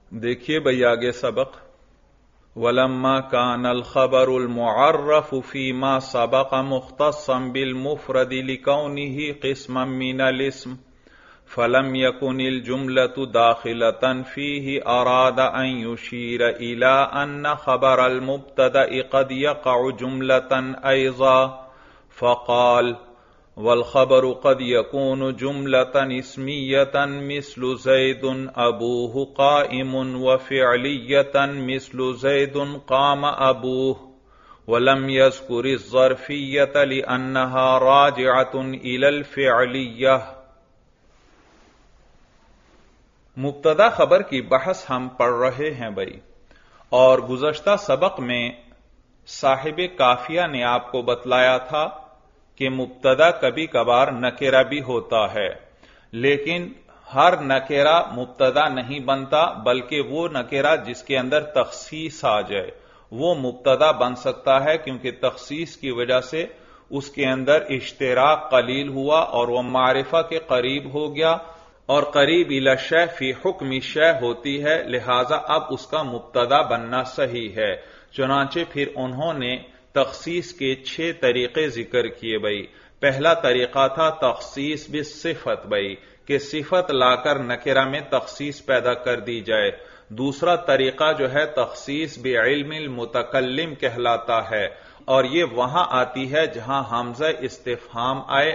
دیکھیے بھئی آگے سبق وَلَمَّا كَانَ الْخَبَرُ الْمُعَرَّفُ فِي مَا سَبَقَ مُخْتَصًّا بِالْمُفْرَدِ لِكَوْنِهِ قِسْمًا مِنَ الْإِسْمِ فَلَمْ يَكُنِ الْجُمْلَةُ دَاخِلَةً فِيهِ أَرَادَ أَنْ يُشِيرَ إِلَىٰ أَنَّ خَبَرَ الْمُبْتَدَإِ قَدْ يَقَعُ جُمْلَةً أَيْضًا فَقَالَ والخبر قد يكون جملة اسمية مثل زيد أبوه قائم وفعلية مثل زيد قام أبوه ولم يذكر الظرفية لأنها راجعة إلى الفعلية۔ مبتدا خبر کی بحث ہم پڑھ رہے ہیں بھائی، اور گزشتہ سبق میں صاحب کافیہ نے آپ کو بتلایا تھا کہ مبتدا کبھی کبھار نکرہ بھی ہوتا ہے، لیکن ہر نکرہ مبتدا نہیں بنتا، بلکہ وہ نکرہ جس کے اندر تخصیص آ جائے وہ مبتدا بن سکتا ہے، کیونکہ تخصیص کی وجہ سے اس کے اندر اشتراک قلیل ہوا اور وہ معرفہ کے قریب ہو گیا، اور قریب الی شیء فی حکم شیء ہوتی ہے، لہذا اب اس کا مبتدا بننا صحیح ہے۔ چنانچہ پھر انہوں نے تخصیص کے 6 طریقے ذکر کیے بھائی۔ پہلا طریقہ تھا تخصیص بالصفت بھائی، کہ صفت لا کر نکرہ میں تخصیص پیدا کر دی جائے۔ دوسرا طریقہ جو ہے تخصیص بعلم المتکلم کہلاتا ہے، اور یہ وہاں آتی ہے جہاں حمزہ استفہام آئے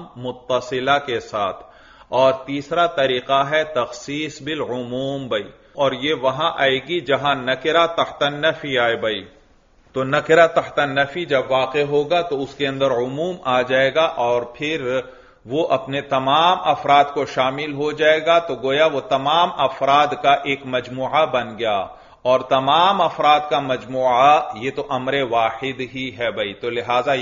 متصلہ کے ساتھ۔ اور تیسرا طریقہ ہے تخصیص بالعموم بھائی، اور یہ وہاں آئے گی جہاں نکرہ تحت النفی آئے بھائی۔ تو نکرہ تحت النفی جب واقع ہوگا تو اس کے اندر عموم آ جائے گا، اور پھر وہ اپنے تمام افراد کو شامل ہو جائے گا، تو گویا وہ تمام افراد کا ایک مجموعہ بن گیا، اور تمام افراد کا مجموعہ یہ تو امر واحد ہی ہے بھائی۔ تو لہٰذا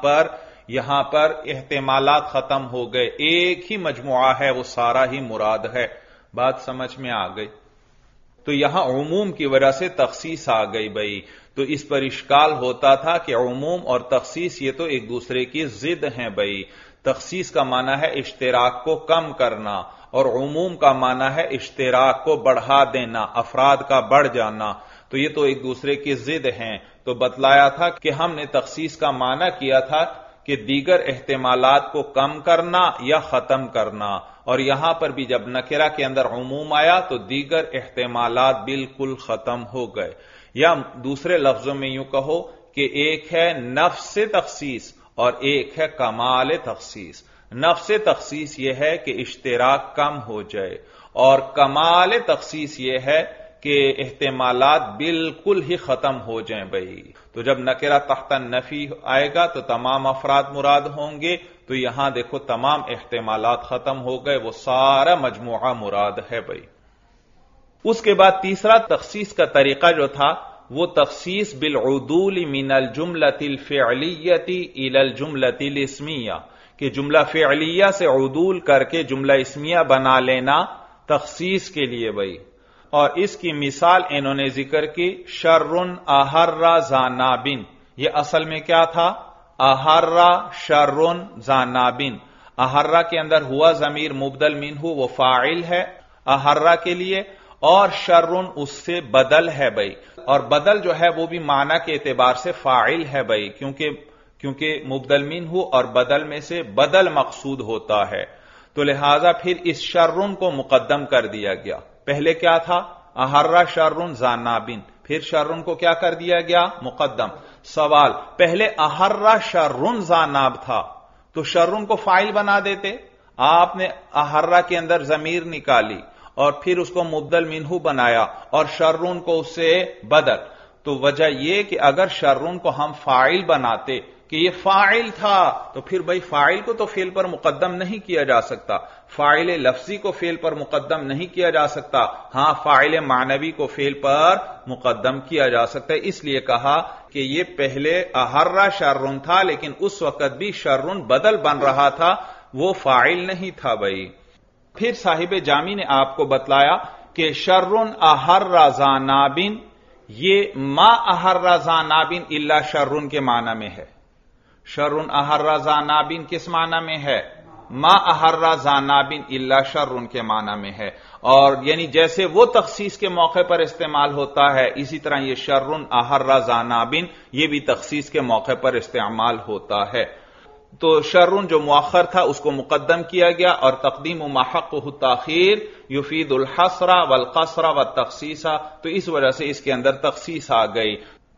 یہاں پر احتمالات ختم ہو گئے، ایک ہی مجموعہ ہے، وہ سارا ہی مراد ہے۔ بات سمجھ میں آ گئی؟ تو یہاں عموم کی وجہ سے تخصیص آ گئی بھائی۔ تو اس پر اشکال ہوتا تھا کہ عموم اور تخصیص یہ تو ایک دوسرے کی ضد ہیں بھائی۔ تخصیص کا معنی ہے اشتراک کو کم کرنا، اور عموم کا معنی ہے اشتراک کو بڑھا دینا، افراد کا بڑھ جانا، تو یہ تو ایک دوسرے کی ضد ہیں۔ تو بتلایا تھا کہ ہم نے تخصیص کا معنی کیا تھا کہ دیگر احتمالات کو کم کرنا یا ختم کرنا، اور یہاں پر بھی جب نکرہ کے اندر عموم آیا تو دیگر احتمالات بالکل ختم ہو گئے۔ یا دوسرے لفظوں میں یوں کہو کہ ایک ہے نفس تخصیص اور ایک ہے کمال تخصیص۔ نفس تخصیص یہ ہے کہ اشتراک کم ہو جائے، اور کمال تخصیص یہ ہے کہ احتمالات بالکل ہی ختم ہو جائیں بھائی۔ تو جب نکرہ تحت النفی آئے گا تو تمام افراد مراد ہوں گے، تو یہاں دیکھو تمام احتمالات ختم ہو گئے، وہ سارا مجموعہ مراد ہے بھائی۔ اس کے بعد تیسرا تخصیص کا طریقہ جو تھا وہ تخصیص بالعدول من الجملۃ الفعلیۃ الی الجملۃ الاسمیہ، کہ جملہ فعلیہ سے عدول کر کے جملہ اسمیہ بنا لینا تخصیص کے لیے بھائی۔ اور اس کی مثال انہوں نے ذکر کی شر احر ذانابن۔ یہ اصل میں کیا تھا؟ احر شر ذانابن۔ احر کے اندر ہوا ضمیر مبدل منہ وہ فاعل ہے احر کے لیے، اور شرن اس سے بدل ہے بھائی، اور بدل جو ہے وہ بھی معنی کے اعتبار سے فاعل ہے بھائی، کیونکہ مبدل منہ اور بدل میں سے بدل مقصود ہوتا ہے، تو لہذا پھر اس شرن کو مقدم کر دیا گیا۔ پہلے کیا تھا؟ احر شرن ذانابن، پھر شرن کو کیا کر دیا گیا؟ مقدم۔ سوال، پہلے احر شرن ذاناب تھا تو شرن کو فاعل بنا دیتے، آپ نے احر کے اندر ضمیر نکالی اور پھر اس کو مبدل منہ بنایا اور شرن کو اس سے بدل۔ تو وجہ یہ کہ اگر شرن کو ہم فاعل بناتے کہ یہ فاعل تھا، تو پھر بھائی فاعل کو تو فعل پر مقدم نہیں کیا جا سکتا، فاعل لفظی کو فعل پر مقدم نہیں کیا جا سکتا، ہاں فاعل معنوی کو فعل پر مقدم کیا جا سکتا ہے۔ اس لیے کہا کہ یہ پہلے احر شرن تھا، لیکن اس وقت بھی شرن بدل بن رہا تھا، وہ فاعل نہیں تھا بھائی۔ پھر صاحب جامی نے آپ کو بتلایا کہ شرن احر ذانابن، یہ ما احر ذانابن الا شرن کے معنی میں ہے۔ شرن احر ذانابن کس معنی میں ہے؟ ما احر ذانابن الا شر کے معنی میں ہے، اور یعنی جیسے وہ تخصیص کے موقع پر استعمال ہوتا ہے اسی طرح یہ شر احر ذانابن یہ بھی تخصیص کے موقع پر استعمال ہوتا ہے۔ تو شر جو مؤخر تھا اس کو مقدم کیا گیا، اور تقدیم ما حقہ التاخیر یفید الحصر والقصر والتخصیص، تو اس وجہ سے اس کے اندر تخصیص آ گئی۔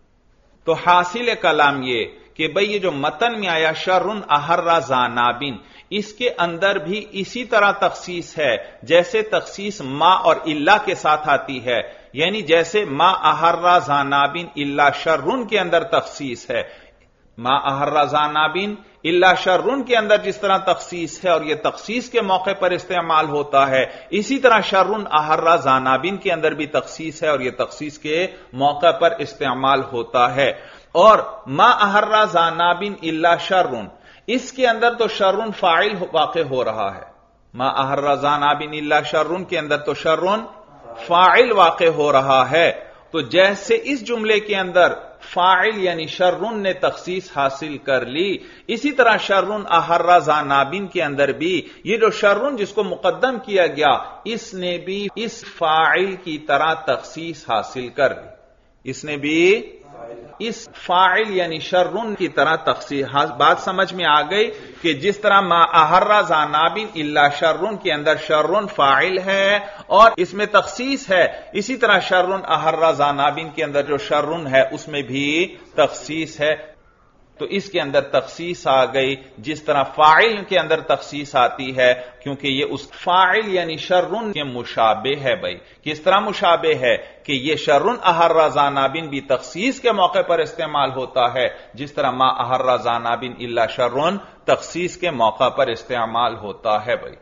تو حاصل کلام یہ کہ بھئی یہ جو متن میں آیا شر احر ذانابن، اس کے اندر بھی اسی طرح تخصیص ہے جیسے تخصیص ما اور الا کے ساتھ آتی ہے، یعنی جیسے ما احر ذانابن الا شر کے اندر تخصیص ہے، ما احر ذانابن الا شر کے اندر جس طرح تخصیص ہے اور یہ تخصیص کے موقع پر استعمال ہوتا ہے، اسی طرح شر احر ذانابن کے اندر بھی تخصیص ہے اور یہ تخصیص کے موقع پر استعمال ہوتا ہے۔ اور ما احر ذانابن الا شر، اس کے اندر تو شر فاعل واقع ہو رہا ہے، ما احر ذانابن الا شر کے اندر تو شر فاعل واقع ہو رہا ہے، تو جیسے اس جملے کے اندر فاعل یعنی شر نے تخصیص حاصل کر لی، اسی طرح شر احر ذانابن کے اندر بھی یہ جو شر جس کو مقدم کیا گیا اس نے بھی اس فاعل کی طرح تخصیص حاصل کر لی، اس نے بھی اس فاعل یعنی شر کی طرح تخصیص۔ بات سمجھ میں آ گئی کہ جس طرح ما احر ذانابن الا شر کے اندر شر فاعل ہے اور اس میں تخصیص ہے، اسی طرح شر احر ذانابن کے اندر جو شر ہے اس میں بھی تخصیص ہے، تو اس کے اندر تخصیص آ گئی جس طرح فاعل کے اندر تخصیص آتی ہے، کیونکہ یہ اس فاعل یعنی شر کے مشابہ ہے۔ بھائی کس طرح مشابہ ہے کہ یہ شر احر ذانابن بھی تخصیص کے موقع پر استعمال ہوتا ہے جس طرح ما احر ذانابن الا شر تخصیص کے موقع پر استعمال ہوتا ہے۔ بھائی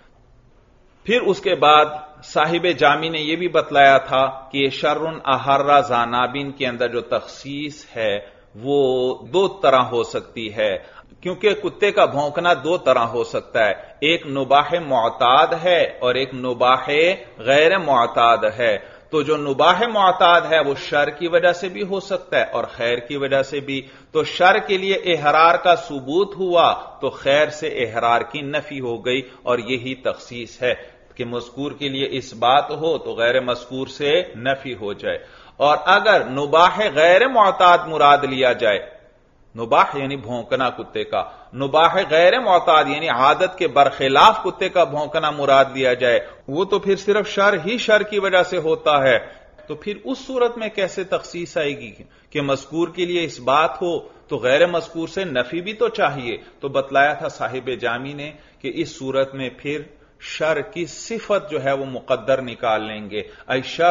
پھر اس کے بعد صاحب جامی نے یہ بھی بتلایا تھا کہ شر احر ذانابن کے اندر جو تخصیص ہے وہ دو طرح ہو سکتی ہے، کیونکہ کتے کا بھونکنا دو طرح ہو سکتا ہے، ایک نباح معتاد ہے اور ایک نباح غیر معتاد ہے۔ تو جو نباح معتاد ہے وہ شر کی وجہ سے بھی ہو سکتا ہے اور خیر کی وجہ سے بھی، تو شر کے لیے احرار کا ثبوت ہوا تو خیر سے احرار کی نفی ہو گئی، اور یہی تخصیص ہے کہ مذکور کے لیے اس بات ہو تو غیر مذکور سے نفی ہو جائے۔ اور اگر نباح غیر معتاد مراد لیا جائے، نباح یعنی بھونکنا کتے کا، نباح غیر معتاد یعنی عادت کے برخلاف کتے کا بھونکنا مراد لیا جائے، وہ تو پھر صرف شر ہی شر کی وجہ سے ہوتا ہے، تو پھر اس صورت میں کیسے تخصیص آئے گی کہ مذکور کے لیے اس بات ہو تو غیر مذکور سے نفی بھی تو چاہیے؟ تو بتلایا تھا صاحب جامی نے کہ اس صورت میں پھر شر کی صفت جو ہے وہ مقدر نکال لیں گے، اے شر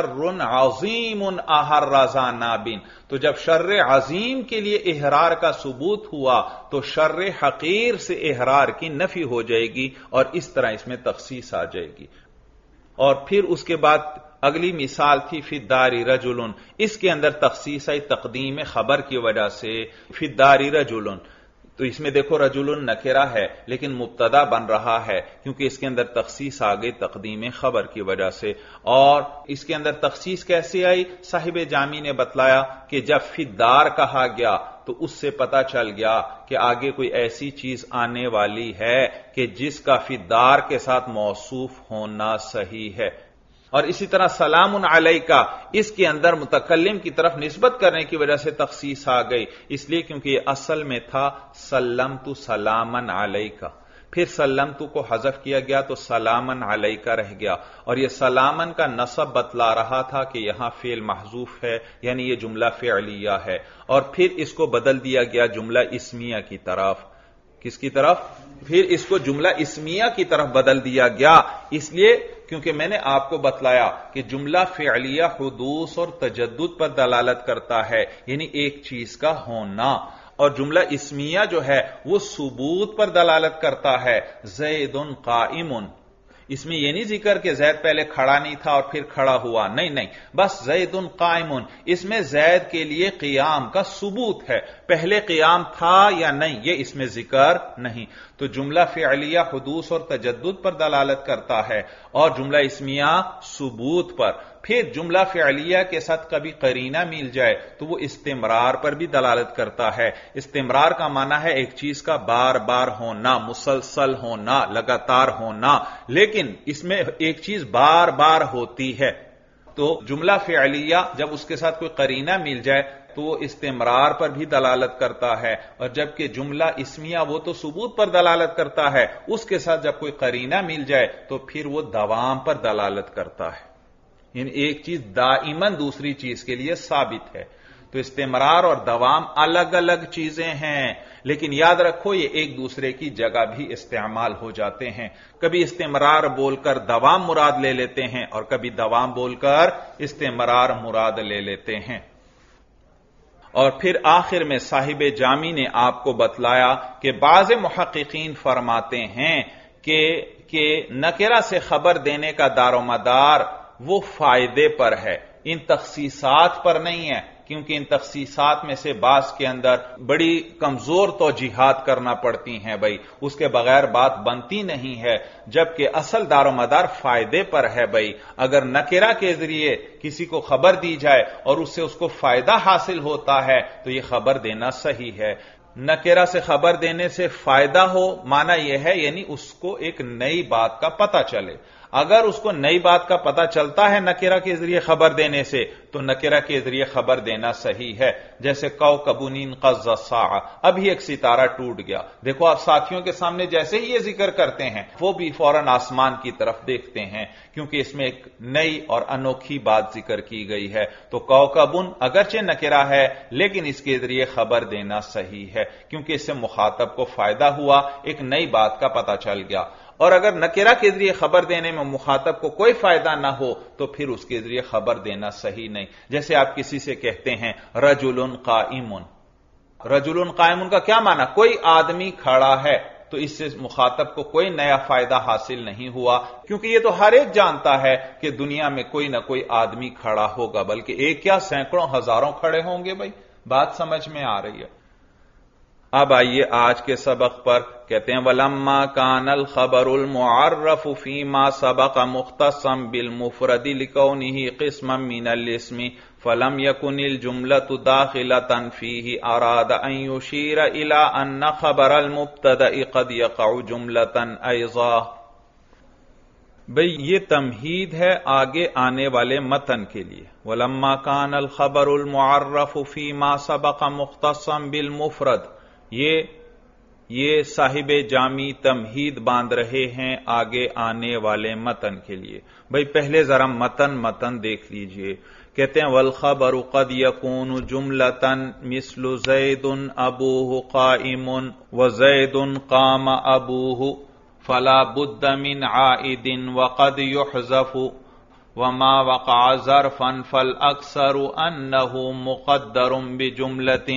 عظیم احر ذانابن، تو جب شر عظیم کے لیے احرار کا ثبوت ہوا تو شر حقیر سے احرار کی نفی ہو جائے گی اور اس طرح اس میں تخصیص آ جائے گی۔ اور پھر اس کے بعد اگلی مثال تھی فی الدار رجل، اس کے اندر تخصیص آئی تقدیم خبر کی وجہ سے، فی الدار رجل، تو اس میں دیکھو رجل نکرہ ہے لیکن مبتدا بن رہا ہے کیونکہ اس کے اندر تخصیص آ گئی تقدیم خبر کی وجہ سے۔ اور اس کے اندر تخصیص کیسے آئی؟ صاحب جامی نے بتلایا کہ جب فی الدار کہا گیا تو اس سے پتا چل گیا کہ آگے کوئی ایسی چیز آنے والی ہے کہ جس کا فی الدار کے ساتھ موصوف ہونا صحیح ہے۔ اور اسی طرح سلام علیکہ، اس کے اندر متکلم کی طرف نسبت کرنے کی وجہ سے تخصیص آ گئی، اس لیے کیونکہ یہ اصل میں تھا سلمت سلامن علیکہ، پھر سلمت کو حذف کیا گیا تو سلامن علیکہ رہ گیا، اور یہ سلامن کا نصب بتلا رہا تھا کہ یہاں فعل محذوف ہے، یعنی یہ جملہ فعلیہ ہے، اور پھر اس کو بدل دیا گیا جملہ اسمیہ کی طرف۔ کس کی طرف؟ پھر اس کو جملہ اسمیہ کی طرف بدل دیا گیا، اس لیے کیونکہ میں نے آپ کو بتلایا کہ جملہ فعلیہ حدوث اور تجدد پر دلالت کرتا ہے، یعنی ایک چیز کا ہونا، اور جملہ اسمیہ جو ہے وہ ثبوت پر دلالت کرتا ہے، زید قائم، اس میں یہ نہیں ذکر کہ زید پہلے کھڑا نہیں تھا اور پھر کھڑا ہوا، نہیں، بس زید قائم، اس میں زید کے لیے قیام کا ثبوت ہے، پہلے قیام تھا یا نہیں یہ اس میں ذکر نہیں۔ تو جملہ فعلیہ حدوث اور تجدد پر دلالت کرتا ہے اور جملہ اسمیہ ثبوت پر. پھر جملہ فعلیہ کے ساتھ کبھی قرینہ مل جائے تو وہ استمرار پر بھی دلالت کرتا ہے. استمرار کا معنی ہے ایک چیز کا بار بار ہونا، مسلسل ہونا، لگاتار ہونا، لیکن اس میں ایک چیز بار بار ہوتی ہے. تو جملہ فعلیہ جب اس کے ساتھ کوئی قرینہ مل جائے تو وہ استمرار پر بھی دلالت کرتا ہے، اور جبکہ جملہ اسمیہ وہ تو ثبوت پر دلالت کرتا ہے، اس کے ساتھ جب کوئی قرینہ مل جائے تو پھر وہ دوام پر دلالت کرتا ہے. یعنی ایک چیز دائماً دوسری چیز کے لیے ثابت ہے. تو استمرار اور دوام الگ الگ چیزیں ہیں، لیکن یاد رکھو یہ ایک دوسرے کی جگہ بھی استعمال ہو جاتے ہیں. کبھی استمرار بول کر دوام مراد لے لیتے ہیں اور کبھی دوام بول کر استمرار مراد لے لیتے ہیں. اور پھر آخر میں صاحب جامی نے آپ کو بتلایا کہ بعض محققین فرماتے ہیں کہ نکرہ سے خبر دینے کا دار و مدار وہ فائدے پر ہے، ان تخصیصات پر نہیں ہے، کیونکہ ان تخصیصات میں سے بعض کے اندر بڑی کمزور توجیحات کرنا پڑتی ہیں بھائی، اس کے بغیر بات بنتی نہیں ہے. جبکہ اصل دار و مدار فائدے پر ہے بھائی. اگر نکرہ کے ذریعے کسی کو خبر دی جائے اور اس سے اس کو فائدہ حاصل ہوتا ہے تو یہ خبر دینا صحیح ہے. نکرہ سے خبر دینے سے فائدہ ہو معنی یہ ہے یعنی اس کو ایک نئی بات کا پتہ چلے. اگر اس کو نئی بات کا پتہ چلتا ہے نکرہ کے ذریعے خبر دینے سے تو نکرہ کے ذریعے خبر دینا صحیح ہے. جیسے کوكب انقض الساعہ، ابھی ایک ستارہ ٹوٹ گیا. دیکھو آپ ساتھیوں کے سامنے جیسے ہی یہ ذکر کرتے ہیں وہ بھی فوراً آسمان کی طرف دیکھتے ہیں، کیونکہ اس میں ایک نئی اور انوکھی بات ذکر کی گئی ہے. تو کوكب اگرچہ نکرہ ہے لیکن اس کے ذریعے خبر دینا صحیح ہے، کیونکہ اس سے مخاطب کو فائدہ ہوا، ایک نئی بات کا پتہ چل گیا. اور اگر نکرہ کے ذریعے خبر دینے میں مخاطب کو کوئی فائدہ نہ ہو تو پھر اس کے ذریعے خبر دینا صحیح نہیں. جیسے آپ کسی سے کہتے ہیں رجل قائم، رجل قائم کا کیا معنی؟ کوئی آدمی کھڑا ہے. تو اس سے مخاطب کو کوئی نیا فائدہ حاصل نہیں ہوا، کیونکہ یہ تو ہر ایک جانتا ہے کہ دنیا میں کوئی نہ کوئی آدمی کھڑا ہوگا، بلکہ ایک کیا سینکڑوں ہزاروں کھڑے ہوں گے. بھائی بات سمجھ میں آ رہی ہے؟ اب آئیے آج کے سبق پر. کہتے ہیں وَلَمَّا كَانَ الْخَبَرُ الْمُعَرَّفُ فِي مَا سَبَقَ مُخْتَصًّا بِالْمُفْرَدِ لِكَوْنِهِ قِسْمًا مِنَ الْإِسْمِ فَلَمْ يَكُنِ الْجُمْلَةُ دَاخِلَةً فِيهِ أَرَادَ أَن يُشِيرَ إِلَىٰ أَنَّ خَبَرَ الْمُبْتَدَإِ قَدْ يَقَعُ جُمْلَةً أَيْضًا. بھئی یہ تمہید ہے آگے آنے والے متن کے لیے. وَلَمَّا كَانَ الْخَبَرُ الْمُعَرَّفُ فِي مَا سَبَقَ مُخْتَصًّا بِالْمُفْرَدِ، یہ صاحب جامی تمہید باندھ رہے ہیں آگے آنے والے متن کے لیے. بھئی پہلے ذرا متن دیکھ لیجئے. کہتے ہیں والخبر قد یکون جملتن مثل زید ابوہ قائم وزید قام ابوہ فلا بد من عائد وقد يحذف وما وقع ظرفا فالاکثر انہ مقدر بجملۃ.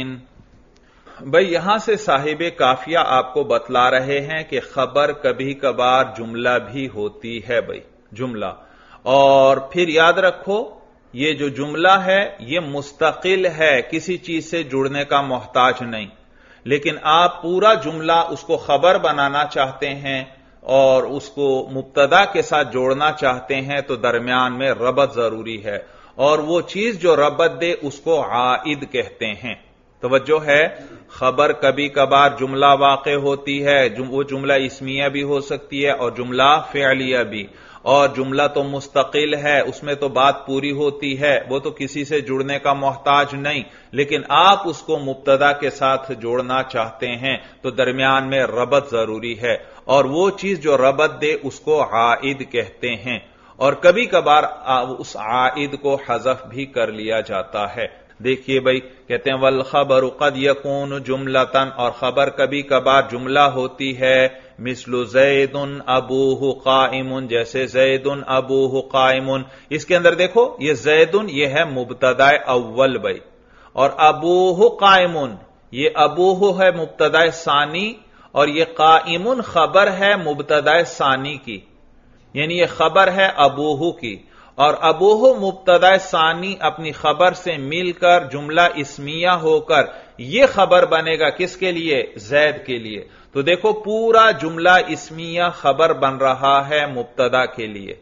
بھئی یہاں سے صاحب کافیہ آپ کو بتلا رہے ہیں کہ خبر کبھی کبھار جملہ بھی ہوتی ہے. بھئی جملہ، اور پھر یاد رکھو یہ جو جملہ ہے یہ مستقل ہے، کسی چیز سے جڑنے کا محتاج نہیں. لیکن آپ پورا جملہ اس کو خبر بنانا چاہتے ہیں اور اس کو مبتدا کے ساتھ جوڑنا چاہتے ہیں تو درمیان میں ربط ضروری ہے، اور وہ چیز جو ربط دے اس کو عائد کہتے ہیں. توجہ ہے، خبر کبھی کبھار جملہ واقع ہوتی ہے، وہ جملہ اسمیہ بھی ہو سکتی ہے اور جملہ فعلیہ بھی، اور جملہ تو مستقل ہے، اس میں تو بات پوری ہوتی ہے، وہ تو کسی سے جڑنے کا محتاج نہیں. لیکن آپ اس کو مبتدا کے ساتھ جوڑنا چاہتے ہیں تو درمیان میں ربط ضروری ہے، اور وہ چیز جو ربط دے اس کو عائد کہتے ہیں. اور کبھی کبھار اس عائد کو حذف بھی کر لیا جاتا ہے. دیکھیے بھائی کہتے ہیں والخبر قد یکون جملتن، اور خبر کبھی کبھار جملہ ہوتی ہے مثل زید ابوہ قائم، جیسے زید ابوہ قائم. اس کے اندر دیکھو یہ زید یہ ہے مبتدا اول بھائی، اور ابوہ قائم یہ ابوہ ہے مبتدا ثانی، اور یہ قائم خبر ہے مبتدا ثانی کی، یعنی یہ خبر ہے ابوہ کی، اور ابوہ مبتدا ثانی اپنی خبر سے مل کر جملہ اسمیہ ہو کر یہ خبر بنے گا کس کے لیے؟ زید کے لیے. تو دیکھو پورا جملہ اسمیہ خبر بن رہا ہے مبتدا کے لیے.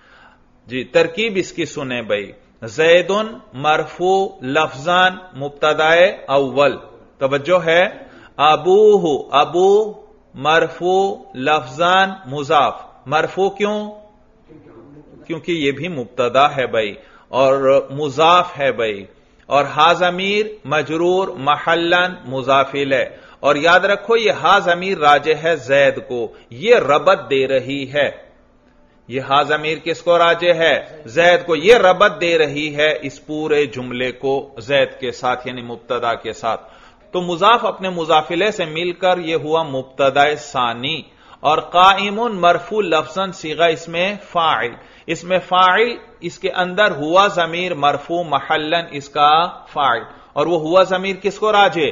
جی ترکیب اس کی سنیں بھائی. زیدن مرفوع لفظان مبتدائے اول. توجہ ہے. ابوہ ابو مرفوع لفظان مضاف. مرفوع کیوں؟ کیونکہ یہ بھی مبتدا ہے بھائی اور مضاف ہے بھائی. اور ہا ضمیر مجرور محلن مضاف الیہ. اور یاد رکھو یہ ہا ضمیر راجع ہے زید کو، یہ ربط دے رہی ہے. یہ ہا ضمیر کس کو راجع ہے؟ زید کو. یہ ربط دے رہی ہے اس پورے جملے کو زید کے ساتھ یعنی مبتدا کے ساتھ. تو مضاف اپنے مضاف الیہ سے مل کر یہ ہوا مبتدا ثانی. اور قائم مرفوع لفظاً صیغہ اس میں فاعل. اس میں فاعل اس کے اندر ہوا ضمیر مرفوع محلن اس کا فاعل. اور وہ ہوا ضمیر کس کو راجع؟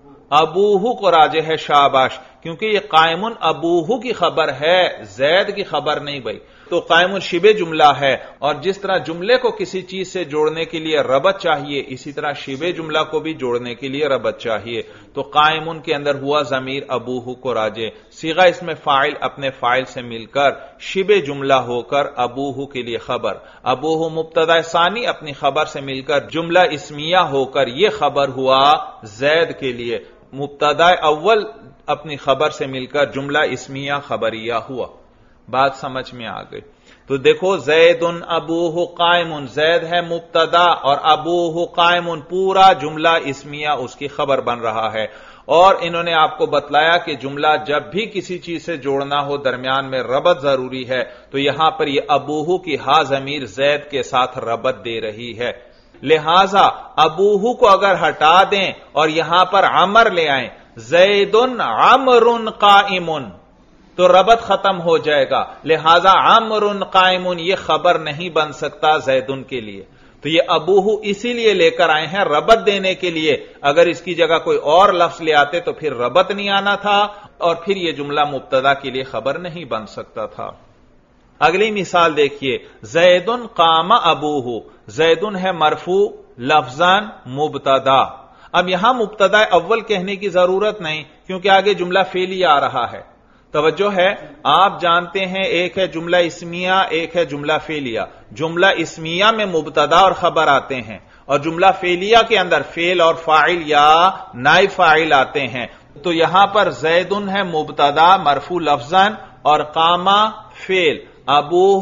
ابوہ کو راجع ہے. شاباش. کیونکہ یہ قائم ابوہ کی خبر ہے زید کی خبر نہیں بھائی. تو قائم شبہ جملہ ہے اور جس طرح جملے کو کسی چیز سے جوڑنے کے لیے ربط چاہیے اسی طرح شبہ جملہ کو بھی جوڑنے کے لیے ربط چاہیے. تو قائم کے اندر ہوا ضمیر ابوہ کو راجع. صیغہ اس میں فاعل اپنے فاعل سے مل کر شبہ جملہ ہو کر ابوہ کے لیے خبر. ابوہ مبتدا ثانی اپنی خبر سے مل کر جملہ اسمیہ ہو کر یہ خبر ہوا زید کے لیے. مبتدا اول اپنی خبر سے مل کر جملہ اسمیہ خبریہ ہوا. بات سمجھ میں آ گئی. تو دیکھو زید ابوہ قائم. زید ہے مبتدا اور ابوہ قائم پورا جملہ اسمیہ اس کی خبر بن رہا ہے. اور انہوں نے آپ کو بتلایا کہ جملہ جب بھی کسی چیز سے جوڑنا ہو درمیان میں ربط ضروری ہے. تو یہاں پر یہ ابوہ کی ہا ضمیر زید کے ساتھ ربط دے رہی ہے. لہذا ابوہ کو اگر ہٹا دیں اور یہاں پر عمر لے آئیں زید عمر قائم تو ربط ختم ہو جائے گا. لہذا عمر قائم یہ خبر نہیں بن سکتا زیدن کے لیے. تو یہ ابوہ اسی لیے لے کر آئے ہیں ربط دینے کے لیے. اگر اس کی جگہ کوئی اور لفظ لے آتے تو پھر ربط نہیں آنا تھا اور پھر یہ جملہ مبتدا کے لیے خبر نہیں بن سکتا تھا. اگلی مثال دیکھیے. زیدن قام ابوہ. زیدن ہے مرفوع لفظان مبتدا. اب یہاں مبتدا اول کہنے کی ضرورت نہیں کیونکہ آگے جملہ فعلی آ رہا ہے. توجہ ہے. آپ جانتے ہیں ایک ہے جملہ اسمیہ ایک ہے جملہ فعلیہ. جملہ اسمیہ میں مبتدا اور خبر آتے ہیں اور جملہ فعلیہ کے اندر فعل اور فاعل یا نائب فاعل آتے ہیں. تو یہاں پر زیدن ہے مبتدا مرفوع لفظاً اور قامہ فعل. ابوہ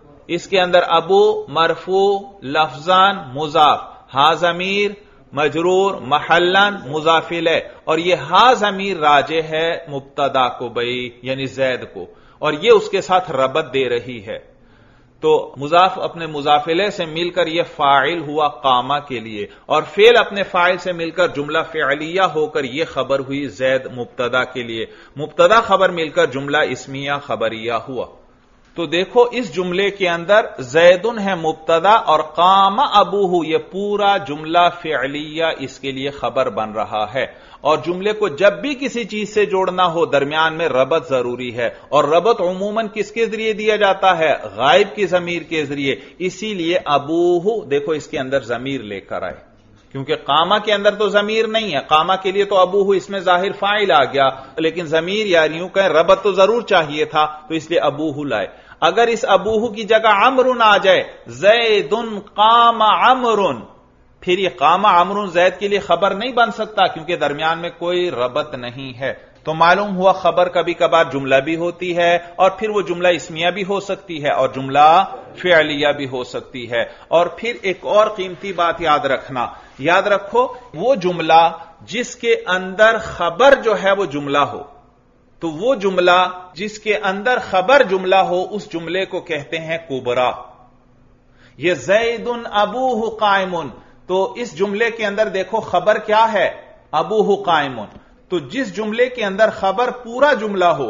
اس کے اندر ابو مرفوع لفظاً مضاف. ہا ضمیر مجرور محلن مضاف الیہ. اور یہ ہا ضمیر راجع ہے مبتدا کو بھائی یعنی زید کو اور یہ اس کے ساتھ ربط دے رہی ہے. تو مضاف اپنے مضاف الیہ سے مل کر یہ فاعل ہوا قامہ کے لیے اور فعل اپنے فاعل سے مل کر جملہ فعلیہ ہو کر یہ خبر ہوئی زید مبتدا کے لیے. مبتدا خبر مل کر جملہ اسمیہ خبریہ ہوا. تو دیکھو اس جملے کے اندر زیدن ہے مبتدا اور قام ابوہ یہ پورا جملہ فعلیہ اس کے لیے خبر بن رہا ہے. اور جملے کو جب بھی کسی چیز سے جوڑنا ہو درمیان میں ربط ضروری ہے اور ربط عموماً کس کے ذریعے دیا جاتا ہے؟ غائب کی ضمیر کے ذریعے. اسی لیے ابوہ دیکھو اس کے اندر ضمیر لے کر آئے کیونکہ قامہ کے اندر تو ضمیر نہیں ہے. قامہ کے لیے تو ابوہ اس میں ظاہر فاعل آ گیا لیکن ضمیر یا یوں کہیں ربط تو ضرور چاہیے تھا تو اس لیے ابوہ لائے. اگر اس ابوہ کی جگہ عمرن آ جائے زیدن قام عمرن پھر یہ قام عمرن زید کے لیے خبر نہیں بن سکتا کیونکہ درمیان میں کوئی ربط نہیں ہے. تو معلوم ہوا خبر کبھی کبھار جملہ بھی ہوتی ہے اور پھر وہ جملہ اسمیہ بھی ہو سکتی ہے اور جملہ فعلیہ بھی ہو سکتی ہے. اور پھر ایک اور قیمتی بات یاد رکھنا. یاد رکھو وہ جملہ جس کے اندر خبر جو ہے وہ جملہ ہو تو وہ جملہ جس کے اندر خبر جملہ ہو اس جملے کو کہتے ہیں کبرا. یہ زید ابوہ قائم تو اس جملے کے اندر دیکھو خبر کیا ہے؟ ابوہ قائم. تو جس جملے کے اندر خبر پورا جملہ ہو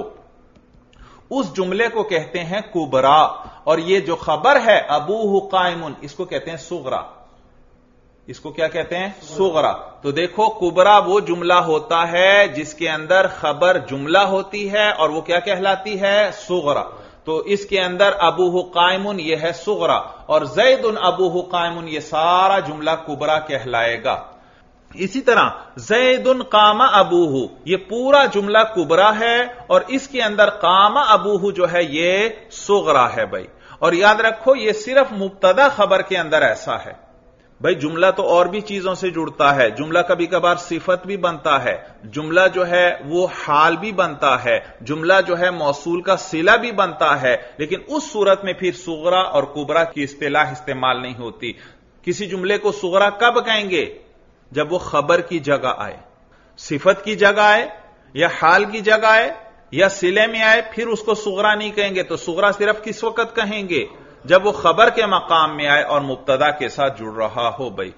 اس جملے کو کہتے ہیں کبرا. اور یہ جو خبر ہے ابوہ قائم اس کو کہتے ہیں صغرا. اس کو کیا کہتے ہیں؟ صغرا. تو دیکھو کبرا وہ جملہ ہوتا ہے جس کے اندر خبر جملہ ہوتی ہے اور وہ کیا کہلاتی ہے؟ صغرا. تو اس کے اندر ابوہ قائم یہ ہے صغرا اور زید ابوہ قائم یہ سارا جملہ کبرا کہلائے گا. اسی طرح زیدن قام ابوہ، یہ پورا جملہ کبرا ہے اور اس کے اندر قام ابوہ جو ہے یہ صغرا ہے بھائی. اور یاد رکھو یہ صرف مبتدا خبر کے اندر ایسا ہے بھائی. جملہ تو اور بھی چیزوں سے جڑتا ہے، جملہ کبھی کبھار صفت بھی بنتا ہے، جملہ جو ہے وہ حال بھی بنتا ہے، جملہ جو ہے موصول کا صلہ بھی بنتا ہے، لیکن اس صورت میں پھر صغرا اور کبرا کی اصطلاح استعمال نہیں ہوتی. کسی جملے کو صغرا کب کہیں گے؟ جب وہ خبر کی جگہ آئے، صفت کی جگہ آئے یا حال کی جگہ آئے یا صلے میں آئے، پھر اس کو صغرا نہیں کہیں گے. تو صغرا صرف کس وقت کہیں گے؟ جب وہ خبر کے مقام میں آئے اور مبتدا کے ساتھ جڑ رہا ہو بھائی.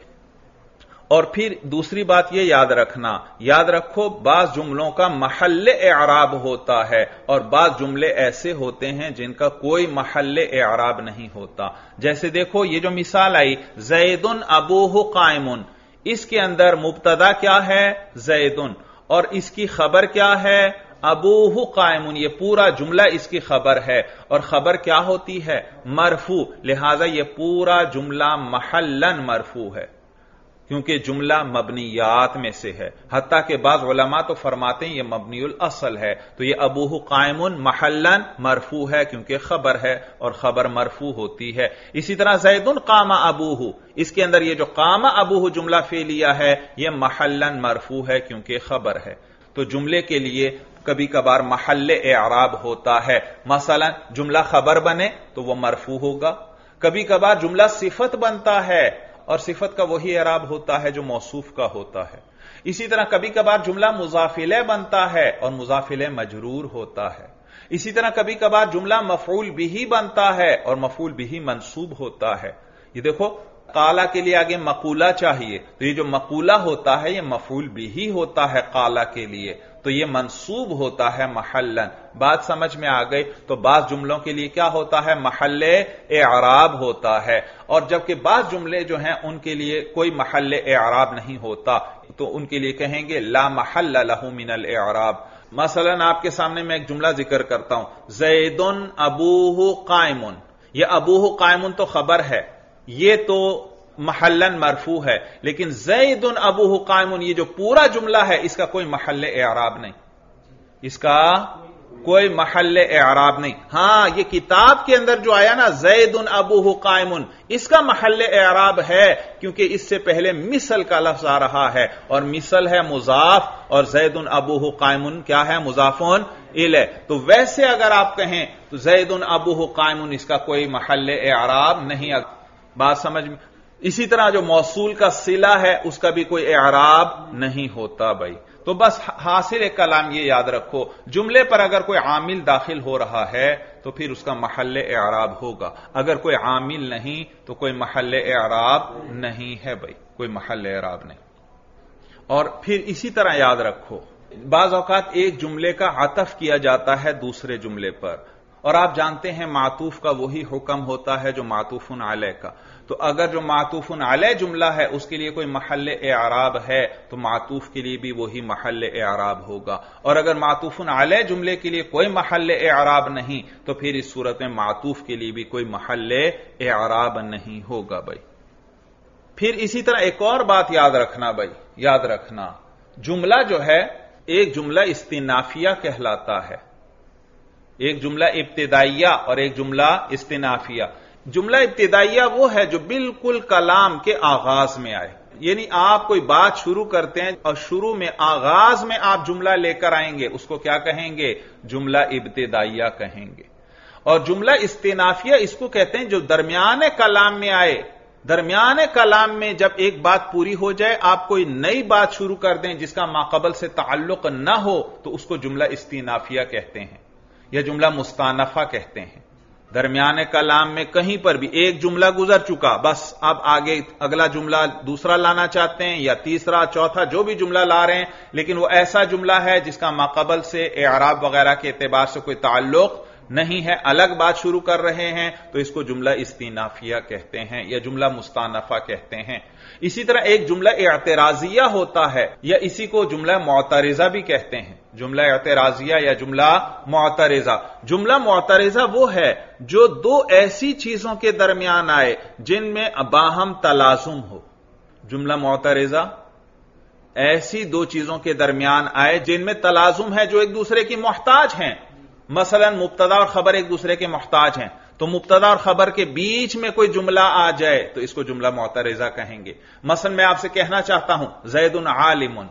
اور پھر دوسری بات یہ یاد رکھنا، یاد رکھو بعض جملوں کا محل اعراب ہوتا ہے اور بعض جملے ایسے ہوتے ہیں جن کا کوئی محل اعراب نہیں ہوتا. جیسے دیکھو یہ جو مثال آئی زیدن ابوہ قائمن، اس کے اندر مبتدا کیا ہے؟ زیدن، اور اس کی خبر کیا ہے؟ ابوہ قائمن. یہ پورا جملہ اس کی خبر ہے اور خبر کیا ہوتی ہے؟ مرفوع. لہذا یہ پورا جملہ محلن مرفوع ہے کیونکہ جملہ مبنیات میں سے ہے. حتیٰ کہ بعض علماء تو فرماتے ہیں یہ مبنی الاصل ہے. تو یہ ابوہ قائمن محلن مرفوع ہے کیونکہ خبر ہے اور خبر مرفوع ہوتی ہے. اسی طرح زیدن قام ابوہ، اس کے اندر یہ جو قام ابوہ جملہ فعلیہ ہے یہ محلن مرفوع ہے کیونکہ خبر ہے. تو جملے کے لیے کبھی کبھار محل اعراب ہوتا ہے. مثلا جملہ خبر بنے تو وہ مرفوع ہوگا، کبھی کبھار جملہ صفت بنتا ہے اور صفت کا وہی اعراب ہوتا ہے جو موصوف کا ہوتا ہے. اسی طرح کبھی کبھار جملہ مضاف الیہ بنتا ہے اور مضاف الیہ مجرور ہوتا ہے. اسی طرح کبھی کبھار جملہ مفعول بہ بنتا ہے اور مفعول بہ منصوب ہوتا ہے. یہ دیکھو قالا کے لیے آگے مقولہ چاہیے، تو یہ جو مقولہ ہوتا ہے یہ مفعول بہ ہوتا ہے قالا کے لیے، تو یہ منصوب ہوتا ہے محلن. بات سمجھ میں آ گئی؟ تو بعض جملوں کے لیے کیا ہوتا ہے؟ محل اعراب ہوتا ہے. اور جبکہ بعض جملے جو ہیں ان کے لیے کوئی محل اعراب نہیں ہوتا تو ان کے لیے کہیں گے لا محل لہ من الاعراب. مثلا آپ کے سامنے میں ایک جملہ ذکر کرتا ہوں زیدن ابوہ قائمن. یہ ابوہ قائمن تو خبر ہے، یہ تو محلن مرفوع ہے، لیکن زیدن ابوہ قائمن یہ جو پورا جملہ ہے اس کا کوئی محل اعراب نہیں، اس کا کوئی محل اعراب نہیں. ہاں یہ کتاب کے اندر جو آیا نا زیدن ابوہ قائمن، اس کا محل اعراب ہے کیونکہ اس سے پہلے مثل کا لفظ آ رہا ہے اور مثل ہے مضاف اور زیدن ابوہ قائمن کیا ہے؟ مضاف الیہ. تو ویسے اگر آپ کہیں تو زیدن ابوہ قائمن اس کا کوئی محل اعراب نہیں. بات سمجھ میں؟ اسی طرح جو موصول کا صلہ ہے اس کا بھی کوئی اعراب نہیں ہوتا بھائی. تو بس حاصل کلام یہ یاد رکھو، جملے پر اگر کوئی عامل داخل ہو رہا ہے تو پھر اس کا محل اعراب ہوگا، اگر کوئی عامل نہیں تو کوئی محل اعراب نہیں ہے بھائی، کوئی محل اعراب نہیں. اور پھر اسی طرح یاد رکھو بعض اوقات ایک جملے کا عطف کیا جاتا ہے دوسرے جملے پر، اور آپ جانتے ہیں معطوف کا وہی حکم ہوتا ہے جو معطوف علیہ کا. تو اگر جو معطوف علیہ جملہ ہے اس کے لیے کوئی محل اعراب ہے تو معطوف کے لیے بھی وہی محل اعراب ہوگا، اور اگر معطوف علیہ جملے کے لیے کوئی محل اعراب نہیں تو پھر اس صورت میں معطوف کے لیے بھی کوئی محل اعراب نہیں ہوگا بھائی. پھر اسی طرح ایک اور بات یاد رکھنا بھائی، یاد رکھنا جملہ جو ہے ایک جملہ استنافیہ کہلاتا ہے، ایک جملہ ابتدائیہ اور ایک جملہ استنافیہ. جملہ ابتدائیہ وہ ہے جو بالکل کلام کے آغاز میں آئے، یعنی آپ کوئی بات شروع کرتے ہیں اور شروع میں آغاز میں آپ جملہ لے کر آئیں گے، اس کو کیا کہیں گے؟ جملہ ابتدائیہ کہیں گے. اور جملہ استنافیہ اس کو کہتے ہیں جو درمیان کلام میں آئے. درمیان کلام میں جب ایک بات پوری ہو جائے آپ کوئی نئی بات شروع کر دیں جس کا ماقبل سے تعلق نہ ہو تو اس کو جملہ استنافیہ کہتے ہیں یا جملہ مستانفہ کہتے ہیں. درمیان کلام میں کہیں پر بھی ایک جملہ گزر چکا، بس اب آگے اگلا جملہ دوسرا لانا چاہتے ہیں یا تیسرا چوتھا جو بھی جملہ لا رہے ہیں، لیکن وہ ایسا جملہ ہے جس کا ماقبل سے اعراب وغیرہ کے اعتبار سے کوئی تعلق نہیں ہے، الگ بات شروع کر رہے ہیں تو اس کو جملہ استنافیہ کہتے ہیں یا جملہ مستانفہ کہتے ہیں. اسی طرح ایک جملہ اعتراضیہ ہوتا ہے یا اسی کو جملہ معترضہ بھی کہتے ہیں. جملہ اعتراضیہ یا جملہ معترضہ. جملہ معترضہ وہ ہے جو دو ایسی چیزوں کے درمیان آئے جن میں باہم تلازم ہو. جملہ معترضہ ایسی دو چیزوں کے درمیان آئے جن میں تلازم ہے، جو ایک دوسرے کی محتاج ہیں. مثلا مبتدا اور خبر ایک دوسرے کے محتاج ہیں، تو مبتدا اور خبر کے بیچ میں کوئی جملہ آ جائے تو اس کو جملہ معترضہ کہیں گے. مثلا میں آپ سے کہنا چاہتا ہوں زید عالم،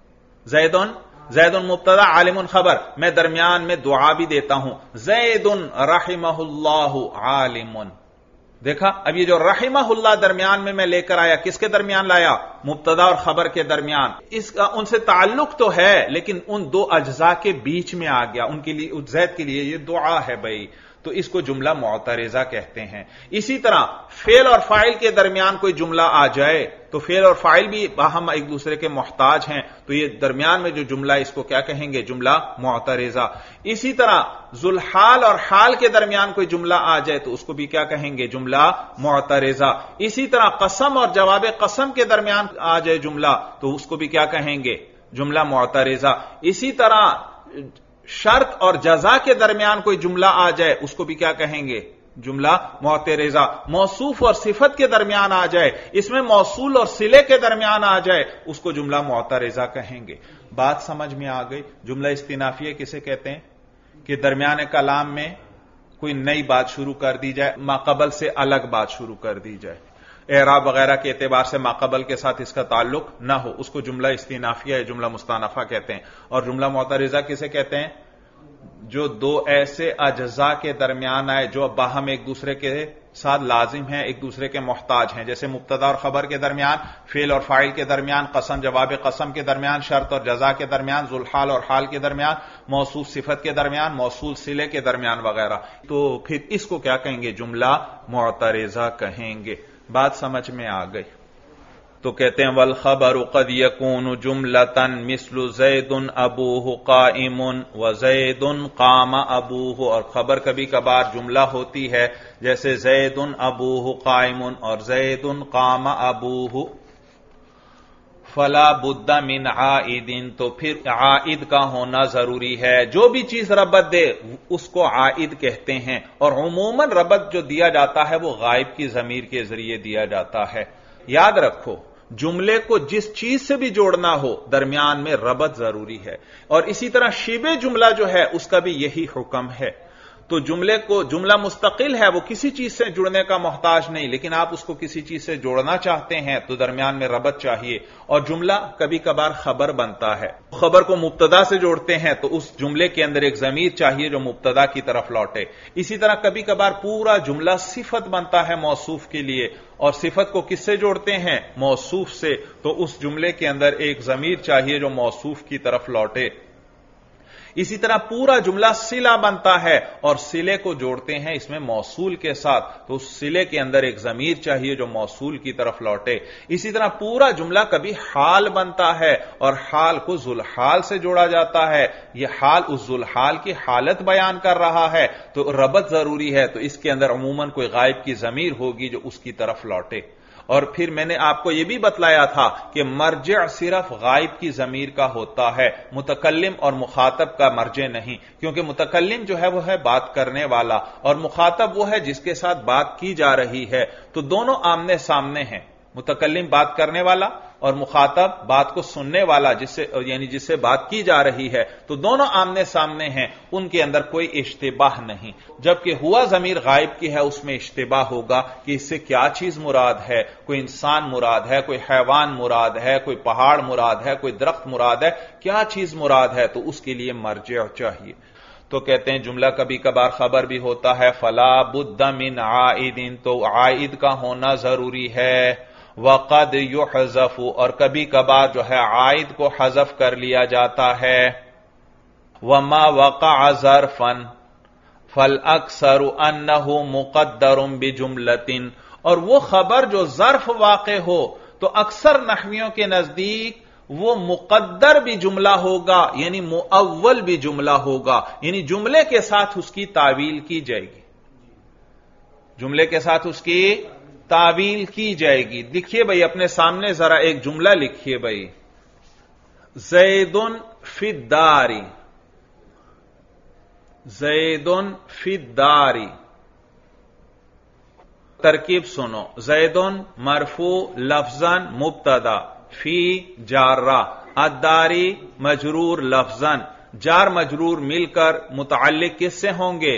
زید مبتدا عالم خبر، میں درمیان میں دعا بھی دیتا ہوں زید رحمہ اللہ عالم. دیکھا اب یہ جو رحمہ اللہ درمیان میں لے کر آیا، کس کے درمیان لایا؟ مبتدا اور خبر کے درمیان. اس کا ان سے تعلق تو ہے لیکن ان دو اجزاء کے بیچ میں آ گیا. ان کے لیے، زید کے لیے یہ دعا ہے بھائی، تو اس کو جملہ معترضہ کہتے ہیں. اسی طرح فعل اور فاعل کے درمیان کوئی جملہ آ جائے تو فعل اور فاعل بھی باہم ایک دوسرے کے محتاج ہیں، تو یہ درمیان میں جو جملہ، اس کو کیا کہیں گے؟ جملہ معترضہ. اسی طرح ذوالحال اور حال کے درمیان کوئی جملہ آ جائے تو اس کو بھی کیا کہیں گے؟ جملہ معترضہ. اسی طرح قسم اور جواب قسم کے درمیان آ جائے جملہ تو اس کو بھی کیا کہیں گے؟ جملہ معترضہ. اسی طرح شرط اور جزا کے درمیان کوئی جملہ آ جائے اس کو بھی کیا کہیں گے؟ جملہ معترضہ. موصوف اور صفت کے درمیان آ جائے، اس میں موصول اور صلے کے درمیان آ جائے، اس کو جملہ معترضہ کہیں گے. بات سمجھ میں آ گئی؟ جملہ استئنافیہ کسے کہتے ہیں؟ کہ درمیان کلام میں کوئی نئی بات شروع کر دی جائے، ماقبل سے الگ بات شروع کر دی جائے، اعراب وغیرہ کے اعتبار سے ماقبل کے ساتھ اس کا تعلق نہ ہو، اس کو جملہ استئنافیہ یا جملہ مستأنفہ کہتے ہیں. اور جملہ معترضہ کسے کہتے ہیں؟ جو دو ایسے اجزاء کے درمیان آئے جو باہم ایک دوسرے کے ساتھ لازم ہیں، ایک دوسرے کے محتاج ہیں، جیسے مبتدا اور خبر کے درمیان، فعل اور فاعل کے درمیان، قسم جواب قسم کے درمیان، شرط اور جزا کے درمیان، ذوالحال اور حال کے درمیان، موصوف صفت کے درمیان، موصول صلے کے درمیان وغیرہ. تو پھر اس کو کیا کہیں گے؟ جملہ معترضہ کہیں گے. بات سمجھ میں آ گئی؟ تو کہتے ہیں والخبر قد یکون جملۃ مثل زید ابوہ قائم وزید قام ابوہ. اور خبر کبھی کبھار جملہ ہوتی ہے جیسے زید ابوہ قائم اور زید قام ابوہ. فلا بد من عائد، تو پھر عائد کا ہونا ضروری ہے. جو بھی چیز ربط دے اس کو عائد کہتے ہیں، اور عموماً ربط جو دیا جاتا ہے وہ غائب کی ضمیر کے ذریعے دیا جاتا ہے. یاد رکھو جملے کو جس چیز سے بھی جوڑنا ہو درمیان میں ربط ضروری ہے. اور اسی طرح شبہ جملہ جو ہے اس کا بھی یہی حکم ہے. تو جملے کو، جملہ مستقل ہے، وہ کسی چیز سے جڑنے کا محتاج نہیں، لیکن آپ اس کو کسی چیز سے جوڑنا چاہتے ہیں تو درمیان میں ربط چاہیے. اور جملہ کبھی کبھار خبر بنتا ہے، خبر کو مبتدا سے جوڑتے ہیں تو اس جملے کے اندر ایک ضمیر چاہیے جو مبتدا کی طرف لوٹے. اسی طرح کبھی کبھار پورا جملہ صفت بنتا ہے موصوف کے لیے، اور صفت کو کس سے جوڑتے ہیں؟ موصوف سے. تو اس جملے کے اندر ایک ضمیر چاہیے جو موصوف کی طرف لوٹے. اسی طرح پورا جملہ صلہ بنتا ہے اور صلے کو جوڑتے ہیں اس میں موصول کے ساتھ، تو اس صلے کے اندر ایک ضمیر چاہیے جو موصول کی طرف لوٹے. اسی طرح پورا جملہ کبھی حال بنتا ہے اور حال کو ذوالحال سے جوڑا جاتا ہے. یہ حال اس ذوالحال کی حالت بیان کر رہا ہے تو ربط ضروری ہے، تو اس کے اندر عموماً کوئی غائب کی ضمیر ہوگی جو اس کی طرف لوٹے. اور پھر میں نے آپ کو یہ بھی بتلایا تھا کہ مرجع صرف غائب کی ضمیر کا ہوتا ہے، متکلم اور مخاطب کا مرجع نہیں، کیونکہ متکلم جو ہے وہ ہے بات کرنے والا اور مخاطب وہ ہے جس کے ساتھ بات کی جا رہی ہے. تو دونوں آمنے سامنے ہیں، متکلم بات کرنے والا اور مخاطب بات کو سننے والا، جس سے بات کی جا رہی ہے، تو دونوں آمنے سامنے ہیں، ان کے اندر کوئی اشتباہ نہیں. جبکہ ہوا ضمیر غائب کی ہے اس میں اشتباہ ہوگا کہ اس سے کیا چیز مراد ہے، کوئی انسان مراد ہے، کوئی حیوان مراد ہے، کوئی پہاڑ مراد ہے، کوئی درخت مراد ہے، کیا چیز مراد ہے، تو اس کے لیے مرجع چاہیے. تو کہتے ہیں جملہ کبھی کبھار خبر بھی ہوتا ہے. فلا بد من عائد، تو عائد کا ہونا ضروری ہے. وقد یحذف، اور کبھی کبھار جو ہے عائد کو حذف کر لیا جاتا ہے. وما وقع ظرفا فالاکثر انہ مقدر بجملۃ، اور وہ خبر جو ظرف واقع ہو تو اکثر نحویوں کے نزدیک وہ مقدر بھی جملہ ہوگا، یعنی مؤول بھی جملہ ہوگا، یعنی جملے کے ساتھ اس کی تعویل کی جائے گی، جملے کے ساتھ اس کی تعویل کی جائے گی. دیکھیے بھائی اپنے سامنے ذرا ایک جملہ لکھیے بھائی، زید فی الدار، زید فی الدار. ترکیب سنو، زید مرفوع لفظاً مبتدا، فی جارہ، الداری مجرور لفظاً، جار مجرور مل کر متعلق کس سے ہوں گے؟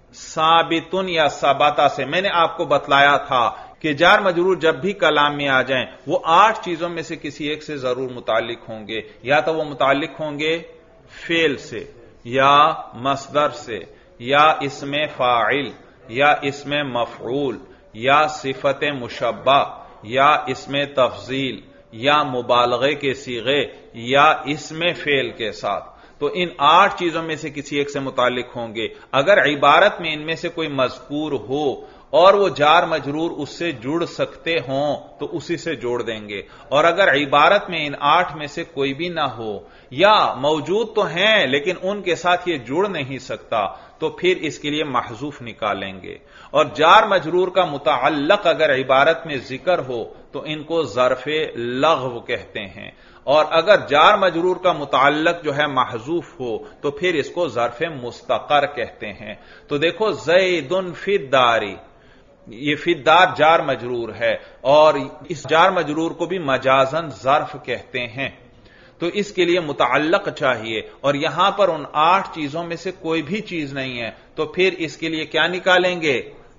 ثابتن یا ثبتا سے۔ میں نے آپ کو بتلایا تھا کہ جار مجرور جب بھی کلام میں آ جائیں وہ 8 چیزوں میں سے کسی ایک سے ضرور متعلق ہوں گے، یا تو وہ متعلق ہوں گے فعل سے، یا مصدر سے، یا اسم فاعل، یا اسم مفعول، یا صفت مشبہ، یا اسم تفضیل، یا مبالغے کے صیغے، یا اسم فعل کے ساتھ۔ تو ان 8 چیزوں میں سے کسی ایک سے متعلق ہوں گے۔ اگر عبارت میں ان میں سے کوئی مذکور ہو اور وہ جار مجرور اس سے جڑ سکتے ہوں تو اسی سے جوڑ دیں گے، اور اگر عبارت میں ان 8 میں سے کوئی بھی نہ ہو، یا موجود تو ہیں لیکن ان کے ساتھ یہ جڑ نہیں سکتا، تو پھر اس کے لیے محذوف نکالیں گے۔ اور جار مجرور کا متعلق اگر عبارت میں ذکر ہو تو ان کو ظرف لغو کہتے ہیں، اور اگر جار مجرور کا متعلق جو ہے محذوف ہو تو پھر اس کو ظرف مستقر کہتے ہیں۔ تو دیکھو زید فی الدار، یہ فی الدار جار مجرور ہے، اور اس جار مجرور کو بھی مجازن ظرف کہتے ہیں، تو اس کے لیے متعلق چاہیے، اور یہاں پر ان 8 چیزوں میں سے کوئی بھی چیز نہیں ہے، تو پھر اس کے لیے کیا نکالیں گے؟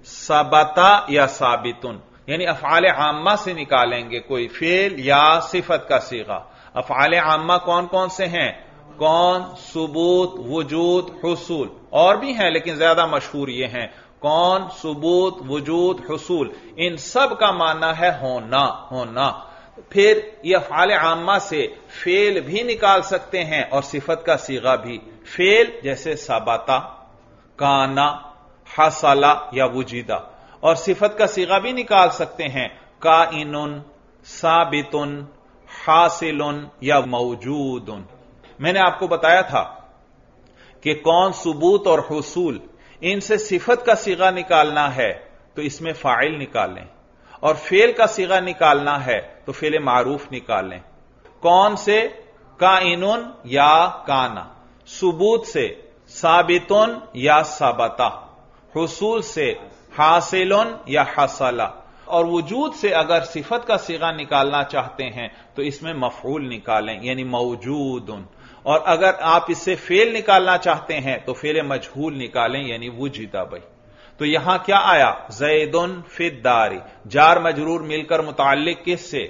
ثبتا یا ثابتن، یعنی افعال عامہ سے نکالیں گے کوئی فعل یا صفت کا صیغہ۔ افعال عامہ کون کون سے ہیں؟ کون، ثبوت، وجود، حصول، اور بھی ہیں لیکن زیادہ مشہور یہ ہیں، کون، ثبوت، وجود، حصول، ان سب کا معنی ہے ہونا، ہونا۔ پھر یہ افعال عامہ سے فعل بھی نکال سکتے ہیں اور صفت کا صیغہ بھی۔ فعل جیسے ثبتا، کانا، حصلا یا وجیدہ، اور صفت کا صیغہ بھی نکال سکتے ہیں، کائن، ثابت، حاصل یا موجود۔ میں نے آپ کو بتایا تھا کہ کون، ثبوت اور حصول، ان سے صفت کا صیغہ نکالنا ہے تو اس میں فاعل نکالیں، اور فعل کا صیغہ نکالنا ہے تو فعل معروف نکالیں۔ کون سے؟ کائن یا کانا، ثبوت سے ثابت یا ثبتا، حصول سے حاصل یا حصلا، اور وجود سے اگر صفت کا صیغہ نکالنا چاہتے ہیں تو اس میں مفعول نکالیں یعنی موجود، اور اگر آپ اس سے فعل نکالنا چاہتے ہیں تو فعل مجہول نکالیں یعنی وجدہ بھائی۔ تو یہاں کیا آیا؟ زید فی الدار، جار مجرور مل کر متعلق کس سے؟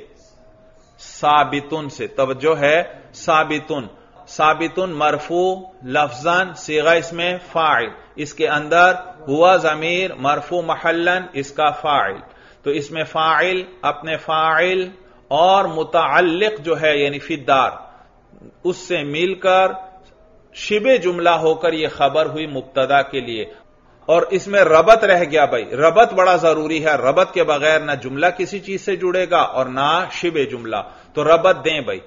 ثابتن سے۔ توجہ ہے، ثابتن، ثابتن مرفوع لفظاً، صیغہ اس میں فاعل، اس کے اندر ہوا ضمیر مرفوع محلاً اس کا فاعل، تو اس میں فاعل، اپنے فاعل اور متعلق جو ہے یعنی فی الدار اس سے مل کر شبہ جملہ ہو کر یہ خبر ہوئی مبتدا کے لیے، اور اس میں ربط رہ گیا بھائی، ربط بڑا ضروری ہے، ربط کے بغیر نہ جملہ کسی چیز سے جڑے گا اور نہ شبہ جملہ، تو ربط دیں بھائی۔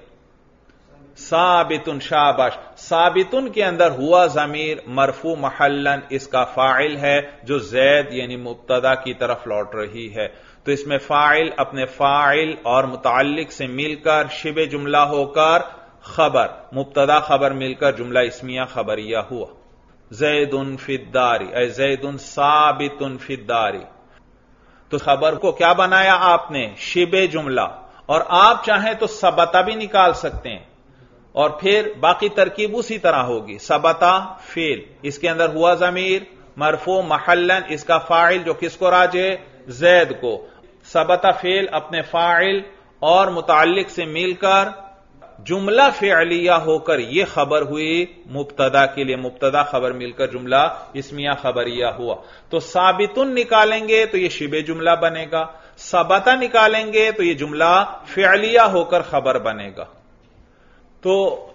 ثابتن، شاباش، ثابتن کے اندر ہوا ضمیر مرفوع محلاً اس کا فاعل ہے جو زید یعنی مبتدا کی طرف لوٹ رہی ہے، تو اس میں فاعل اپنے فاعل اور متعلق سے مل کر شبہ جملہ ہو کر خبر، مبتدا خبر مل کر جملہ اسمیہ خبریہ ہوا۔ زید فی الدار اے زید ثابت فی الدار، تو خبر کو کیا بنایا آپ نے؟ شبہ جملہ، اور آپ چاہیں تو ثبتا بھی نکال سکتے ہیں، اور پھر باقی ترکیب اسی طرح ہوگی۔ ثبتا فعل، اس کے اندر ہوا ضمیر مرفوع محلاً اس کا فاعل جو کس کو راجع؟ زید کو۔ ثبتا فعل اپنے فاعل اور متعلق سے مل کر جملہ فعلیہ ہو کر یہ خبر ہوئی مبتدا کے لیے، مبتدا خبر مل کر جملہ اسمیہ خبریہ ہوا۔ تو ثابتن نکالیں گے تو یہ شبہ جملہ بنے گا، ثبتا نکالیں گے تو یہ جملہ فعلیہ ہو کر خبر بنے گا۔ تو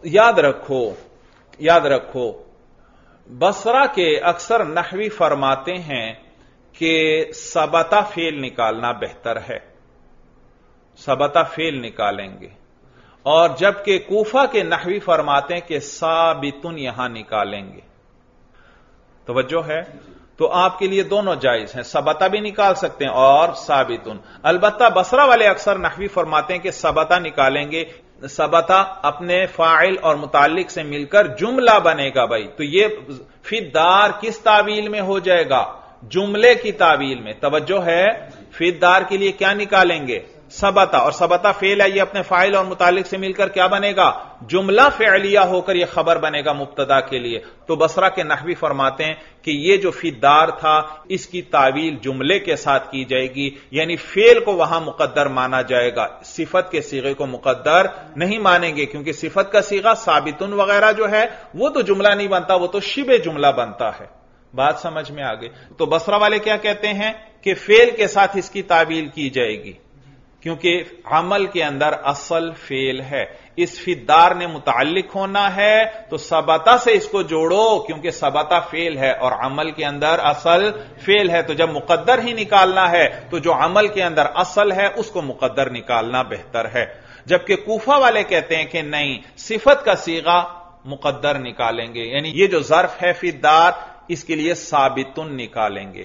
یاد رکھو بصرہ کے اکثر نحوی فرماتے ہیں کہ ثبتا فعل نکالنا بہتر ہے، ثبتا فعل نکالیں گے، اور جبکہ کوفہ کے نحوی فرماتے ہیں کہ ثابتن یہاں نکالیں گے۔ توجہ ہے؟ تو آپ کے لیے دونوں جائز ہیں، ثبتا بھی نکال سکتے ہیں اور ثابتن۔ البتہ بصرہ والے اکثر نحوی فرماتے ہیں کہ ثبتا نکالیں گے، ثبتا اپنے فاعل اور متعلق سے مل کر جملہ بنے گا بھائی، تو یہ فی الدار کس تعویل میں ہو جائے گا؟ جملے کی تعویل میں۔ توجہ ہے، فی الدار کے لیے کیا نکالیں گے؟ ثبتا، اور ثبتا فعل ہے، یہ اپنے فاعل اور متعلق سے مل کر کیا بنے گا؟ جملہ فعلیہ ہو کر یہ خبر بنے گا مبتدا کے لیے۔ تو بصرہ کے نحوی فرماتے ہیں کہ یہ جو فی الدار تھا اس کی تعویل جملے کے ساتھ کی جائے گی، یعنی فعل کو وہاں مقدر مانا جائے گا، صفت کے صیغے کو مقدر نہیں مانیں گے، کیونکہ صفت کا صیغہ ثابتن وغیرہ جو ہے وہ تو جملہ نہیں بنتا، وہ تو شبہ جملہ بنتا ہے۔ بات سمجھ میں آ گئی؟ تو بصرہ والے کیا کہتے ہیں کہ فعل کے ساتھ اس کی تعویل کی جائے گی، کیونکہ عمل کے اندر اصل فعل ہے، اس فی الدار نے متعلق ہونا ہے تو ثبتا سے اس کو جوڑو، کیونکہ ثبتا فعل ہے اور عمل کے اندر اصل فعل ہے، تو جب مقدر ہی نکالنا ہے تو جو عمل کے اندر اصل ہے اس کو مقدر نکالنا بہتر ہے۔ جبکہ کوفہ والے کہتے ہیں کہ نہیں، صفت کا صیغہ مقدر نکالیں گے، یعنی یہ جو ظرف ہے فی الدار اس کے لیے ثابتن نکالیں گے۔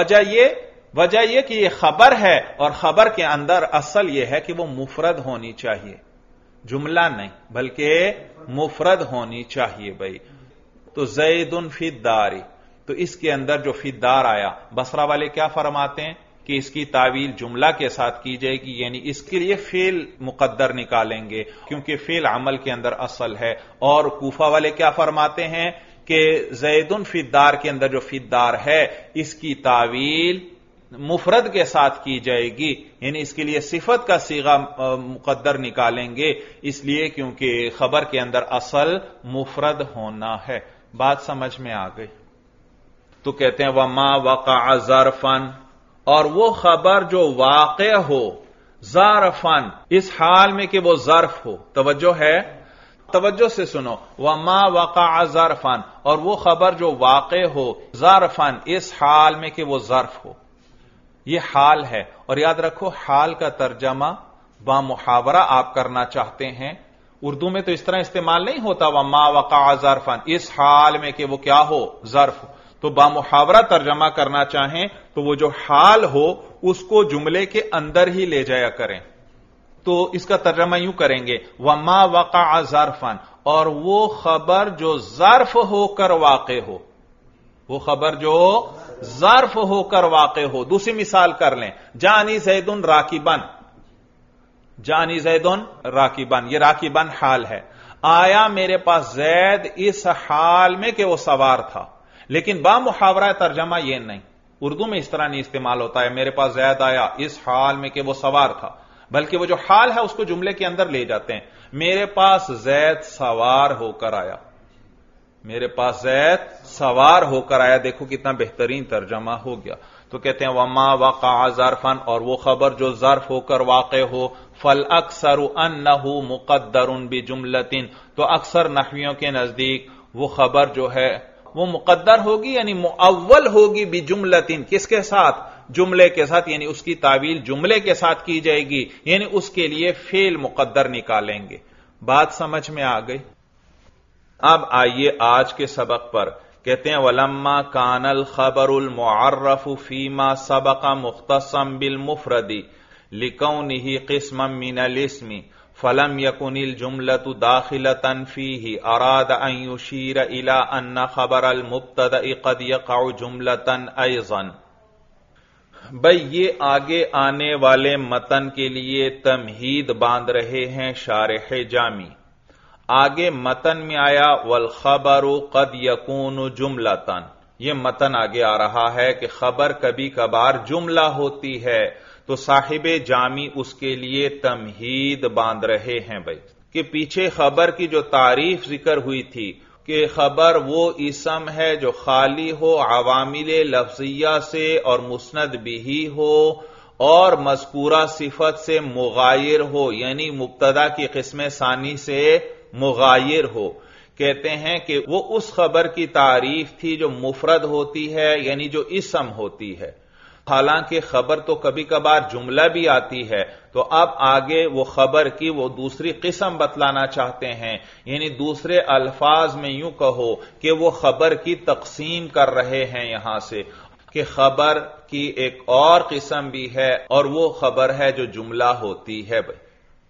وجہ یہ کہ یہ خبر ہے اور خبر کے اندر اصل یہ ہے کہ وہ مفرد ہونی چاہیے، جملہ نہیں بلکہ مفرد ہونی چاہیے بھائی۔ تو زید فی الدار، تو اس کے اندر جو فی الدار آیا، بصرہ والے کیا فرماتے ہیں کہ اس کی تعویل جملہ کے ساتھ کی جائے گی، یعنی اس کے لیے فعل مقدر نکالیں گے کیونکہ فعل عمل کے اندر اصل ہے۔ اور کوفہ والے کیا فرماتے ہیں کہ زید فی الدار کے اندر جو فی الدار ہے اس کی تعویل مفرد کے ساتھ کی جائے گی، یعنی اس کے لیے صفت کا صیغہ مقدر نکالیں گے، اس لیے کیونکہ خبر کے اندر اصل مفرد ہونا ہے۔ بات سمجھ میں آ گئی؟ تو کہتے ہیں وما وقع ظرفن، اور وہ خبر جو واقع ہو ظرفن، اس حال میں کہ وہ ظرف ہو۔ توجہ ہے، توجہ سے سنو، وما وقع ظرفن، اور وہ خبر جو واقع ہو ظرفن، اس حال میں کہ وہ ظرف ہو۔ یہ حال ہے، اور یاد رکھو حال کا ترجمہ با محاورہ آپ کرنا چاہتے ہیں، اردو میں تو اس طرح استعمال نہیں ہوتا وما وقع ظرفن، اس حال میں کہ وہ کیا ہو؟ ظرف ہو۔ تو با محاورہ ترجمہ کرنا چاہیں تو وہ جو حال ہو اس کو جملے کے اندر ہی لے جایا کریں۔ تو اس کا ترجمہ یوں کریں گے وما وقع ظرفن، اور وہ خبر جو ظرف ہو کر واقع ہو، وہ خبر جو ظرف ہو کر واقع ہو۔ دوسری مثال کر لیں، جانی زیدن راکبن، جانی زیدن راکبن، یہ راکبن حال ہے، آیا میرے پاس زید اس حال میں کہ وہ سوار تھا۔ لیکن با محاورہ ترجمہ یہ نہیں، اردو میں اس طرح نہیں استعمال ہوتا ہے میرے پاس زید آیا اس حال میں کہ وہ سوار تھا، بلکہ وہ جو حال ہے اس کو جملے کے اندر لے جاتے ہیں۔ میرے پاس زید سوار ہو کر آیا، میرے پاس زید سوار ہو کر آیا، دیکھو کتنا بہترین ترجمہ ہو گیا۔ تو کہتے ہیں وما وقع ظرفن، اور وہ خبر جو ظرف ہو کر واقع ہو، فالاکثر انہ مقدر بجملۃ، تو اکثر نحویوں کے نزدیک وہ خبر جو ہے وہ مقدر ہوگی، یعنی مؤول ہوگی بجملۃ، کس کے ساتھ؟ جملے کے ساتھ، یعنی اس کی تعویل جملے کے ساتھ کی جائے گی، یعنی اس کے لیے فعل مقدر نکالیں گے۔ بات سمجھ میں آ گئی؟ اب آئیے آج کے سبق پر، کہتے ہیں وَلَمَّا كَانَ الْخَبَرُ الْمُعَرَّفُ فِيمَا سَبَقَ مُخْتَصًّا بِالْمُفْرَدِ لِكَوْنِهِ قِسْمًا مِنَ الْإِسْمِ فَلَمْ يَكُنِ الْجُمْلَةُ دَاخِلَةً فِيهِ أَرَادَ أَنْ يُشِيرَ إِلَىٰ أَنَّ خَبَرَ الْمُبْتَدَإِ قَدْ يَقَعُ جُمْلَةً أَيْضًا۔ بھئی یہ آگے آنے والے متن کے لیے تمہید باندھ رہے ہیں شارح جامی۔ آگے متن میں آیا والخبر قد یکون جملتن، یہ متن آگے آ رہا ہے کہ خبر کبھی کبھار جملہ ہوتی ہے، تو صاحب جامی اس کے لیے تمہید باندھ رہے ہیں بھائی کہ پیچھے خبر کی جو تعریف ذکر ہوئی تھی کہ خبر وہ اسم ہے جو خالی ہو عوامل لفظیہ سے اور مسند بھی ہو اور مذکورہ صفت سے مغایر ہو، یعنی مبتدا کی قسم ثانی سے مغایر ہو۔ کہتے ہیں کہ وہ اس خبر کی تعریف تھی جو مفرد ہوتی ہے، یعنی جو اسم ہوتی ہے، حالانکہ خبر تو کبھی کبھار جملہ بھی آتی ہے۔ تو اب آگے وہ خبر کی وہ دوسری قسم بتلانا چاہتے ہیں، یعنی دوسرے الفاظ میں یوں کہو کہ وہ خبر کی تقسیم کر رہے ہیں یہاں سے کہ خبر کی ایک اور قسم بھی ہے اور وہ خبر ہے جو جملہ ہوتی ہے بھائی۔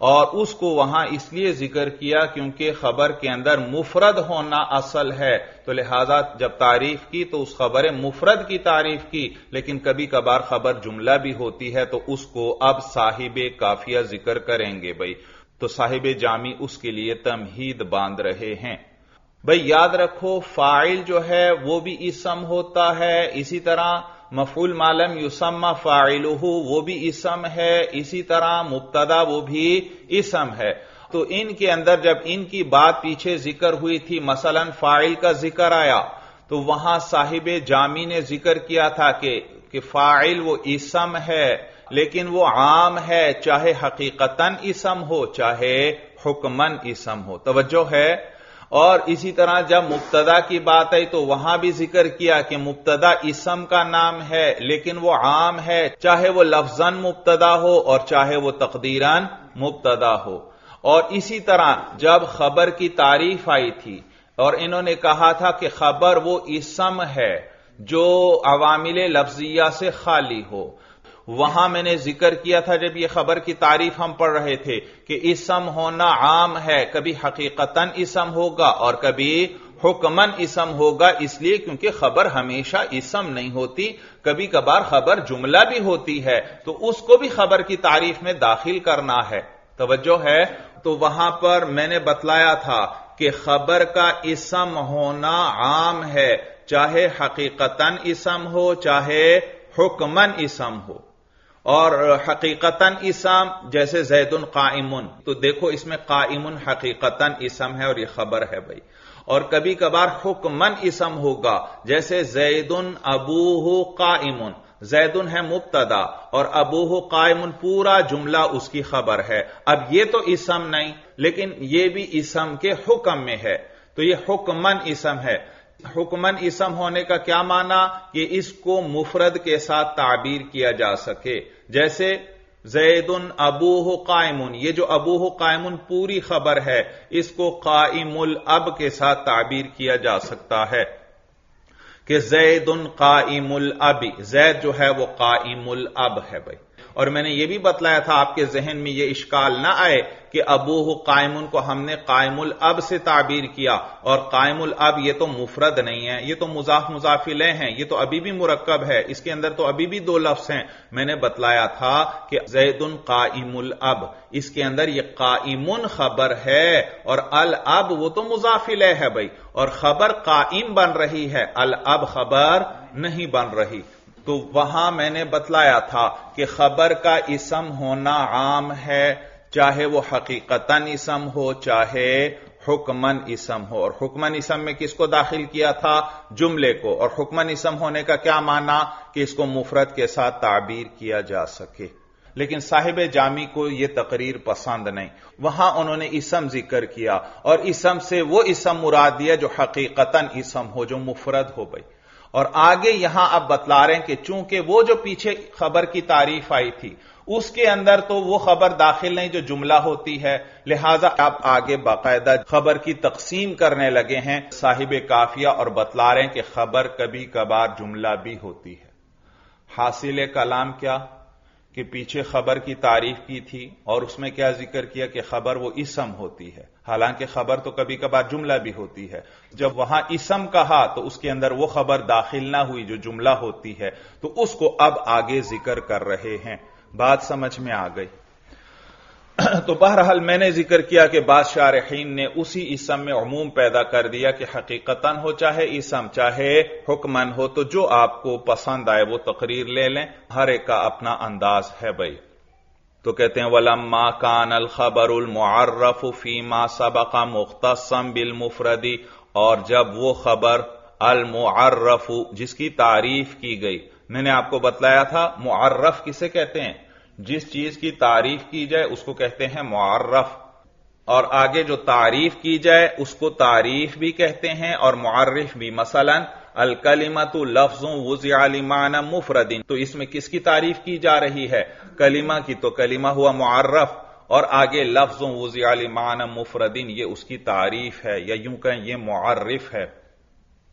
اور اس کو وہاں اس لیے ذکر کیا کیونکہ خبر کے اندر مفرد ہونا اصل ہے، تو لہذا جب تعریف کی تو اس خبر مفرد کی تعریف کی، لیکن کبھی کبھار خبر جملہ بھی ہوتی ہے تو اس کو اب صاحب قافیہ ذکر کریں گے بھائی، تو صاحب جامی اس کے لیے تمہید باندھ رہے ہیں۔ بھائی یاد رکھو فاعل جو ہے وہ بھی اسم ہوتا ہے، اسی طرح مفعول ما لم یسمى فاعلہ وہ بھی اسم ہے، اسی طرح مبتدا وہ بھی اسم ہے۔ تو ان کے اندر جب ان کی بات پیچھے ذکر ہوئی تھی، مثلا فاعل کا ذکر آیا تو وہاں صاحب جامی نے ذکر کیا تھا کہ فاعل وہ اسم ہے لیکن وہ عام ہے، چاہے حقیقتاً اسم ہو چاہے حکماً اسم ہو، توجہ ہے۔ اور اسی طرح جب مبتدا کی بات آئی تو وہاں بھی ذکر کیا کہ مبتدا اسم کا نام ہے لیکن وہ عام ہے، چاہے وہ لفظاً مبتدا ہو اور چاہے وہ تقدیراً مبتدا ہو۔ اور اسی طرح جب خبر کی تعریف آئی تھی اور انہوں نے کہا تھا کہ خبر وہ اسم ہے جو عوامل لفظیہ سے خالی ہو، وہاں میں نے ذکر کیا تھا جب یہ خبر کی تعریف ہم پڑھ رہے تھے کہ اسم ہونا عام ہے، کبھی حقیقتاً اسم ہوگا اور کبھی حکماً اسم ہوگا، اس لیے کیونکہ خبر ہمیشہ اسم نہیں ہوتی، کبھی کبھار خبر جملہ بھی ہوتی ہے تو اس کو بھی خبر کی تعریف میں داخل کرنا ہے، توجہ ہے۔ تو وہاں پر میں نے بتلایا تھا کہ خبر کا اسم ہونا عام ہے، چاہے حقیقتاً اسم ہو چاہے حکماً اسم ہو۔ اور حقیقتاً اسم جیسے زید قائم، تو دیکھو اس میں قائم حقیقتاً اسم ہے اور یہ خبر ہے بھائی۔ اور کبھی کبھار حکماً اسم ہوگا جیسے زید ابوہ قائم، زید ہے مبتدا اور ابوہ قائم پورا جملہ اس کی خبر ہے۔ اب یہ تو اسم نہیں لیکن یہ بھی اسم کے حکم میں ہے، تو یہ حکماً اسم ہے۔ حکماً اسم ہونے کا کیا معنی کہ اس کو مفرد کے ساتھ تعبیر کیا جا سکے، جیسے زید ابوہ قائم، یہ جو ابوہ قائم پوری خبر ہے اس کو قائم الاب کے ساتھ تعبیر کیا جا سکتا ہے کہ زید قائم الاب، زید جو ہے وہ قائم الاب ہے بھائی۔ اور میں نے یہ بھی بتلایا تھا آپ کے ذہن میں یہ اشکال نہ آئے کہ ابوہ قائم کو ہم نے قائم الاب سے تعبیر کیا اور قائم الاب یہ تو مفرد نہیں ہے، یہ تو مضاف مضاف الیہ ہیں، یہ تو ابھی بھی مرکب ہے، اس کے اندر تو ابھی بھی دو لفظ ہیں۔ میں نے بتلایا تھا کہ زید قائم الاب، اس کے اندر یہ قائم خبر ہے اور الاب وہ تو مضاف الیہ ہے بھائی، اور خبر قائم بن رہی ہے، الاب خبر نہیں بن رہی۔ تو وہاں میں نے بتلایا تھا کہ خبر کا اسم ہونا عام ہے، چاہے وہ حقیقتاً اسم ہو چاہے حکماً اسم ہو، اور حکماً اسم میں کس کو داخل کیا تھا؟ جملے کو، اور حکماً اسم ہونے کا کیا معنی کہ اس کو مفرد کے ساتھ تعبیر کیا جا سکے۔ لیکن صاحب جامی کو یہ تقریر پسند نہیں، وہاں انہوں نے اسم ذکر کیا اور اسم سے وہ اسم مراد دیا جو حقیقتاً اسم ہو، جو مفرد ہو بھائی۔ اور آگے یہاں اب بتلا رہے ہیں کہ چونکہ وہ جو پیچھے خبر کی تعریف آئی تھی اس کے اندر تو وہ خبر داخل نہیں جو جملہ ہوتی ہے، لہذا آپ آگے باقاعدہ خبر کی تقسیم کرنے لگے ہیں صاحب قافیہ اور بتلا رہے ہیں کہ خبر کبھی کبھار جملہ بھی ہوتی ہے۔ حاصل کلام کیا کہ پیچھے خبر کی تعریف کی تھی اور اس میں کیا ذکر کیا کہ خبر وہ اسم ہوتی ہے، حالانکہ خبر تو کبھی کبھار جملہ بھی ہوتی ہے۔ جب وہاں اسم کہا تو اس کے اندر وہ خبر داخل نہ ہوئی جو جملہ ہوتی ہے، تو اس کو اب آگے ذکر کر رہے ہیں۔ بات سمجھ میں آ گئی؟ تو بہرحال میں نے ذکر کیا کہ بعض شارحین نے اسی اسم میں عموم پیدا کر دیا کہ حقیقتاً ہو چاہے اسم چاہے حکماً ہو، تو جو آپ کو پسند آئے وہ تقریر لے لیں، ہر ایک کا اپنا انداز ہے بھائی۔ تو کہتے ہیں وَلَمَّا كَانَ الْخَبَرُ الْمُعَرَّفُ فِي مَا سَبَقَ مُخْتَصًّا بِالْمُفْرَدِ، اور جب وہ خبر المعرف جس کی تعریف کی گئی، میں نے آپ کو بتلایا تھا معرف کسے کہتے ہیں؟ جس چیز کی تعریف کی جائے اس کو کہتے ہیں معرف، اور آگے جو تعریف کی جائے اس کو تعریف بھی کہتے ہیں اور معرف بھی۔ مثلا الکلمۃ لفظ وضع لمعنی مفرد، تو اس میں کس کی تعریف کی جا رہی ہے؟ کلمہ کی، تو کلمہ ہوا معرف، اور آگے لفظ وضع لمعنی مفرد یہ اس کی تعریف ہے، یا یوں کہیں یہ معرف ہے۔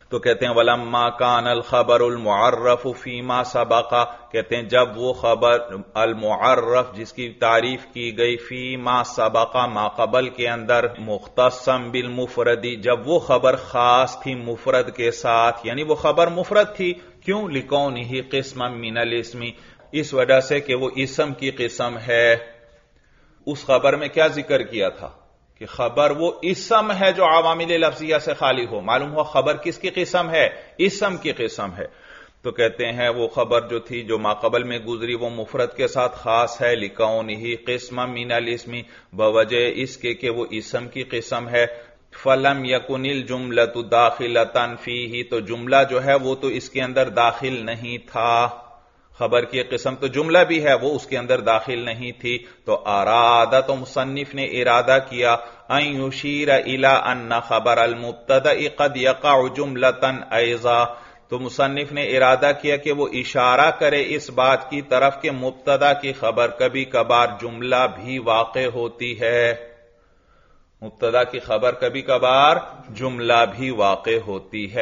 تو کہتے ہیں ولما کان الخبر المعرف فیما سبق، کہتے ہیں جب وہ خبر المعرف جس کی تعریف کی گئی فیما سبق ما قبل کے اندر مختصم بالمفردی، جب وہ خبر خاص تھی مفرد کے ساتھ، یعنی وہ خبر مفرد تھی، کیوں؟ لکونہ قسما من الاسم، اس وجہ سے کہ وہ اسم کی قسم ہے۔ اس خبر میں کیا ذکر کیا تھا کہ خبر وہ اسم ہے جو عوامل لفظیہ سے خالی ہو، معلوم ہوا خبر کس کی قسم ہے؟ اسم کی قسم ہے۔ تو کہتے ہیں وہ خبر جو تھی جو ماقبل میں گزری وہ مفرد کے ساتھ خاص ہے، لکونہ قسما من الاسم، بوجہ اس کے کہ وہ اسم کی قسم ہے۔ فلم یکن الجملۃ داخلۃ فیہ، تو جملہ جو ہے وہ تو اس کے اندر داخل نہیں تھا، خبر کی قسم تو جملہ بھی ہے وہ اس کے اندر داخل نہیں تھی۔ تو ارادہ، تو مصنف نے ارادہ کیا، ان یشیر الی ان خبر المبتدأ قد یقع جملۃ ایضا، تو مصنف نے ارادہ کیا کہ وہ اشارہ کرے اس بات کی طرف کہ مبتدا کی خبر کبھی کبھار جملہ بھی واقع ہوتی ہے، مبتدا کی خبر کبھی کبھار جملہ بھی واقع ہوتی ہے۔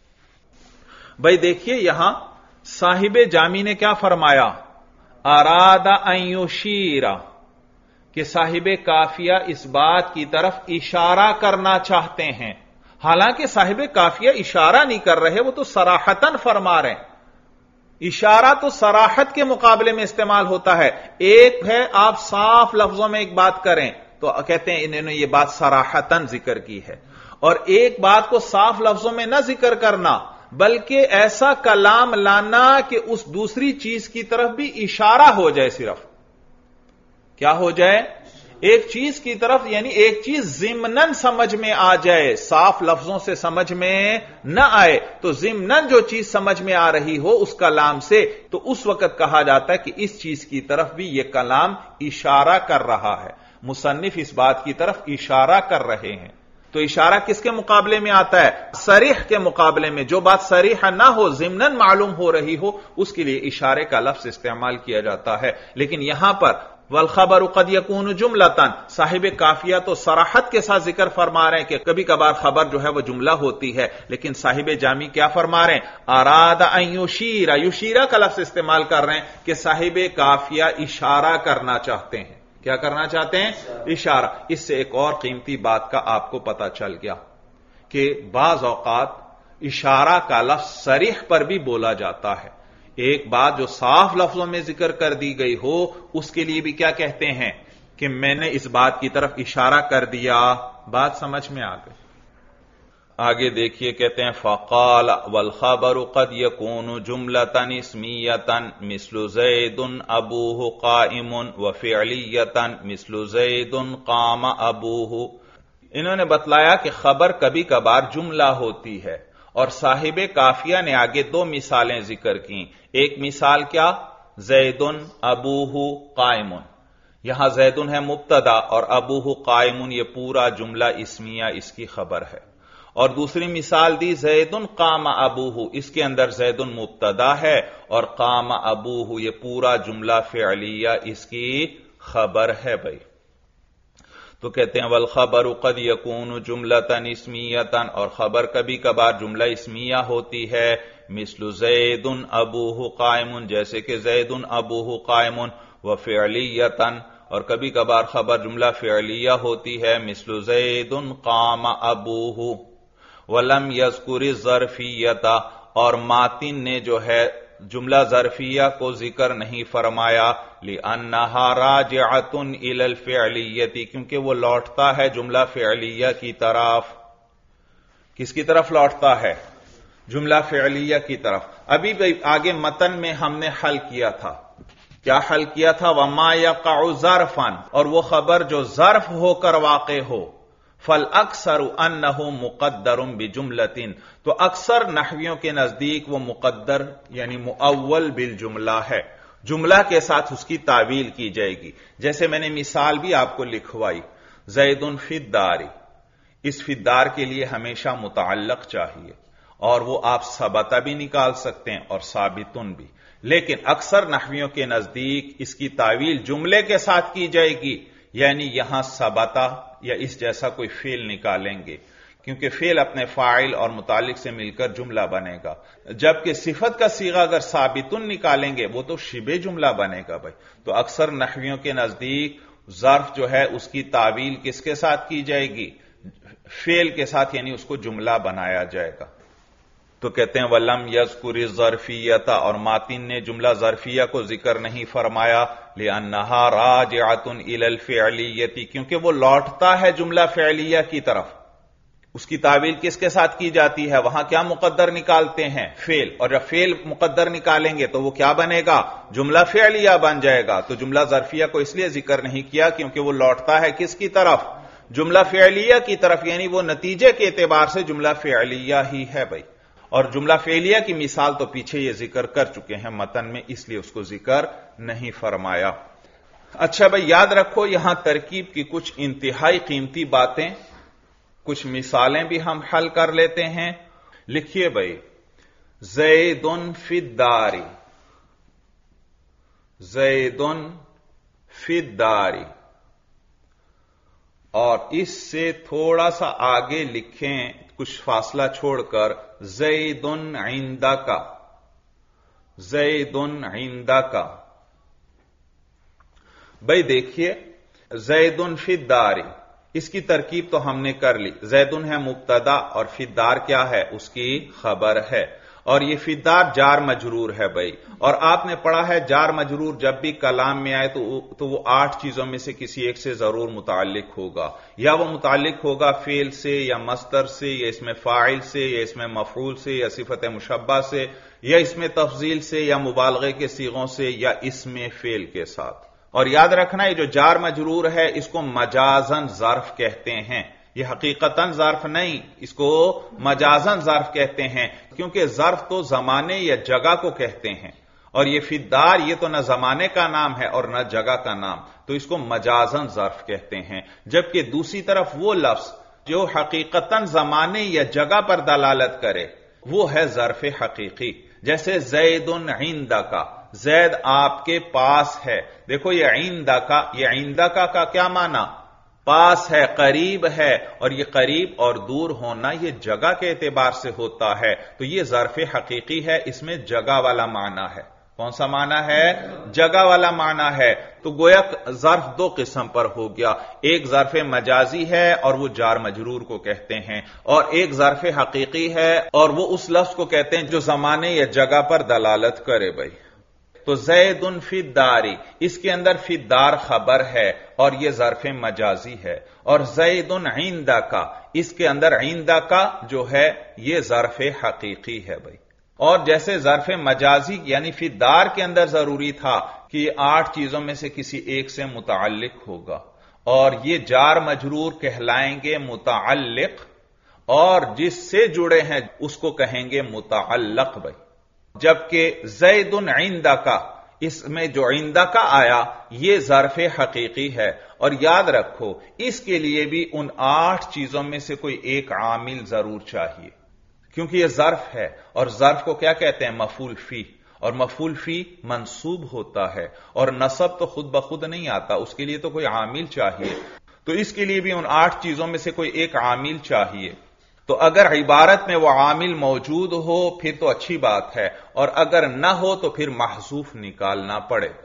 بھائی دیکھیے یہاں صاحب جامی نے کیا فرمایا؟ ارادہ ان یشیر، کہ صاحب کافیہ اس بات کی طرف اشارہ کرنا چاہتے ہیں، حالانکہ صاحب کافیہ اشارہ نہیں کر رہے، وہ تو صراحتاً فرما رہے ہیں۔ اشارہ تو صراحت کے مقابلے میں استعمال ہوتا ہے، ایک ہے آپ صاف لفظوں میں ایک بات کریں تو کہتے ہیں انہوں نے یہ بات صراحتاً ذکر کی ہے، اور ایک بات کو صاف لفظوں میں نہ ذکر کرنا بلکہ ایسا کلام لانا کہ اس دوسری چیز کی طرف بھی اشارہ ہو جائے، صرف کیا ہو جائے؟ ایک چیز کی طرف، یعنی ایک چیز ضمناً سمجھ میں آ جائے، صاف لفظوں سے سمجھ میں نہ آئے، تو ضمناً جو چیز سمجھ میں آ رہی ہو اس کلام سے، تو اس وقت کہا جاتا ہے کہ اس چیز کی طرف بھی یہ کلام اشارہ کر رہا ہے، مصنف اس بات کی طرف اشارہ کر رہے ہیں۔ تو اشارہ کس کے مقابلے میں آتا ہے؟ صریح کے مقابلے میں، جو بات صریح نہ ہو ضمناً معلوم ہو رہی ہو اس کے لیے اشارے کا لفظ استعمال کیا جاتا ہے۔ لیکن یہاں پر والخبر قد یکون جملۃ، صاحب کافیہ تو صراحت کے ساتھ ذکر فرما رہے ہیں کہ کبھی کبھار خبر جو ہے وہ جملہ ہوتی ہے، لیکن صاحب جامی کیا فرما رہے ہیں؟ اراد ان یشیر، یشیر کا لفظ استعمال کر رہے ہیں کہ صاحب کافیہ اشارہ کرنا چاہتے ہیں۔ کیا کرنا چاہتے ہیں؟ اشارہ۔ اس سے ایک اور قیمتی بات کا آپ کو پتہ چل گیا کہ بعض اوقات اشارہ کا لفظ صریح پر بھی بولا جاتا ہے، ایک بات جو صاف لفظوں میں ذکر کر دی گئی ہو اس کے لیے بھی کیا کہتے ہیں کہ میں نے اس بات کی طرف اشارہ کر دیا۔ بات سمجھ میں آ گئی؟ آگے دیکھیے کہتے ہیں فقال والخبر قد یکون جملۃ اسمیۃ مثل زید ابوہ قائم وفعلیۃ مثل زید قام ابوہ۔ انہوں نے بتلایا کہ خبر کبھی کبھار جملہ ہوتی ہے، اور صاحب کافیہ نے آگے دو مثالیں ذکر کی۔ ایک مثال کیا؟ زید ابوہ قائم، یہاں زید ہے مبتدا اور ابوہ قائم یہ پورا جملہ اسمیہ اس کی خبر ہے۔ اور دوسری مثال دی زید قام ابوہ، اس کے اندر زید مبتدا ہے اور قام ابوہ یہ پورا جملہ فعلیہ اس کی خبر ہے۔ بھائی تو کہتے ہیں والخبر قد یکون جملۃ اسمیۃ، اور خبر کبھی کبھار جملہ اسمیہ ہوتی ہے، مثل زید ابوہ قائم، جیسے کہ زید ابوہ قائم، وفعلیۃ، اور کبھی کبھار خبر جملہ فعلیہ ہوتی ہے، مثل زید قام ابوہ۔ ولم یذکر الظرفیۃ، اور ماتن نے جو ہے جملہ ظرفیہ کو ذکر نہیں فرمایا، لأنہا راجعۃ الی الفعلیۃ، کیونکہ وہ لوٹتا ہے جملہ فعلیہ کی طرف۔ کس کی طرف لوٹتا ہے؟ جملہ فعلیہ کی طرف۔ ابھی آگے متن میں ہم نے حل کیا تھا، کیا حل کیا تھا؟ وما یقع ظرفا، اور وہ خبر جو ظرف ہو کر واقع ہو، فالاکثر انہ مقدر بجملۃ، تو اکثر نحویوں کے نزدیک وہ مقدر یعنی مؤول بالجملہ ہے، جملہ کے ساتھ اس کی تعویل کی جائے گی۔ جیسے میں نے مثال بھی آپ کو لکھوائی، زید فی الدار، اس فی الدار کے لیے ہمیشہ متعلق چاہیے، اور وہ آپ ثبتہ بھی نکال سکتے ہیں اور ثابتن بھی، لیکن اکثر نحویوں کے نزدیک اس کی تعویل جملے کے ساتھ کی جائے گی، یعنی یہاں ثبتہ یا اس جیسا کوئی فعل نکالیں گے، کیونکہ فعل اپنے فاعل اور متعلق سے مل کر جملہ بنے گا، جبکہ صفت کا صیغہ اگر ثابتن نکالیں گے وہ تو شبہ جملہ بنے گا بھائی۔ تو اکثر نحویوں کے نزدیک ظرف جو ہے اس کی تعویل کس کے ساتھ کی جائے گی؟ فعل کے ساتھ، یعنی اس کو جملہ بنایا جائے گا۔ تو کہتے ہیں وَلَمْ يَذْكُرِ الظَّرْفِيَّةَ، اور ماتن نے جملہ ظرفیہ کو ذکر نہیں فرمایا، لِأَنَّهَا رَاجِعَةٌ إِلَى الْفِعْلِيَّةِ، کیونکہ وہ لوٹتا ہے جملہ فعلیہ کی طرف۔ اس کی تعویل کس کے ساتھ کی جاتی ہے؟ وہاں کیا مقدر نکالتے ہیں؟ فعل، اور جب فعل مقدر نکالیں گے تو وہ کیا بنے گا؟ جملہ فعلیہ بن جائے گا۔ تو جملہ ظرفیہ کو اس لیے ذکر نہیں کیا کیونکہ وہ لوٹتا ہے کس کی طرف؟ جملہ فعلیہ کی طرف، یعنی وہ نتیجے کے اعتبار سے جملہ فعلیہ ہی ہے بھائی۔ اور جملہ فعلیہ کی مثال تو پیچھے یہ ذکر کر چکے ہیں متن میں، اس لیے اس کو ذکر نہیں فرمایا۔ اچھا بھائی یاد رکھو، یہاں ترکیب کی کچھ انتہائی قیمتی باتیں، کچھ مثالیں بھی ہم حل کر لیتے ہیں۔ لکھیے بھائی، زید فی الدار، زید فی الدار، اور اس سے تھوڑا سا آگے لکھیں کچھ فاصلہ چھوڑ کر، زید عندک، زید عندک۔ بھائی دیکھیے، زید فی الدار، اس کی ترکیب تو ہم نے کر لی۔ زیدن ہے مبتدا اور فی الدار کیا ہے؟ اس کی خبر ہے، اور یہ فی الدار جار مجرور ہے بھائی۔ اور آپ نے پڑھا ہے جار مجرور جب بھی کلام میں آئے تو وہ 8 چیزوں میں سے کسی ایک سے ضرور متعلق ہوگا، یا وہ متعلق ہوگا فعل سے، یا مصدر سے، یا اس میں فاعل سے، یا اس میں مفعول سے، یا صفت مشبہ سے، یا اس میں تفضیل سے، یا مبالغے کے صیغوں سے، یا اس میں فعل کے ساتھ۔ اور یاد رکھنا یہ جو جار مجرور ہے اس کو مجازن ظرف کہتے ہیں، یہ حقیقتاً ظرف نہیں، اس کو مجازن ظرف کہتے ہیں، کیونکہ ظرف تو زمانے یا جگہ کو کہتے ہیں، اور یہ فی الدار یہ تو نہ زمانے کا نام ہے اور نہ جگہ کا نام، تو اس کو مجازن ظرف کہتے ہیں۔ جبکہ دوسری طرف وہ لفظ جو حقیقتاً زمانے یا جگہ پر دلالت کرے وہ ہے ظرف حقیقی، جیسے زید عندک، زید آپ کے پاس ہے۔ دیکھو یہ عندک، یہ عندک کا کیا معنی؟ پاس ہے، قریب ہے، اور یہ قریب اور دور ہونا یہ جگہ کے اعتبار سے ہوتا ہے، تو یہ ظرف حقیقی ہے، اس میں جگہ والا معنی ہے۔ کون سا معنی ہے؟ جگہ والا معنی ہے۔ تو گویا ظرف 2 قسم پر ہو گیا، ایک ظرف مجازی ہے اور وہ جار مجرور کو کہتے ہیں، اور ایک ظرف حقیقی ہے اور وہ اس لفظ کو کہتے ہیں جو زمانے یا جگہ پر دلالت کرے بھائی۔ تو زید فی الدار، اس کے اندر فی الدار خبر ہے اور یہ ظرف مجازی ہے، اور زید عندک، اس کے اندر عندک جو ہے یہ ظرف حقیقی ہے بھائی۔ اور جیسے ظرف مجازی یعنی فی الدار کے اندر ضروری تھا کہ یہ 8 چیزوں میں سے کسی ایک سے متعلق ہوگا، اور یہ جار مجرور کہلائیں گے متعلق، اور جس سے جڑے ہیں اس کو کہیں گے متعلق بھائی۔ جبکہ زید عندک، اس میں جو عندک آیا یہ ظرف حقیقی ہے، اور یاد رکھو اس کے لیے بھی ان 8 چیزوں میں سے کوئی ایک عامل ضرور چاہیے، کیونکہ یہ ظرف ہے، اور ظرف کو کیا کہتے ہیں؟ مفعول فی، اور مفعول فی منصوب ہوتا ہے، اور نصب تو خود بخود نہیں آتا، اس کے لیے تو کوئی عامل چاہیے۔ تو اس کے لیے بھی ان 8 چیزوں میں سے کوئی ایک عامل چاہیے۔ تو اگر عبارت میں وہ عامل موجود ہو پھر تو اچھی بات ہے، اور اگر نہ ہو تو پھر محذوف نکالنا پڑے گا۔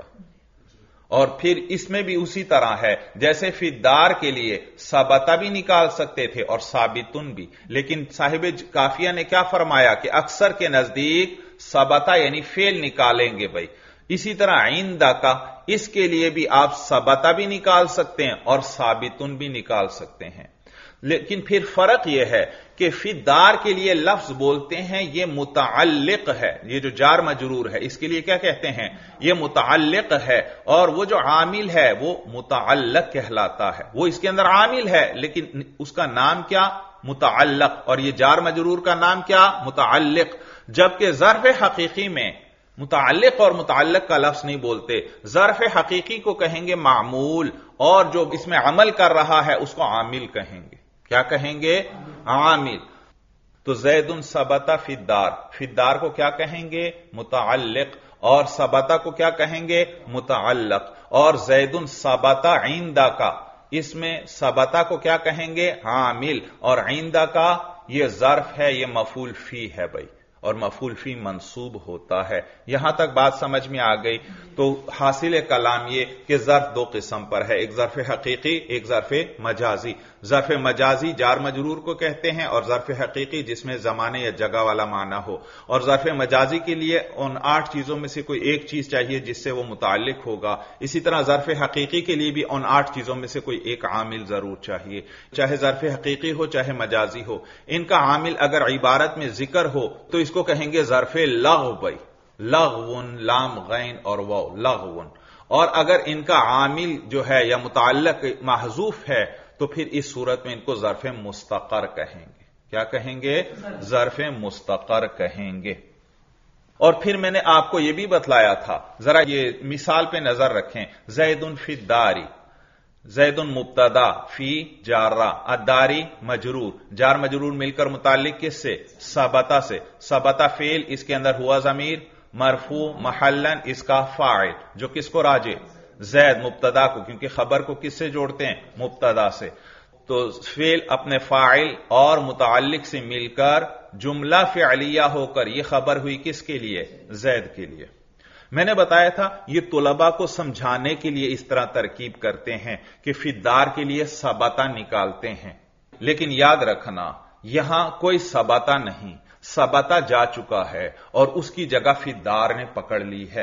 اور پھر اس میں بھی اسی طرح ہے، جیسے فی الدار کے لیے ثبتہ بھی نکال سکتے تھے اور ثابتن بھی، لیکن صاحب کافیہ نے کیا فرمایا کہ اکثر کے نزدیک ثبتہ یعنی فعل نکالیں گے بھائی۔ اسی طرح عندک، اس کے لیے بھی آپ ثبتہ بھی نکال سکتے ہیں اور ثابتن بھی نکال سکتے ہیں، لیکن پھر فرق یہ ہے کہ فی الدار کے لیے لفظ بولتے ہیں یہ متعلق ہے، یہ جو جار مجرور ہے اس کے لیے کیا کہتے ہیں؟ یہ متعلق ہے، اور وہ جو عامل ہے وہ متعلق کہلاتا ہے، وہ اس کے اندر عامل ہے لیکن اس کا نام کیا؟ متعلق، اور یہ جار مجرور کا نام کیا؟ متعلق۔ جبکہ ظرف حقیقی میں متعلق اور متعلق کا لفظ نہیں بولتے، ظرف حقیقی کو کہیں گے معمول، اور جو اس میں عمل کر رہا ہے اس کو عامل کہیں گے۔ کیا کہیں گے؟ عامل۔ تو زید ثبت فی الدار، فی الدار کو کیا کہیں گے؟ متعلق، اور ثبت کو کیا کہیں گے؟ متعلق۔ اور زید ثبت عندک، اس میں سبتا کو کیا کہیں گے؟ عامل، اور عندہ کا یہ ظرف ہے، یہ مفعول فی ہے بھائی، اور مفعول فی منصوب ہوتا ہے۔ یہاں تک بات سمجھ میں آ گئی؟ تو حاصل کلام یہ کہ ظرف دو قسم پر ہے، ایک ظرف حقیقی، ایک ظرف مجازی۔ ظرف مجازی جار مجرور کو کہتے ہیں، اور ظرف حقیقی جس میں زمانے یا جگہ والا معنی ہو۔ اور ظرف مجازی کے لیے ان 8 چیزوں میں سے کوئی ایک چیز چاہیے جس سے وہ متعلق ہوگا۔ اسی طرح ظرف حقیقی کے لیے بھی ان 8 چیزوں میں سے کوئی ایک عامل ضرور چاہیے، چاہے ظرف حقیقی ہو چاہے مجازی ہو۔ ان کا عامل اگر عبارت میں ذکر ہو تو اس کو کہیں گے ظرف لغو بھائی، لغون، لام غین اور واو، لغون۔ اور اگر ان کا عامل جو ہے یا متعلق محذوف ہے تو پھر اس صورت میں ان کو ظرف مستقر کہیں گے۔ کیا کہیں گے؟ ظرف مستقر کہیں گے۔ اور پھر میں نے آپ کو یہ بھی بتلایا تھا، ذرا یہ مثال پہ نظر رکھیں، زید فی الداری، زید مبتدا، فی جارہ، الداری مجرور، جار مجرور مل کر متعلق کس سے؟ ثبتا سے۔ ثبتا فعل، اس کے اندر ہوا ضمیر مرفوع محلن، اس کا فاعل جو کس کو راجع؟ زید، مبتدا کو، کیونکہ خبر کو کس سے جوڑتے ہیں؟ مبتدا سے۔ تو فعل اپنے فاعل اور متعلق سے مل کر جملہ فعلیہ ہو کر یہ خبر ہوئی کس کے لیے؟ زید کے لیے۔ میں نے بتایا تھا یہ طلباء کو سمجھانے کے لیے اس طرح ترکیب کرتے ہیں کہ فی الدار کے لیے ثبتا نکالتے ہیں، لیکن یاد رکھنا یہاں کوئی ثبتا نہیں، ثبتا جا چکا ہے اور اس کی جگہ فی الدار نے پکڑ لی ہے،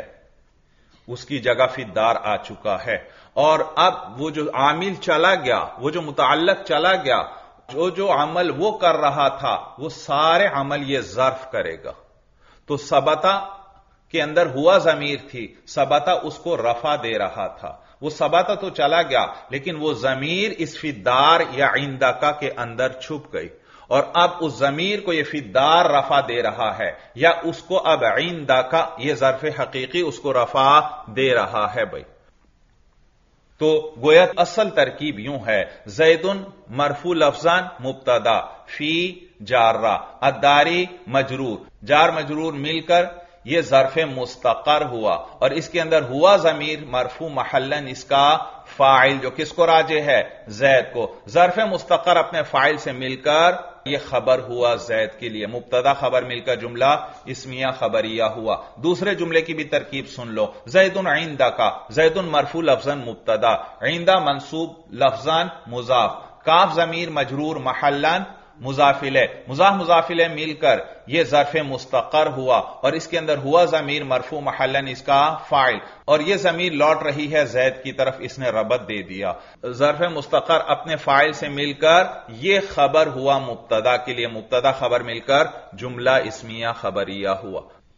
اس کی جگہ فی الدار آ چکا ہے۔ اور اب وہ جو عامل چلا گیا، وہ جو متعلق چلا گیا، جو عمل وہ کر رہا تھا وہ سارے عمل یہ ظرف کرے گا۔ تو ثبتا کے اندر ہوا ضمیر تھی، ثبتا اس کو رفع دے رہا تھا، وہ ثبتا تو چلا گیا لیکن وہ ضمیر اس فی الدار یا عندکا کے اندر چھپ گئی، اور اب اس ضمیر کو یہ فی الدار رفع دے رہا ہے، یا اس کو اب عندکا یہ ظرف حقیقی اس کو رفع دے رہا ہے بھائی۔ تو گویا اصل ترکیب یوں ہے، زید مرفوع لفظان مبتدا، فی جارہ، الداری مجرور، جار مجرور مل کر یہ ظرف مستقر ہوا، اور اس کے اندر ہوا ضمیر مرفوع محلن، اس کا فاعل جو کس کو راجع ہے؟ زید کو۔ ظرف مستقر اپنے فاعل سے مل کر یہ خبر ہوا زید کے لیے، مبتدا خبر مل کر جملہ اسمیہ خبریہ ہوا۔ دوسرے جملے کی بھی ترکیب سن لو، زید عندکا، زید مرفوع لفظاً مبتدا، عندہ منصوب لفظاً مضاف، کاف ضمیر مجرور محلن مضاف الیہ، مضاف الیہ مل کر یہ ظرف مستقر ہوا، اور اس کے اندر ہوا ضمیر مرفوع محلن، اس کا فاعل، اور یہ ضمیر لوٹ رہی ہے زید کی طرف، اس نے ربط دے دیا۔ ظرف مستقر اپنے فاعل سے مل کر یہ خبر ہوا مبتدا کے لیے، مبتدا خبر مل کر جملہ اسمیہ خبریہ ہوا۔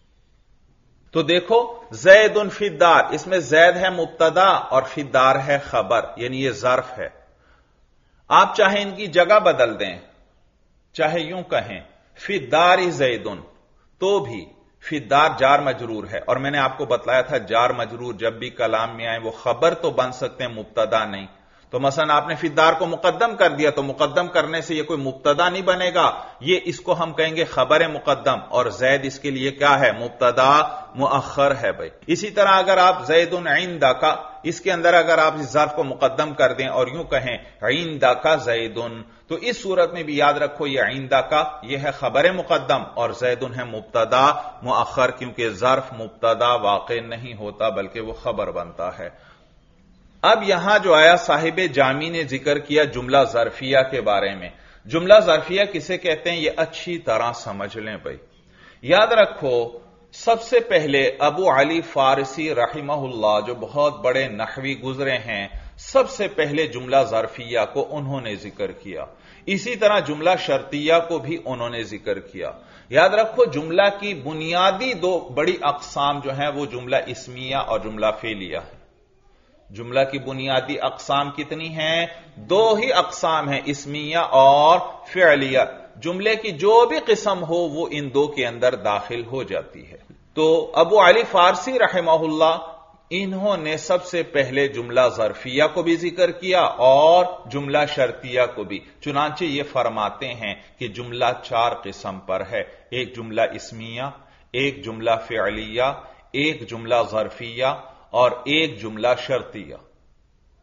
تو دیکھو زید فی الدار، اس میں زید ہے مبتدا اور فی الدار ہے خبر، یعنی یہ ظرف ہے۔ آپ چاہے ان کی جگہ بدل دیں، چاہے یوں کہیں فی الدار زیدن، تو بھی فی الدار جار مجرور ہے، اور میں نے آپ کو بتلایا تھا جار مجرور جب بھی کلام میں آئے وہ خبر تو بن سکتے ہیں، مبتدا نہیں۔ تو مثلا آپ نے فی الدار کو مقدم کر دیا تو مقدم کرنے سے یہ کوئی مبتدا نہیں بنے گا، یہ اس کو ہم کہیں گے خبر مقدم، اور زید اس کے لیے کیا ہے؟ مبتدا مؤخر ہے بھائی۔ اسی طرح اگر آپ زید عندکا، اس کے اندر اگر آپ اس ظرف کو مقدم کر دیں اور یوں کہیں عندکا زید، تو اس صورت میں بھی یاد رکھو یہ عندکا یہ ہے خبر مقدم اور زید ہے مبتدا مؤخر، کیونکہ ظرف مبتدا واقع نہیں ہوتا بلکہ وہ خبر بنتا ہے۔ اب یہاں جو آیا صاحب جامی نے ذکر کیا جملہ ظرفیہ کے بارے میں۔ جملہ ظرفیہ کسے کہتے ہیں یہ اچھی طرح سمجھ لیں بھائی۔ یاد رکھو سب سے پہلے ابو علی فارسی رحمہ اللہ جو بہت بڑے نحوی گزرے ہیں، سب سے پہلے جملہ ظرفیہ کو انہوں نے ذکر کیا، اسی طرح جملہ شرطیہ کو بھی انہوں نے ذکر کیا۔ یاد رکھو جملہ کی بنیادی دو بڑی اقسام جو ہیں وہ جملہ اسمیہ اور جملہ فعلیہ ہے۔ جملہ کی بنیادی اقسام کتنی ہیں؟ دو ہی اقسام ہیں، اسمیہ اور فعلیہ۔ جملے کی جو بھی قسم ہو وہ ان دو کے اندر داخل ہو جاتی ہے۔ تو ابو علی فارسی رحمہ اللہ انہوں نے سب سے پہلے جملہ ظرفیہ کو بھی ذکر کیا اور جملہ شرطیہ کو بھی، چنانچہ یہ فرماتے ہیں کہ جملہ 4 قسم پر ہے، ایک جملہ اسمیہ، ایک جملہ فعلیہ، ایک جملہ ظرفیہ اور ایک جملہ شرطیہ۔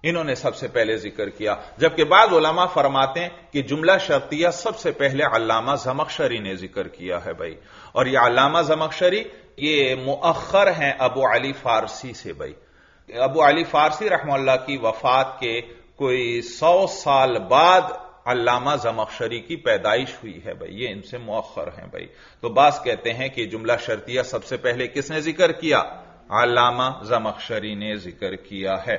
انہوں نے سب سے پہلے ذکر کیا، جبکہ بعض علماء فرماتے ہیں کہ جملہ شرطیہ سب سے پہلے علامہ زمخشری نے ذکر کیا ہے بھائی، اور یہ علامہ زمخشری یہ مؤخر ہیں ابو علی فارسی سے بھائی۔ ابو علی فارسی رحمہ اللہ کی وفات کے کوئی 100 سال بعد علامہ زمخشری کی پیدائش ہوئی ہے بھائی، یہ ان سے مؤخر ہیں بھائی۔ تو بعض کہتے ہیں کہ جملہ شرطیہ سب سے پہلے کس نے ذکر کیا؟ علامہ زمخشری نے ذکر کیا ہے۔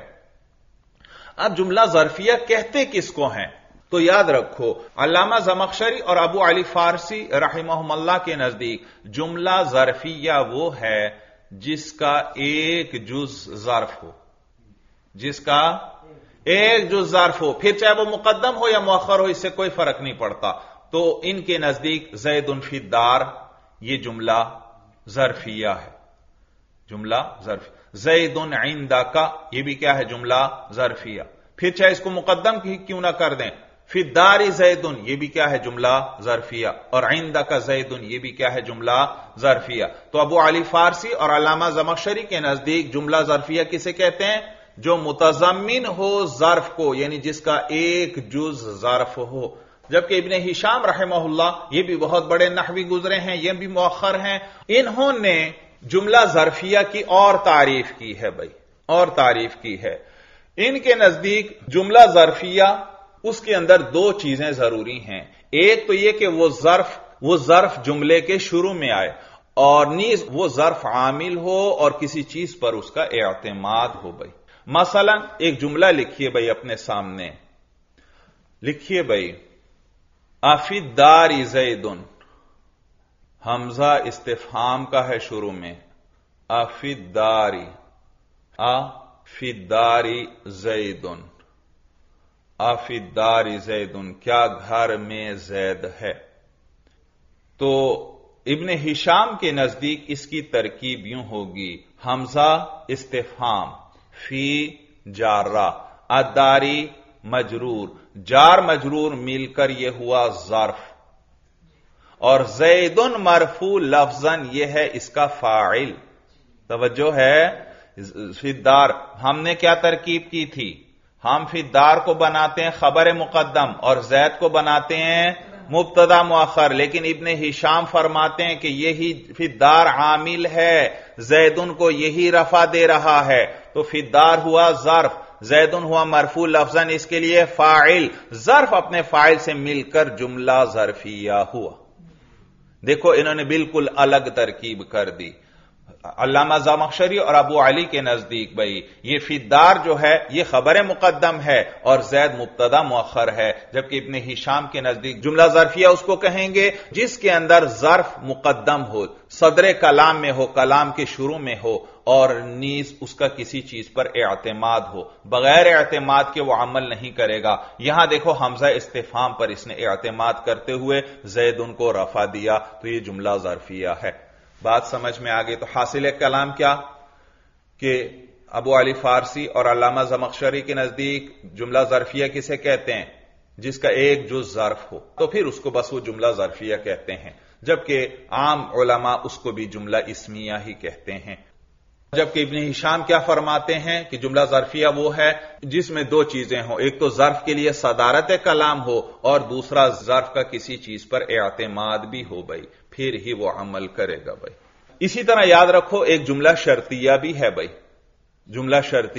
اب جملہ ظرفیہ کہتے کس کو ہیں؟ تو یاد رکھو علامہ زمخشری اور ابو علی فارسی رحمہم اللہ کے نزدیک جملہ ظرفیہ وہ ہے جس کا ایک جز ظرف ہو، جس کا ایک جز ظرف ہو، پھر چاہے وہ مقدم ہو یا مؤخر ہو، اس سے کوئی فرق نہیں پڑتا۔ تو ان کے نزدیک زید فی الدار یہ جملہ ظرفیہ ہے، جملہ ظرف۔ زید عندک یہ بھی کیا ہے؟ جملہ ظرفیہ۔ پھر چاہے اس کو مقدم کیوں نہ کر دیں، فی الدار زید یہ بھی کیا ہے؟ جملہ ظرفیہ، اور عندک زید یہ بھی کیا ہے؟ جملہ ظرفیہ۔ تو ابو علی فارسی اور علامہ زمخشری کے نزدیک جملہ ظرفیہ کسے کہتے ہیں؟ جو متضمن ہو ظرف کو، یعنی جس کا ایک جز ظرف ہو۔ جبکہ ابن ہشام رحمہ اللہ یہ بھی بہت بڑے نحوی گزرے ہیں، یہ بھی مؤخر ہیں، انہوں نے جملہ ظرفیہ کی اور تعریف کی ہے بھائی، اور تعریف کی ہے۔ ان کے نزدیک جملہ ظرفیہ اس کے اندر دو چیزیں ضروری ہیں، ایک تو یہ کہ وہ ظرف جملے کے شروع میں آئے، اور نیز وہ ظرف عامل ہو اور کسی چیز پر اس کا اعتماد ہو بھائی۔ مثلا ایک جملہ لکھیے بھائی اپنے سامنے، لکھیے بھائی افی الدار زید، حمزہ استفہام کا ہے شروع میں، افی الدار، افی الدار زید، افی الدار زید، کیا گھر میں زید ہے؟ تو ابن ہشام کے نزدیک اس کی ترکیب یوں ہوگی، حمزہ استفہام، فی جارہ، الداری مجرور، جار مجرور مل کر یہ ہوا ظرف، اور زید مرفوع لفظاً یہ ہے اس کا فاعل۔ توجہ ہے، فی الدار ہم نے کیا ترکیب کی تھی؟ ہم فی الدار کو بناتے ہیں خبر مقدم اور زید کو بناتے ہیں مبتدا مؤخر، لیکن ابن ہشام فرماتے ہیں کہ یہی فی الدار عامل ہے، زیدن کو یہی رفع دے رہا ہے، تو فی الدار ہوا ظرف، زیدن ہوا مرفوع لفظاً اس کے لیے فاعل، ظرف اپنے فاعل سے مل کر جملہ ظرفیہ ہوا۔ دیکھو انہوں نے بالکل الگ ترکیب کر دی۔ علامہ زمخشری اور ابو علی کے نزدیک بھائی یہ فی الدار جو ہے یہ خبر مقدم ہے اور زید مبتدا مؤخر ہے، جبکہ ابن ہشام کے نزدیک جملہ ظرفیہ اس کو کہیں گے جس کے اندر ظرف مقدم ہو، صدر کلام میں ہو، کلام کے شروع میں ہو، اور نیز اس کا کسی چیز پر اعتماد ہو، بغیر اعتماد کے وہ عمل نہیں کرے گا۔ یہاں دیکھو حمزہ استفہام پر اس نے اعتماد کرتے ہوئے زید ان کو رفع دیا، تو یہ جملہ ظرفیہ ہے۔ بات سمجھ میں آگئی؟ تو حاصل کلام کیا کہ ابو علی فارسی اور علامہ زمخشری کے نزدیک جملہ ظرفیہ کسے کہتے ہیں؟ جس کا ایک جز ظرف ہو، تو پھر اس کو بس وہ جملہ ظرفیہ کہتے ہیں، جبکہ عام علماء اس کو بھی جملہ اسمیہ ہی کہتے ہیں۔ جبکہ ابن ہشام کیا فرماتے ہیں کہ جملہ ظرفیہ وہ ہے جس میں دو چیزیں ہوں، ایک تو ظرف کے لیے صدارت کلام ہو اور دوسرا ظرف کا کسی چیز پر اعتماد بھی ہو بھائی، پھر ہی وہ عمل کرے گا بھائی۔ اسی طرح یاد رکھو ایک جملہ شرطیہ بھی ہے بھائی، جملہ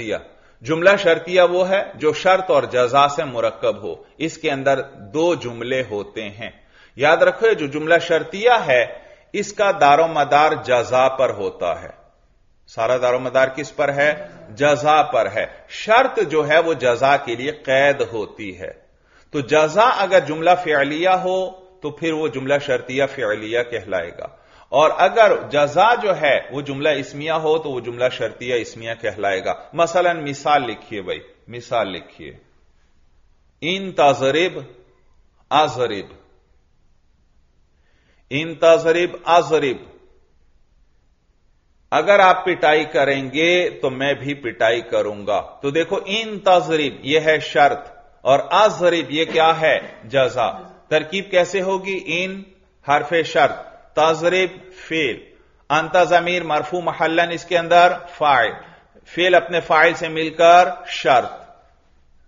شرطیہ وہ ہے جو شرط اور جزا سے مرکب ہو، اس کے اندر دو جملے ہوتے ہیں۔ یاد رکھو جو جملہ شرطیہ ہے اس کا دار و مدار جزا پر ہوتا ہے، سارا دار و مدار کس پر ہے؟ جزا پر ہے۔ شرط جو ہے وہ جزا کے لیے قید ہوتی ہے، تو جزا اگر جملہ فعلیہ ہو تو پھر وہ جملہ شرطیہ فعلیہ کہلائے گا، اور اگر جزا جو ہے وہ جملہ اسمیہ ہو تو وہ جملہ شرطیہ اسمیہ کہلائے گا۔ مثلا مثال لکھیے بھائی، مثال لکھیے، ان تضرب اضرب، ان تضرب اضرب، اگر آپ پٹائی کریں گے تو میں بھی پٹائی کروں گا۔ تو دیکھو ان تضرب یہ ہے شرط اور اضرب یہ کیا ہے؟ جزا۔ ترکیب کیسے ہوگی؟ ان حرف شرط، تضرب فعل، انت ضمیر مرفوع محلن اس کے اندر فاعل، فعل اپنے فاعل سے مل کر شرط،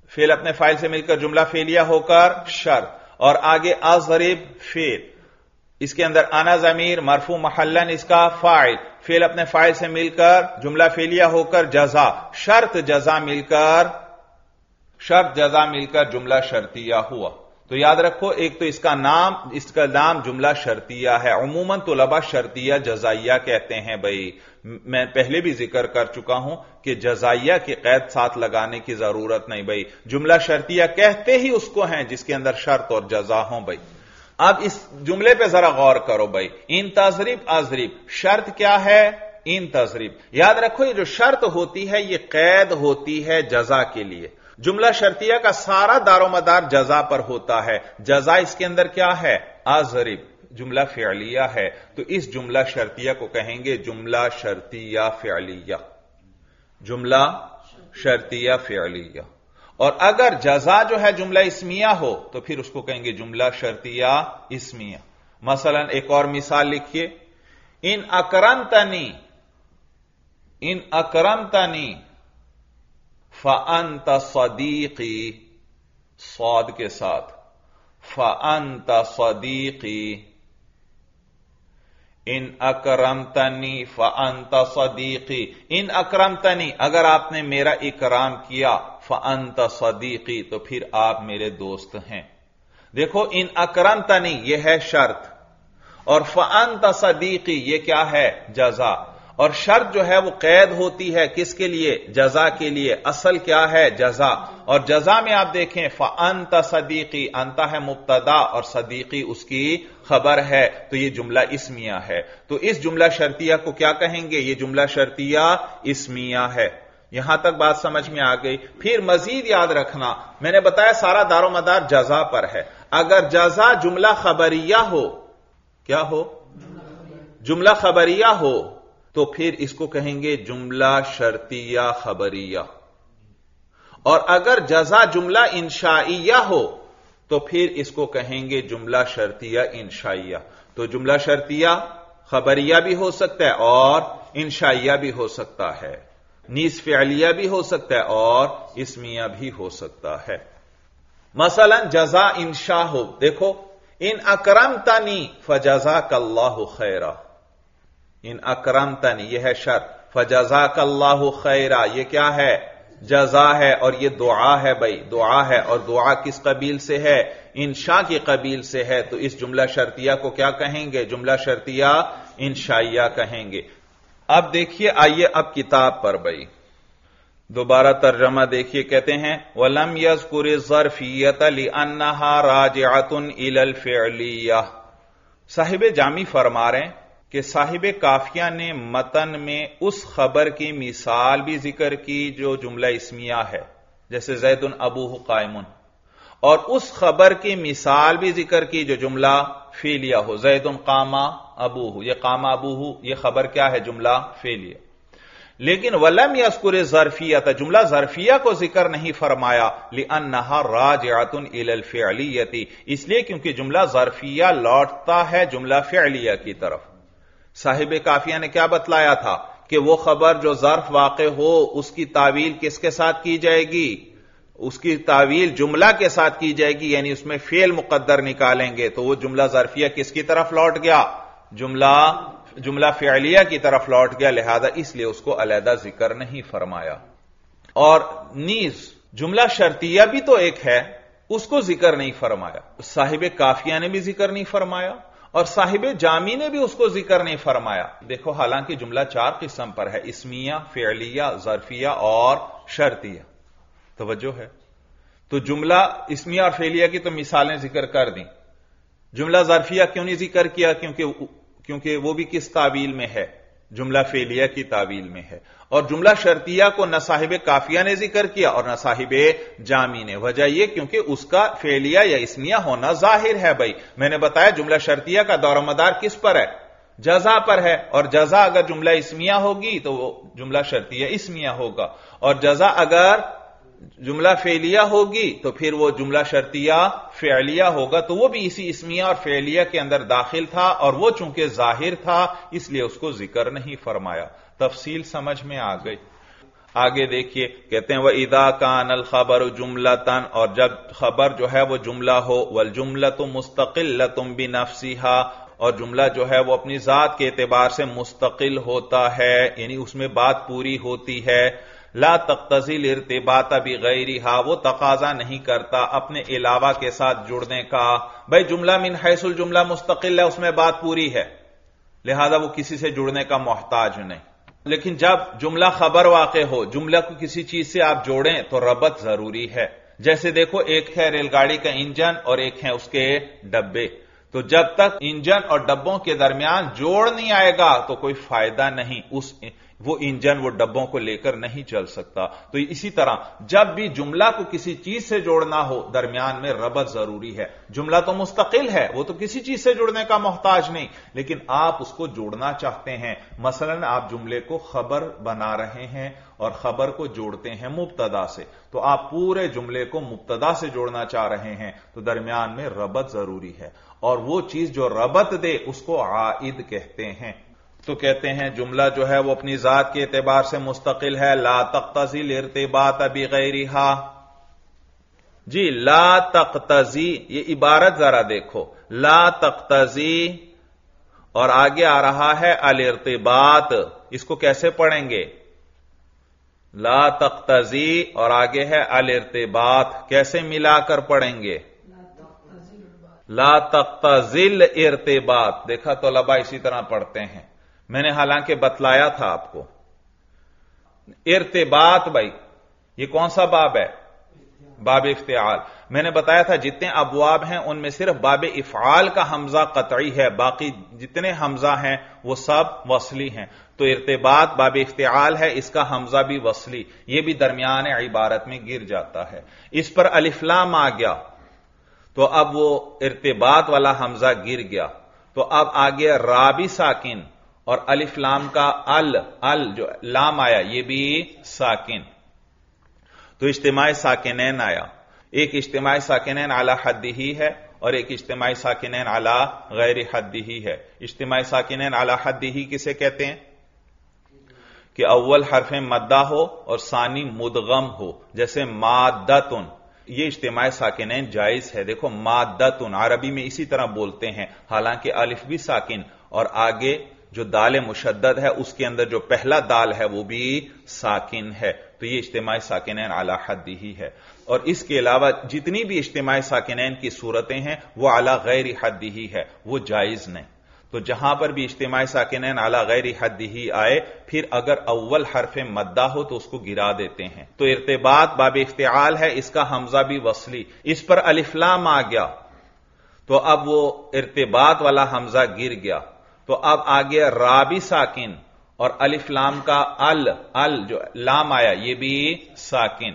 فعل اپنے فاعل سے مل کر جملہ فعلیہ ہو کر شرط، اور آگے اضرب فعل، اس کے اندر انا ضمیر مرفوع محلن اس کا فاعل، فعل اپنے فاعل سے مل کر جملہ فعلیہ ہو کر جزا، شرط جزا مل کر جملہ شرطیہ ہوا۔ تو یاد رکھو، ایک تو اس کا نام جملہ شرطیہ ہے، عموماً طلباء شرطیہ جزائیہ کہتے ہیں بھائی، میں پہلے بھی ذکر کر چکا ہوں کہ جزائیہ کی قید ساتھ لگانے کی ضرورت نہیں بھائی، جملہ شرطیہ کہتے ہی اس کو ہیں جس کے اندر شرط اور جزا ہوں بھائی۔ اب اس جملے پہ ذرا غور کرو بھائی، ان تضرب اضرب، شرط کیا ہے؟ ان تضرب۔ یاد رکھو یہ جو شرط ہوتی ہے یہ قید ہوتی ہے جزا کے لیے، جملہ شرطیہ کا سارا دار و مدار جزا پر ہوتا ہے، جزا اس کے اندر کیا ہے؟ اضرب، جملہ فعلیہ ہے، تو اس جملہ شرطیہ کو کہیں گے جملہ شرطیہ فعلیہ، جملہ شرطیہ فعلیہ۔ اور اگر جزا جو ہے جملہ اسمیہ ہو تو پھر اس کو کہیں گے جملہ شرطیہ اسمیہ۔ مثلا ایک اور مثال لکھیے، ان اکرمتنی فانت صدیقی، صاد کے ساتھ، فانت صدیقی، ان اکرمتنی فانت صدیقی، ان اکرمتنی اگر آپ نے میرا اکرام کیا، فانت صدیقی تو پھر آپ میرے دوست ہیں۔ دیکھو ان اکرمتنی یہ ہے شرط، اور فانت صدیقی یہ کیا ہے؟ جزا، اور شرط جو ہے وہ قید ہوتی ہے کس کے لیے؟ جزا کے لیے، اصل کیا ہے؟ جزا، اور جزا میں آپ دیکھیں فانت صدیقی، انت ہے مبتدا اور صدیقی اس کی خبر ہے، تو یہ جملہ اسمیہ ہے۔ تو اس جملہ شرطیہ کو کیا کہیں گے؟ یہ جملہ شرطیہ اسمیہ ہے۔ یہاں تک بات سمجھ میں آ گئی؟ پھر مزید یاد رکھنا، میں نے بتایا سارا دار و مدار جزا پر ہے، اگر جزا جملہ خبریہ ہو، کیا ہو؟ جملہ خبریہ ہو تو پھر اس کو کہیں گے جملہ شرطیہ خبریہ، اور اگر جزا جملہ انشائیہ ہو تو پھر اس کو کہیں گے جملہ شرطیہ انشائیہ۔ تو جملہ شرطیہ خبریہ بھی ہو سکتا ہے اور انشائیہ بھی ہو سکتا ہے، نیز فعلیہ بھی ہو سکتا ہے اور اسمیہ بھی ہو سکتا ہے۔ مثلا جزا انشاء ہو، دیکھو ان اکرمتنی فجزاک اللہ خیرا، ان اکرمتنی یہ ہے شرط، فجزاک اللہ خیرا یہ کیا ہے؟ جزا ہے، اور یہ دعا ہے بھائی، دعا ہے، اور دعا کس قبیل سے ہے؟ انشاء کی قبیل سے ہے، تو اس جملہ شرطیہ کو کیا کہیں گے؟ جملہ شرطیہ انشائیہ کہیں گے۔ اب دیکھیے، آئیے اب کتاب پر بھائی دوبارہ ترجمہ دیکھیے، کہتے ہیں وَلَمْ يَذْكُرِ الظَّرْفِيَّةَ لِأَنَّهَا رَاجِعَةٌ إِلَى الْفِعْلِيَّةِ۔ صاحب جامی فرما رہے ہیں کہ صاحب کافیہ نے متن میں اس خبر کی مثال بھی ذکر کی جو جملہ اسمیہ ہے، جیسے زید ابوہ قائم، اور اس خبر کی مثال بھی ذکر کی جو جملہ فعلیہ ہو، زید قام ابوہ، یہ قام ابوہ یہ خبر کیا ہے؟ جملہ فعلیہ۔ لیکن ولم یذکر الظرفیہ، جملہ ظرفیہ کو ذکر نہیں فرمایا، لأنہا راجعۃ الی الفعلیہ، اس لیے کیونکہ جملہ ظرفیہ لوٹتا ہے جملہ فعلیہ کی طرف۔ صاحب کافیہ نے کیا بتلایا تھا کہ وہ خبر جو ظرف واقع ہو اس کی تعویل کس کے ساتھ کی جائے گی؟ اس کی تعویل جملہ کے ساتھ کی جائے گی، یعنی اس میں فعل مقدر نکالیں گے، تو وہ جملہ ظرفیہ کس کی طرف لوٹ گیا؟ جملہ فعلیہ کی طرف لوٹ گیا، لہذا اس لیے اس کو علیحدہ ذکر نہیں فرمایا۔ اور نیز جملہ شرطیہ بھی تو ایک ہے، اس کو ذکر نہیں فرمایا، صاحب کافیہ نے بھی ذکر نہیں فرمایا اور صاحب جامی نے بھی اس کو ذکر نہیں فرمایا۔ دیکھو حالانکہ جملہ 4 قسم پر ہے، اسمیہ، فعلیہ، ظرفیہ اور شرطیہ، توجہ ہے۔ تو جملہ اسمیہ اور فعلیہ کی تو مثالیں ذکر کر دیں، جملہ ظرفیہ کیوں نہیں ذکر کیا؟ کیونکہ وہ بھی کس تعویل میں ہے؟ جملہ فعلیہ کی تعویل میں ہے۔ اور جملہ شرطیہ کو نہ صاحب کافیہ نے ذکر کیا اور نہ صاحب جامی نے، وجہ یہ کیونکہ اس کا فعلیہ یا اسمیہ ہونا ظاہر ہے بھائی۔ میں نے بتایا جملہ شرطیہ کا دور و مدار کس پر ہے؟ جزا پر ہے، اور جزا اگر جملہ اسمیہ ہوگی تو وہ جملہ شرطیہ اسمیہ ہوگا، اور جزا اگر جملہ فعلیہ ہوگی تو پھر وہ جملہ شرطیہ فعلیہ ہوگا، تو وہ بھی اسی اسمیہ اور فعلیہ کے اندر داخل تھا، اور وہ چونکہ ظاہر تھا اس لیے اس کو ذکر نہیں فرمایا۔ تفصیل سمجھ میں آ گئی؟ آگے دیکھیے کہتے ہیں وَإِذَا كَانَ الْخَبَرُ جُمْلَةً، اور جب خبر جو ہے وہ جملہ ہو، وَالْجُمْلَةُ مُسْتَقِلَّةٌ بِنَفْسِهَا، اور جملہ جو ہے وہ اپنی ذات کے اعتبار سے مستقل ہوتا ہے، یعنی اس میں بات پوری ہوتی ہے، لا تقتضی الارتباط بغیرها، وہ تقاضا نہیں کرتا اپنے علاوہ کے ساتھ جڑنے کا۔ بھائی جملہ من حیث الجملہ مستقل ہے، اس میں بات پوری ہے، لہذا وہ کسی سے جڑنے کا محتاج نہیں۔ لیکن جب جملہ خبر واقع ہو، جملہ کو کسی چیز سے آپ جوڑیں تو ربط ضروری ہے۔ جیسے دیکھو ایک ہے ریل گاڑی کا انجن اور ایک ہے اس کے ڈبے، تو جب تک انجن اور ڈبوں کے درمیان جوڑ نہیں آئے گا تو کوئی فائدہ نہیں، وہ انجن وہ ڈبوں کو لے کر نہیں چل سکتا۔ تو اسی طرح جب بھی جملہ کو کسی چیز سے جوڑنا ہو درمیان میں ربط ضروری ہے۔ جملہ تو مستقل ہے، وہ تو کسی چیز سے جڑنے کا محتاج نہیں، لیکن آپ اس کو جوڑنا چاہتے ہیں۔ مثلا آپ جملے کو خبر بنا رہے ہیں اور خبر کو جوڑتے ہیں مبتدا سے، تو آپ پورے جملے کو مبتدا سے جوڑنا چاہ رہے ہیں تو درمیان میں ربط ضروری ہے، اور وہ چیز جو ربط دے اس کو عائد کہتے ہیں۔ تو کہتے ہیں جملہ جو ہے وہ اپنی ذات کے اعتبار سے مستقل ہے، لا تقتضی الارتباط بغیرها۔ جی لا تقتضی، یہ عبارت ذرا دیکھو، لا تقتضی اور آگے آ رہا ہے الارتباط، اس کو کیسے پڑھیں گے؟ لا تقتضی اور آگے ہے الارتباط، کیسے ملا کر پڑھیں گے؟ لا تقتضی الارتباط۔ دیکھا طلبہ اسی طرح پڑھتے ہیں، میں نے حالانکہ بتلایا تھا آپ کو۔ ارتباط بھائی یہ کون سا باب ہے؟ باب افتعال۔ میں نے بتایا تھا جتنے ابواب ہیں ان میں صرف باب افعال کا حمزہ قطعی ہے، باقی جتنے حمزہ ہیں وہ سب وصلی ہیں۔ تو ارتباط باب افتعال ہے، اس کا حمزہ بھی وصلی، یہ بھی درمیان عبارت میں گر جاتا ہے۔ اس پر الف لام آ گیا تو اب وہ ارتباط والا حمزہ گر گیا، تو اب آگے را بھی ساکن اور الف لام کا ال جو لام آیا یہ بھی ساکن، تو اجتماع ساکنین آیا۔ ایک اجتماع ساکنین علی حدہ ہے اور ایک اجتماع ساکنین علی غیر حدہ ہے۔ اجتماع ساکنین علی حدہ کسے کہتے ہیں؟ کہ اول حرف مدہ ہو اور ثانی مدغم ہو، جیسے مادتن، یہ اجتماع ساکنین جائز ہے۔ دیکھو مادتن عربی میں اسی طرح بولتے ہیں، حالانکہ الف بھی ساکن اور آگے جو دال مشدد ہے اس کے اندر جو پہلا دال ہے وہ بھی ساکن ہے، تو یہ اجتماع ساکنین علی حد ہی ہے۔ اور اس کے علاوہ جتنی بھی اجتماع ساکنین کی صورتیں ہیں وہ علی غیر حد ہی ہے، وہ جائز نہیں۔ تو جہاں پر بھی اجتماع ساکنین علی غیر حد ہی آئے، پھر اگر اول حرف مدہ ہو تو اس کو گرا دیتے ہیں۔ تو ارتباط باب افتعال ہے، اس کا حمزہ بھی وصلی، اس پر الف لام آ گیا تو اب وہ ارتباط والا حمزہ گر گیا، تو اب آگے را بھی ساکن اور الف لام کا ال جو لام آیا یہ بھی ساکن،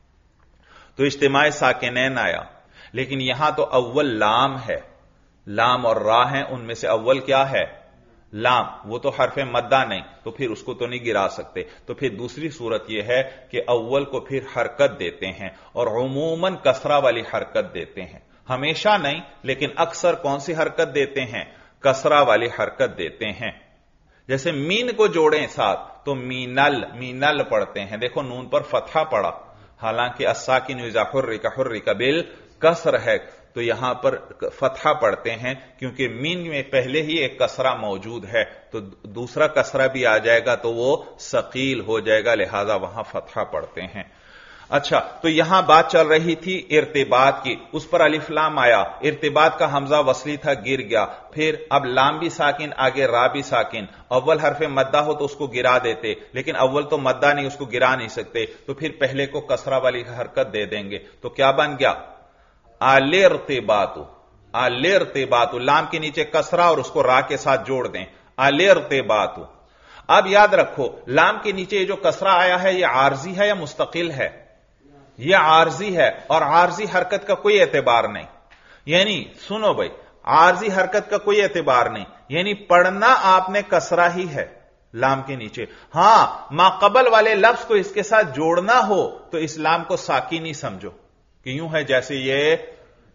تو اجتماع ساکنین آیا۔ لیکن یہاں تو اول لام ہے، لام اور را ہیں، ان میں سے اول کیا ہے؟ لام، وہ تو حرف مدہ نہیں، تو پھر اس کو تو نہیں گرا سکتے۔ تو پھر دوسری صورت یہ ہے کہ اول کو پھر حرکت دیتے ہیں اور عموماً کسرہ والی حرکت دیتے ہیں، ہمیشہ نہیں لیکن اکثر کون سی حرکت دیتے ہیں؟ کسرہ والی حرکت دیتے ہیں۔ جیسے مین کو جوڑیں ساتھ تو مینل پڑھتے ہیں، دیکھو نون پر فتحہ پڑا، حالانکہ الساکن اذا حرک حرک بالکسر ہے، تو یہاں پر فتحہ پڑھتے ہیں کیونکہ مین میں پہلے ہی ایک کسرہ موجود ہے، تو دوسرا کسرہ بھی آ جائے گا تو وہ ثقیل ہو جائے گا، لہذا وہاں فتحہ پڑھتے ہیں۔ اچھا، تو یہاں بات چل رہی تھی ارتباط کی، اس پر الف لام آیا، ارتباط کا حمزہ وصلی تھا گر گیا، پھر اب لام بھی ساکن آگے را بھی ساکن، اول حرف مدہ ہو تو اس کو گرا دیتے، لیکن اول تو مدہ نہیں، اس کو گرا نہیں سکتے، تو پھر پہلے کو کسرہ والی حرکت دے دیں گے، تو کیا بن گیا؟ الارتباط، الارتباط، لام کے نیچے کسرہ اور اس کو را کے ساتھ جوڑ دیں، الارتباط۔ اب یاد رکھو لام کے نیچے یہ جو کسرہ آیا ہے یہ عارضی ہے یا مستقل ہے؟ یہ عارضی ہے، اور عارضی حرکت کا کوئی اعتبار نہیں، یعنی سنو بھائی، عارضی حرکت کا کوئی اعتبار نہیں، یعنی پڑھنا آپ نے کسرہ ہی ہے لام کے نیچے، ہاں ما قبل والے لفظ کو اس کے ساتھ جوڑنا ہو تو اس لام کو ساکن ہی سمجھو کہ یوں ہے جیسے یہ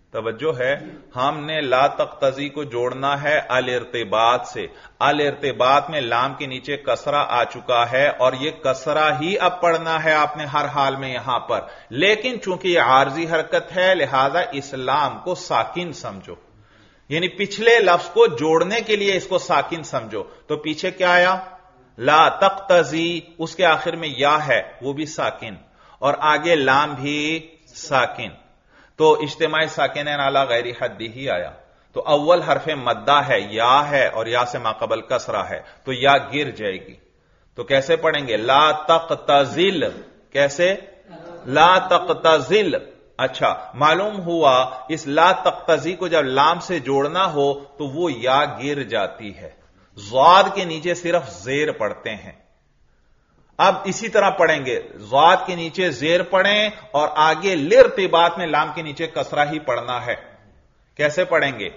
توجہ ہے، ہم نے لا تقتضی کو جوڑنا ہے الارتباط سے. الارتباط میں لام کے نیچے کسرہ آ چکا ہے اور یہ کسرہ ہی اب پڑھنا ہے آپ نے ہر حال میں یہاں پر، لیکن چونکہ یہ عارضی حرکت ہے لہذا اس لام کو ساکن سمجھو، یعنی پچھلے لفظ کو جوڑنے کے لیے اس کو ساکن سمجھو. تو پیچھے کیا آیا؟ لا تقتضی، اس کے آخر میں یا ہے وہ بھی ساکن اور آگے لام بھی ساکن، تو اجتماعی ساکنین علی غیر حدی ہی آیا. تو اول حرف مدہ ہے، یا ہے، اور یا سے ماقبل کسرہ ہے، تو یا گر جائے گی. تو کیسے پڑھیں گے؟ لا تقتضل. کیسے؟ لا تقتضل. اچھا، معلوم ہوا اس لا تقتضی کو جب لام سے جوڑنا ہو تو وہ یا گر جاتی ہے، ضاد کے نیچے صرف زیر پڑھتے ہیں. اب اسی طرح پڑھیں گے، ضاد کے نیچے زیر پڑھیں اور آگے لارتباط میں لام کے نیچے کسرہ ہی پڑھنا ہے. کیسے پڑھیں گے؟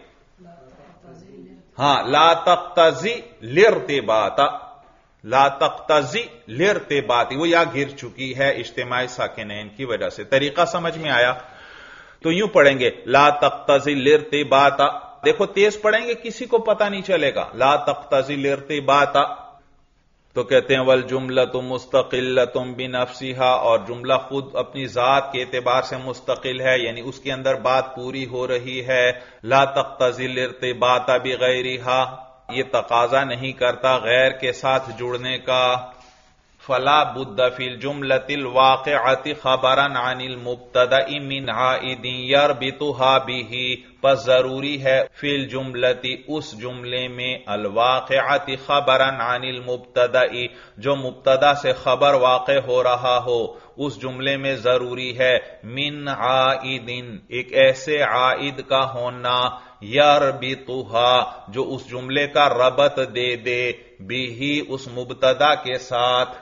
ہاں، لا تقتضی لارتباط. لا تقتضی لارتباط، وہ یا گر چکی ہے اجتماعی ساکنین کی وجہ سے. طریقہ سمجھ میں آیا؟ تو یوں پڑھیں گے لا تقتضی لارتباط. دیکھو تیز پڑھیں گے کسی کو پتہ نہیں چلے گا. لا تقتضی لارتباط تو کہتے ہیں والجملۃ مستقلۃ بنفسها، اور جملہ خود اپنی ذات کے اعتبار سے مستقل ہے، یعنی اس کے اندر بات پوری ہو رہی ہے. لا تقتضی الارتباط بغیرها، یہ تقاضا نہیں کرتا غیر کے ساتھ جڑنے کا. فلا بد فی الجملۃ الواقعۃ خبرا عن المبتدأ من عائد یربطها به، پس ضروری ہے فی الجملۃ، اس جملے میں، الواقعۃ خبرا عن المبتدأ، جو مبتدا سے خبر واقع ہو رہا ہو، اس جملے میں ضروری ہے من عائد، ایک ایسے عائد کا ہونا، یربطها، جو اس جملے کا ربط دے دے، بھی اس مبتدا کے ساتھ.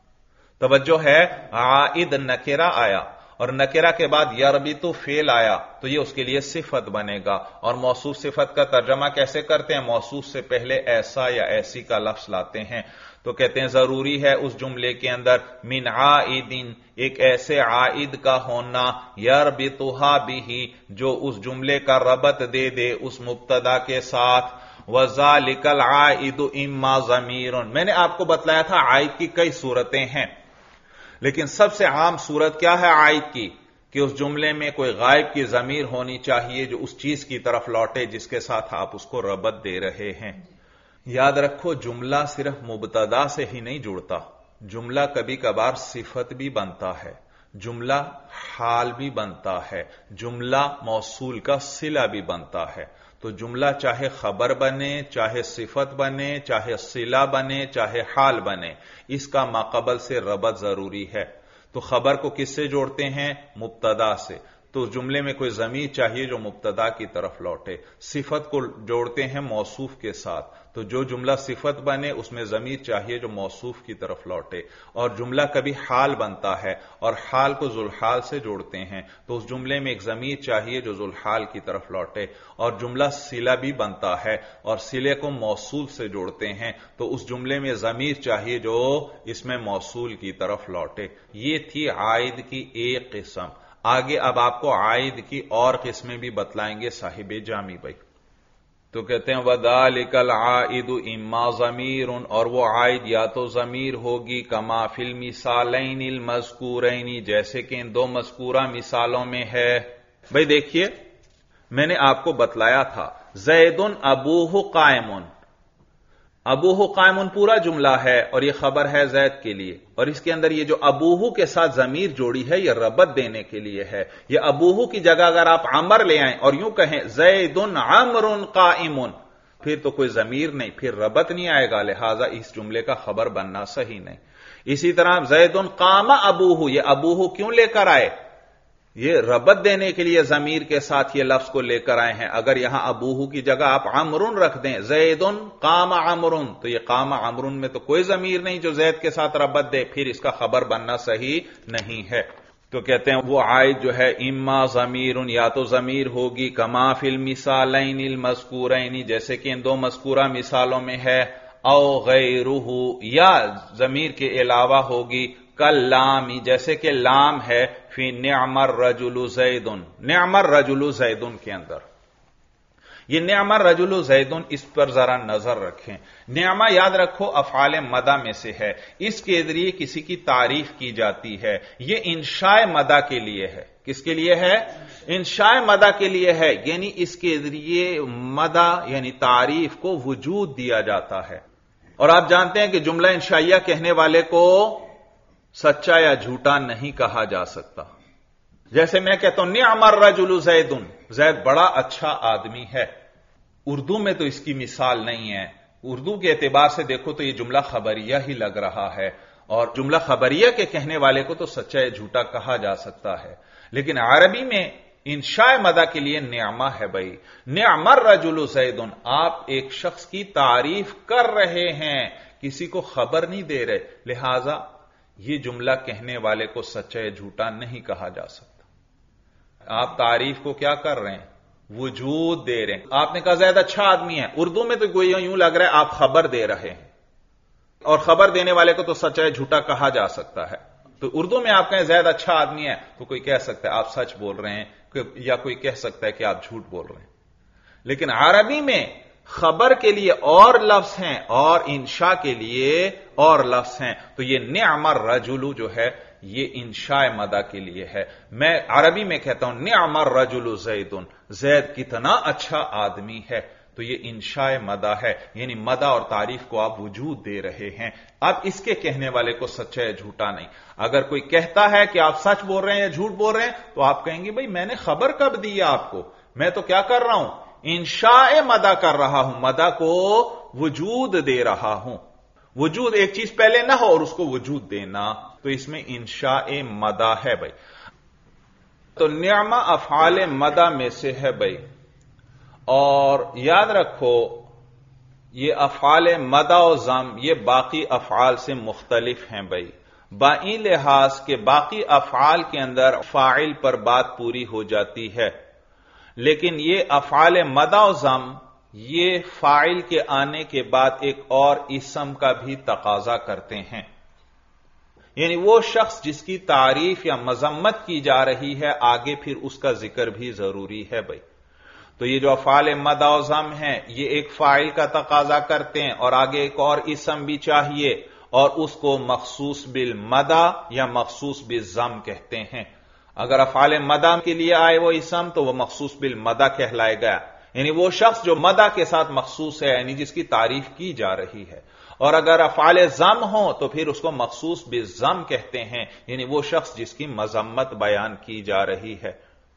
توجہ ہے، عائد نکرہ آیا اور نکرہ کے بعد یربط فعل آیا تو یہ اس کے لیے صفت بنے گا. اور موصوف صفت کا ترجمہ کیسے کرتے ہیں؟ موصوف سے پہلے ایسا یا ایسی کا لفظ لاتے ہیں. تو کہتے ہیں ضروری ہے اس جملے کے اندر من عائد، ایک ایسے عائد کا ہونا، یربطها به، جو اس جملے کا ربط دے دے اس مبتدا کے ساتھ. وذالک العائد اما ضمیر، میں نے آپ کو بتلایا تھا عائد کی کئی صورتیں ہیں، لیکن سب سے عام صورت کیا ہے عائد کی؟ کہ اس جملے میں کوئی غائب کی ضمیر ہونی چاہیے جو اس چیز کی طرف لوٹے جس کے ساتھ آپ اس کو ربط دے رہے ہیں. یاد رکھو جملہ صرف مبتدا سے ہی نہیں جڑتا، جملہ کبھی کبھار صفت بھی بنتا ہے، جملہ حال بھی بنتا ہے، جملہ موصول کا صلہ بھی بنتا ہے. تو جملہ چاہے خبر بنے، چاہے صفت بنے، چاہے صلہ بنے، چاہے حال بنے، اس کا ماقبل سے ربط ضروری ہے. تو خبر کو کس سے جوڑتے ہیں؟ مبتدا سے. تو جملے میں کوئی ضمیر چاہیے جو مبتدا کی طرف لوٹے. صفت کو جوڑتے ہیں موصوف کے ساتھ، تو جو جملہ صفت بنے اس میں ضمیر چاہیے جو موصوف کی طرف لوٹے. اور جملہ کبھی حال بنتا ہے اور حال کو ذوالحال سے جوڑتے ہیں، تو اس جملے میں ایک ضمیر چاہیے جو ذوالحال کی طرف لوٹے. اور جملہ صلہ بھی بنتا ہے اور صلے کو موصول سے جوڑتے ہیں، تو اس جملے میں ضمیر چاہیے جو اس میں موصول کی طرف لوٹے. یہ تھی عائد کی ایک قسم. آگے اب آپ کو عائد کی اور قسمیں بھی بتلائیں گے صاحب جامی بھائی. تو کہتے ہیں وَذَلِكَ الْعَائِدُ إِمَّا ضَمِيرٌ، اور وہ عائد یا تو ضمیر ہوگی، کما فی المثالین المذکورین، جیسے کہ ان دو مذکورہ مثالوں میں ہے. بھائی دیکھیے میں نے آپ کو بتلایا تھا زید ابوہ قائم، ابوہ قائم پورا جملہ ہے اور یہ خبر ہے زید کے لیے، اور اس کے اندر یہ جو ابوہ کے ساتھ ضمیر جوڑی ہے یہ ربط دینے کے لیے ہے. یہ ابوہ کی جگہ اگر آپ عمر لے آئیں اور یوں کہیں زید عمر قائم، پھر تو کوئی ضمیر نہیں، پھر ربط نہیں آئے گا، لہذا اس جملے کا خبر بننا صحیح نہیں. اسی طرح زید قام ابوہ، یہ ابوہ کیوں لے کر آئے؟ یہ ربط دینے کے لیے ضمیر کے ساتھ یہ لفظ کو لے کر آئے ہیں. اگر یہاں ابوہ کی جگہ آپ عمرن رکھ دیں، زید قام عمرن، تو یہ قام عمرن میں تو کوئی ضمیر نہیں جو زید کے ساتھ ربط دے، پھر اس کا خبر بننا صحیح نہیں ہے. تو کہتے ہیں وہ عائد جو ہے اما ضمیر، یا تو ضمیر ہوگی، کما فی المثالین المذکورین، جیسے کہ ان دو مذکورہ مثالوں میں ہے، او غیرہ، یا ضمیر کے علاوہ ہوگی، کلامی، جیسے کہ لام ہے فی نعم الرجل زید، نعم الرجل زید کے اندر. یہ نعم الرجل زید، اس پر ذرا نظر رکھیں. نعمہ یاد رکھو افعال مدح میں سے ہے، اس کے ذریعے کسی کی تعریف کی جاتی ہے. یہ انشاء مدح کے لیے ہے. کس کے لیے ہے؟ انشاء مدح کے لیے ہے، یعنی اس کے ذریعے مدح یعنی تعریف کو وجود دیا جاتا ہے. اور آپ جانتے ہیں کہ جملہ انشائیہ کہنے والے کو سچا یا جھوٹا نہیں کہا جا سکتا. جیسے میں کہتا ہوں نعم الرجل زید، زید بڑا اچھا آدمی ہے. اردو میں تو اس کی مثال نہیں ہے. اردو کے اعتبار سے دیکھو تو یہ جملہ خبریہ ہی لگ رہا ہے، اور جملہ خبریہ کے کہنے والے کو تو سچا یا جھوٹا کہا جا سکتا ہے. لیکن عربی میں انشاء مدح کے لیے نعمہ ہے. بھائی نعم الرجل زید، آپ ایک شخص کی تعریف کر رہے ہیں، کسی کو خبر نہیں دے رہے، لہذا یہ جملہ کہنے والے کو سچا یا جھوٹا نہیں کہا جا سکتا. آپ تعریف کو کیا کر رہے ہیں؟ وجود دے رہے ہیں. آپ نے کہا زید اچھا آدمی ہے، اردو میں تو کوئی یوں لگ رہا ہے آپ خبر دے رہے ہیں، اور خبر دینے والے کو تو سچا یا جھوٹا کہا جا سکتا ہے. تو اردو میں آپ کہیں زید اچھا آدمی ہے تو کوئی کہہ سکتا ہے آپ سچ بول رہے ہیں، یا کوئی کہہ سکتا ہے کہ آپ جھوٹ بول رہے ہیں. لیکن عربی میں خبر کے لیے اور لفظ ہیں اور انشاء کے لیے اور لفظ ہیں. تو یہ نعم الرجل جو ہے یہ انشاء مدح کے لیے ہے. میں عربی میں کہتا ہوں نعم الرجل زید، زید کتنا اچھا آدمی ہے، تو یہ انشاء مدح ہے، یعنی مدح اور تعریف کو آپ وجود دے رہے ہیں. اب اس کے کہنے والے کو سچا یا جھوٹا نہیں. اگر کوئی کہتا ہے کہ آپ سچ بول رہے ہیں یا جھوٹ بول رہے ہیں تو آپ کہیں گے بھئی میں نے خبر کب دی آپ کو؟ میں تو کیا کر رہا ہوں؟ انشاء مدح کر رہا ہوں، مدح کو وجود دے رہا ہوں. وجود ایک چیز پہلے نہ ہو اور اس کو وجود دینا، تو اس میں انشاء مدح ہے. بھائی تو نعمہ افعال مدح میں سے ہے. بھائی اور یاد رکھو یہ افعال مدح و ذم یہ باقی افعال سے مختلف ہیں. بھائی بائی لحاظ کے باقی افعال کے اندر فاعل پر بات پوری ہو جاتی ہے، لیکن یہ افعال مدح و ذم یہ فاعل کے آنے کے بعد ایک اور اسم کا بھی تقاضا کرتے ہیں. یعنی وہ شخص جس کی تعریف یا مذمت کی جا رہی ہے آگے پھر اس کا ذکر بھی ضروری ہے. بھائی تو یہ جو افعال مدح و ذم ہیں یہ ایک فاعل کا تقاضا کرتے ہیں اور آگے ایک اور اسم بھی چاہیے، اور اس کو مخصوص بالمدح یا مخصوص بالذم کہتے ہیں. اگر افعال مدح کے لیے آئے وہ اسم تو وہ مخصوص بالمدح کہلائے گا، یعنی وہ شخص جو مدح کے ساتھ مخصوص ہے، یعنی جس کی تعریف کی جا رہی ہے. اور اگر افعال ذم ہوں تو پھر اس کو مخصوص بالذم کہتے ہیں، یعنی وہ شخص جس کی مذمت بیان کی جا رہی ہے.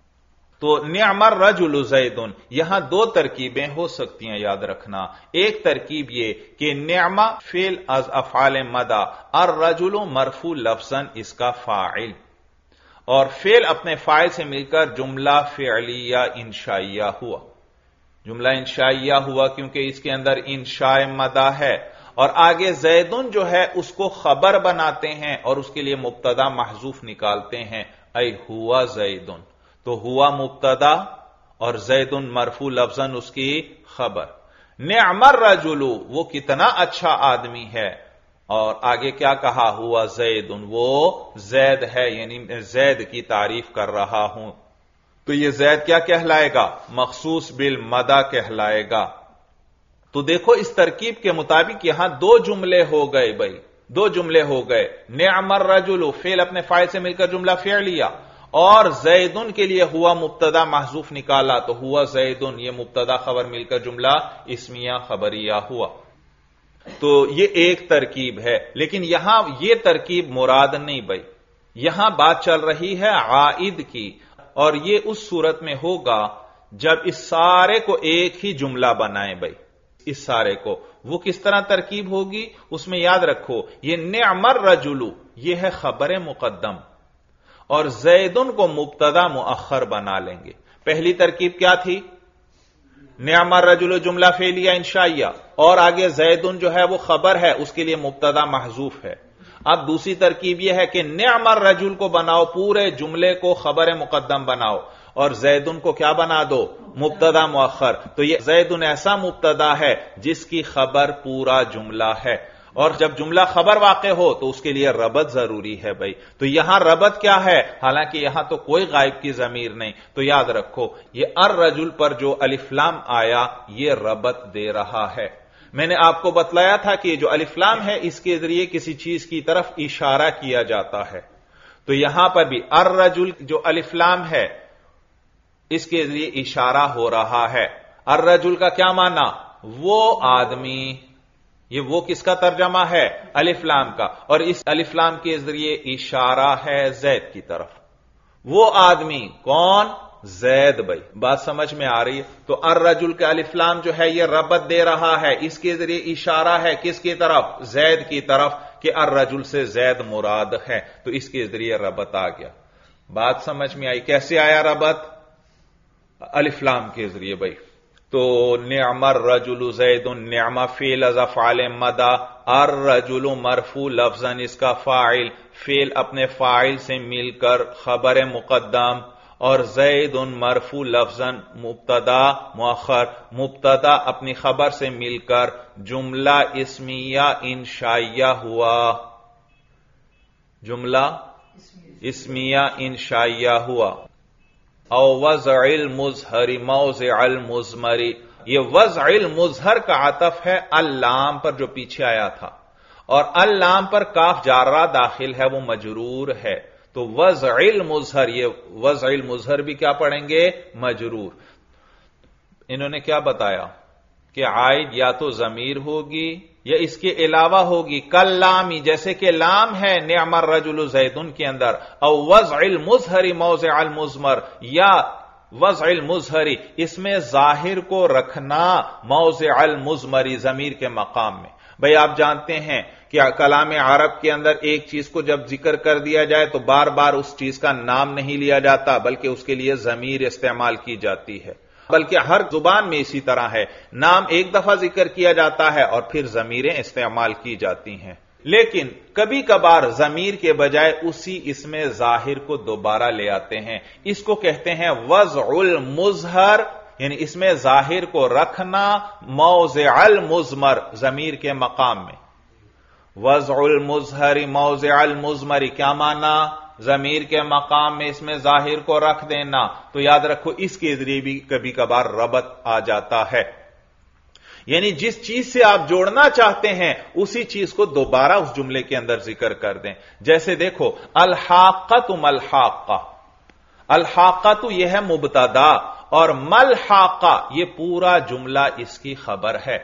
تو نعم الرجل زید یہاں دو ترکیبیں ہو سکتی ہیں، یاد رکھنا. ایک ترکیب یہ کہ نعمہ فعل از افعال مدح، الرجل مرفوع لفظا اس کا فاعل، اور فعل اپنے فاعل سے مل کر جملہ فعلیہ انشائیہ ہوا. جملہ انشائیہ ہوا کیونکہ اس کے اندر انشاء مدح ہے، اور آگے زیدن جو ہے اس کو خبر بناتے ہیں اور اس کے لیے مبتدا محذوف نکالتے ہیں، اے ہوا زیدن. تو ہوا مبتدا اور زیدن مرفوع لفظاً اس کی خبر. نعم الرجل وہ کتنا اچھا آدمی ہے، اور آگے کیا کہا؟ ہوا زیدن وہ زید ہے، یعنی زید کی تعریف کر رہا ہوں. تو یہ زید کیا کہلائے گا؟ مخصوص بالمدح کہلائے گا. تو دیکھو اس ترکیب کے مطابق یہاں دو جملے ہو گئے. بھائی دو جملے ہو گئے. نعم الرجل فعل اپنے فاعل سے مل کر جملہ فعلیہ، اور زیدن کے لیے ہوا مبتدا محذوف نکالا تو ہوا زیدن یہ مبتدا خبر مل کر جملہ اسمیہ خبریہ ہوا. تو یہ ایک ترکیب ہے، لیکن یہاں یہ ترکیب مراد نہیں. بھائی یہاں بات چل رہی ہے عائد کی، اور یہ اس صورت میں ہوگا جب اس سارے کو ایک ہی جملہ بنائیں. بھائی اس سارے کو وہ کس طرح ترکیب ہوگی؟ اس میں یاد رکھو یہ نعم الرجل یہ ہے خبر مقدم، اور زیدن کو مبتدا مؤخر بنا لیں گے. پہلی ترکیب کیا تھی؟ نعم الرجل جملہ فعلیہ انشائیہ، اور آگے زیدن جو ہے وہ خبر ہے، اس کے لیے مبتدا محذوف ہے. اب دوسری ترکیب یہ ہے کہ نعم الرجل کو بناؤ، پورے جملے کو خبر مقدم بناؤ، اور زیدن کو کیا بنا دو؟ مبتدا مؤخر. تو یہ زیدن ایسا مبتدا ہے جس کی خبر پورا جملہ ہے، اور جب جملہ خبر واقع ہو تو اس کے لیے ربط ضروری ہے بھائی. تو یہاں ربط کیا ہے؟ حالانکہ یہاں تو کوئی غائب کی ضمیر نہیں، تو یاد رکھو یہ الرجل پر جو الف لام آیا یہ ربط دے رہا ہے. میں نے آپ کو بتلایا تھا کہ جو الف لام ہے اس کے ذریعے کسی چیز کی طرف اشارہ کیا جاتا ہے، تو یہاں پر بھی الرجل جو الف لام ہے اس کے ذریعے اشارہ ہو رہا ہے. الرجل کا کیا معنی؟ وہ آدمی. یہ وہ کس کا ترجمہ ہے؟ الف لام کا، اور اس الف لام کے ذریعے اشارہ ہے زید کی طرف. وہ آدمی کون؟ زید. بھائی بات سمجھ میں آ رہی ہے؟ تو الرجل کا الف لام جو ہے یہ ربط دے رہا ہے، اس کے ذریعے اشارہ ہے کس کی طرف؟ زید کی طرف، کہ الرجل سے زید مراد ہے، تو اس کے ذریعے ربط آ گیا. بات سمجھ میں آئی؟ کیسے آیا ربط؟ الف لام کے ذریعے. بھائی تو نعم الرجل زید، نعم فعل از افعال مدہ، الرجل مرفوع لفظاً اس کا فاعل، فعل اپنے فاعل سے مل کر خبر مقدم، اور زید مرفوع لفظاً مبتدا مؤخر، مبتدا اپنی خبر سے مل کر جملہ اسمیہ انشائیہ ہوا. جملہ اسمیہ انشائیہ ہوا. او وضع المظہر موضع المضمر، یہ وضع المظہر کا عطف ہے اللام پر جو پیچھے آیا تھا، اور اللام پر کاف جارہ داخل ہے وہ مجرور ہے. تو وضع المظہر، یہ وضع المظہر بھی کیا پڑھیں گے؟ مجرور. انہوں نے کیا بتایا کہ عائد یا تو ضمیر ہوگی یا اس کے علاوہ ہوگی، کل لامی، جیسے کہ لام ہے نعم الرجل زیدن کے اندر، او وضع المظہر موضع المضمر، یا وضع المظہر اس میں ظاہر کو رکھنا موضع المضمر ضمیر کے مقام میں. بھئی آپ جانتے ہیں کہ کلام عرب کے اندر ایک چیز کو جب ذکر کر دیا جائے تو بار بار اس چیز کا نام نہیں لیا جاتا، بلکہ اس کے لیے ضمیر استعمال کی جاتی ہے. بلکہ ہر زبان میں اسی طرح ہے، نام ایک دفعہ ذکر کیا جاتا ہے اور پھر ضمیریں استعمال کی جاتی ہیں. لیکن کبھی کبھار ضمیر کے بجائے اسی اسم ظاہر کو دوبارہ لے آتے ہیں، اس کو کہتے ہیں وضع المظہر، یعنی اس میں ظاہر کو رکھنا موضع المضمر ضمیر کے مقام میں. وضع المظہر موضع المضمر کیا معنی؟ ضمیر کے مقام میں اس میں ظاہر کو رکھ دینا. تو یاد رکھو اس کے ذریعے بھی کبھی کبھار ربط آ جاتا ہے، یعنی جس چیز سے آپ جوڑنا چاہتے ہیں اسی چیز کو دوبارہ اس جملے کے اندر ذکر کر دیں. جیسے دیکھو الحاقۃ ملحاقہ، الحاقۃ یہ ہے مبتدا، اور ملحاقہ یہ پورا جملہ اس کی خبر ہے،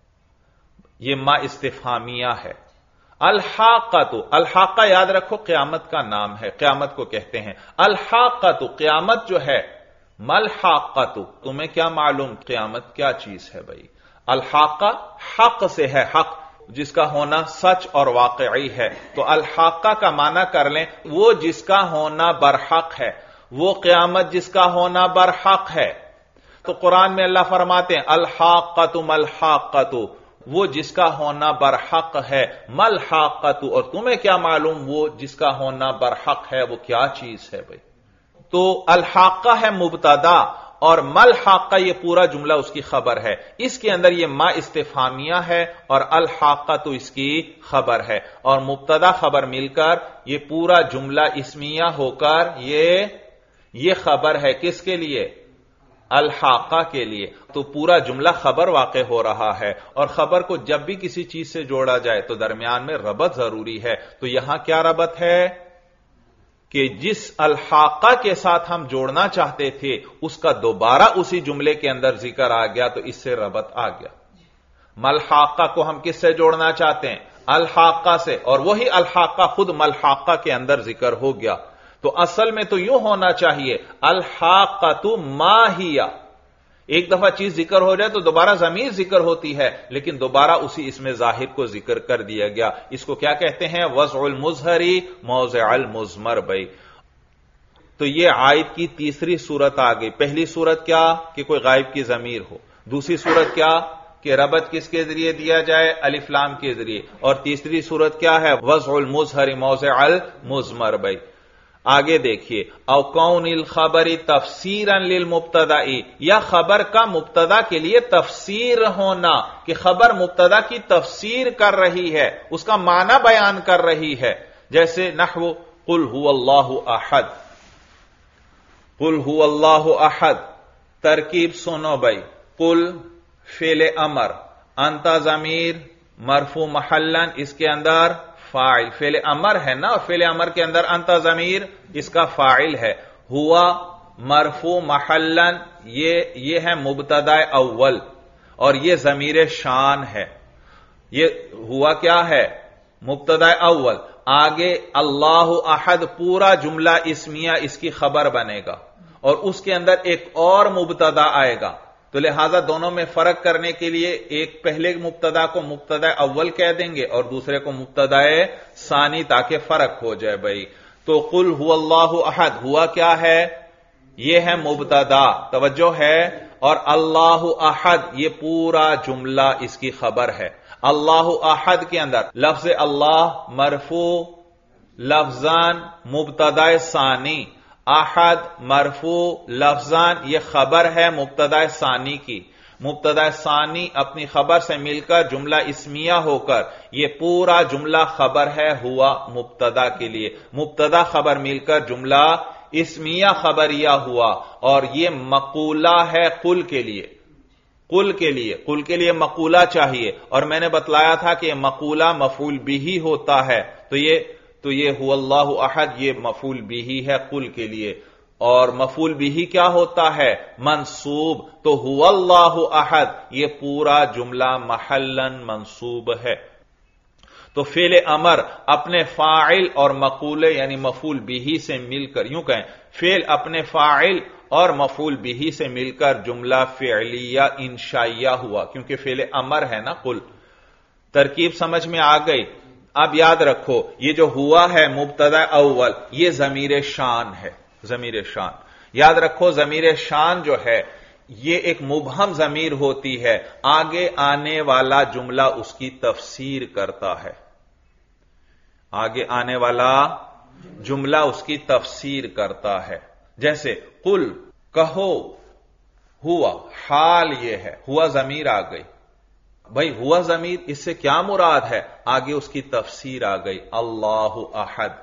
یہ ما استفہامیہ ہے. الحاقۃ، الحاقہ یاد رکھو قیامت کا نام ہے، قیامت کو کہتے ہیں. الحاقۃ قیامت جو ہے، ملحاقۃ تمہیں کیا معلوم قیامت کیا چیز ہے؟ بھائی الحاقہ حق سے ہے، حق جس کا ہونا سچ اور واقعی ہے. تو الحاقہ کا معنی کر لیں وہ جس کا ہونا برحق ہے، وہ قیامت جس کا ہونا برحق ہے. تو قرآن میں اللہ فرماتے ہیں الحاقۃ ملحاقۃ، وہ جس کا ہونا برحق ہے. ملحاقۃ، اور تمہیں کیا معلوم وہ جس کا ہونا برحق ہے وہ کیا چیز ہے؟ بھائی تو الحاقہ ہے مبتدا، اور ملحاقہ یہ پورا جملہ اس کی خبر ہے. اس کے اندر یہ ما استفہامیہ ہے اور الحاقہ تو اس کی خبر ہے، اور مبتدا خبر مل کر یہ پورا جملہ اسمیہ ہو کر یہ خبر ہے کس کے لیے؟ الحاقہ کے لیے. تو پورا جملہ خبر واقع ہو رہا ہے، اور خبر کو جب بھی کسی چیز سے جوڑا جائے تو درمیان میں ربط ضروری ہے. تو یہاں کیا ربط ہے کہ جس الحاقہ کے ساتھ ہم جوڑنا چاہتے تھے اس کا دوبارہ اسی جملے کے اندر ذکر آ گیا، تو اس سے ربط آ گیا. ملحاقہ کو ہم کس سے جوڑنا چاہتے ہیں؟ الحاقہ سے، اور وہی الحاقہ خود ملحاقہ کے اندر ذکر ہو گیا. تو اصل میں تو یوں ہونا چاہیے الحاقۃ ما ہی، ایک دفعہ چیز ذکر ہو جائے تو دوبارہ ضمیر ذکر ہوتی ہے، لیکن دوبارہ اسی اسم ظاہر کو ذکر کر دیا گیا. اس کو کیا کہتے ہیں؟ وضع المظہر موضع المضمر. بھائی تو یہ عائد کی تیسری صورت آ گئی. پہلی صورت کیا کہ کوئی غائب کی ضمیر ہو، دوسری صورت کیا کہ ربط کس کے ذریعے دیا جائے؟ الف لام کے ذریعے. اور تیسری صورت کیا ہے؟ وضع المظہر موضع المضمر. بھائی آگے دیکھیے، او کون الخبری تفسیرن للمبتدائی، یا خبر کا مبتدا کے لیے تفسیر ہونا، کہ خبر مبتدا کی تفسیر کر رہی ہے، اس کا معنی بیان کر رہی ہے. جیسے نحو قل هو اللہ احد. قل هو اللہ احد ترکیب سنو بھائی. قل فعل امر، انت ضمیر مرفوع محلن، اس کے اندر فاعل، فعل امر ہے نا، فعل امر کے اندر انت ضمیر اس کا فاعل ہے. ہوا مرفوع محلن، یہ ہے مبتدا اول، اور یہ ضمیر شان ہے. یہ ہوا کیا ہے؟ مبتدا اول. آگے اللہ احد پورا جملہ اسمیہ اس کی خبر بنے گا، اور اس کے اندر ایک اور مبتدا آئے گا. تو لہذا دونوں میں فرق کرنے کے لیے ایک پہلے مبتدا کو مبتدا اول کہہ دیں گے اور دوسرے کو مبتدا ثانی، تاکہ فرق ہو جائے بھائی. تو قل هو اللہ احد ہوا کیا ہے؟ یہ ہے مبتدا، توجہ ہے. اور اللہ احد یہ پورا جملہ اس کی خبر ہے. اللہ احد کے اندر لفظ اللہ مرفوع لفظان مبتدا ثانی، احد مرفوع لفظان یہ خبر ہے مبتدا ثانی کی. مبتدا ثانی اپنی خبر سے مل کر جملہ اسمیہ ہو کر یہ پورا جملہ خبر ہے ہوا مبتدا کے لیے. مبتدا خبر مل کر جملہ اسمیہ خبریہ ہوا، اور یہ مقولہ ہے قل کے لیے. قل کے لیے مقولہ چاہیے، اور میں نے بتلایا تھا کہ مقولہ مفعول بھی ہوتا ہے. تو یہ هو اللہ احد یہ مفعول بھی ہے قل کے لیے. اور مفعول بھی کیا ہوتا ہے؟ منصوب. تو هو اللہ احد یہ پورا جملہ محلن منصوب ہے. تو فعل امر اپنے فاعل اور مقولے یعنی مفعول بھی سے مل کر، یوں کہیں فعل اپنے فاعل اور مفعول بھی سے مل کر جملہ فعلیہ انشائیہ ہوا، کیونکہ فعل امر ہے نا قل. ترکیب سمجھ میں آ گئی؟ اب یاد رکھو یہ جو ہوا ہے مبتدا اول یہ ضمیر شان ہے. ضمیر شان یاد رکھو، ضمیر شان جو ہے یہ ایک مبہم ضمیر ہوتی ہے، آگے آنے والا جملہ اس کی تفسیر کرتا ہے. آگے آنے والا جملہ اس کی تفسیر کرتا ہے. جیسے قل کہو ہوا، حال یہ ہے، ہوا ضمیر آ گئی. بھائی ہوا ضمیر اس سے کیا مراد ہے؟ آگے اس کی تفسیر آ گئی اللہ احد.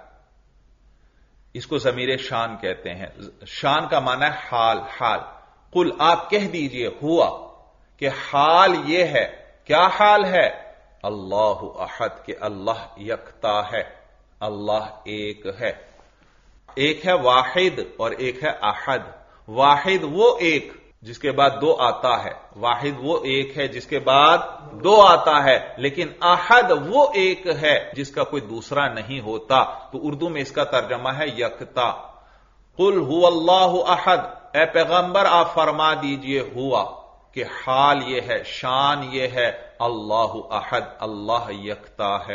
اس کو ضمیر شان کہتے ہیں. شان کا معنی ہے حال. حال قل آپ کہہ دیجئے ہوا کہ حال یہ ہے. کیا حال ہے؟ اللہ احد کہ اللہ یکتا ہے، اللہ ایک ہے. ایک ہے واحد اور ایک ہے احد. واحد وہ ایک جس کے بعد دو آتا ہے، واحد وہ ایک ہے جس کے بعد دو آتا ہے، لیکن احد وہ ایک ہے جس کا کوئی دوسرا نہیں ہوتا. تو اردو میں اس کا ترجمہ ہے یکتا. قل هو اللہ احد، اے پیغمبر آپ فرما دیجئے ہوا کہ حال یہ ہے، شان یہ ہے اللہ احد اللہ یکتا ہے.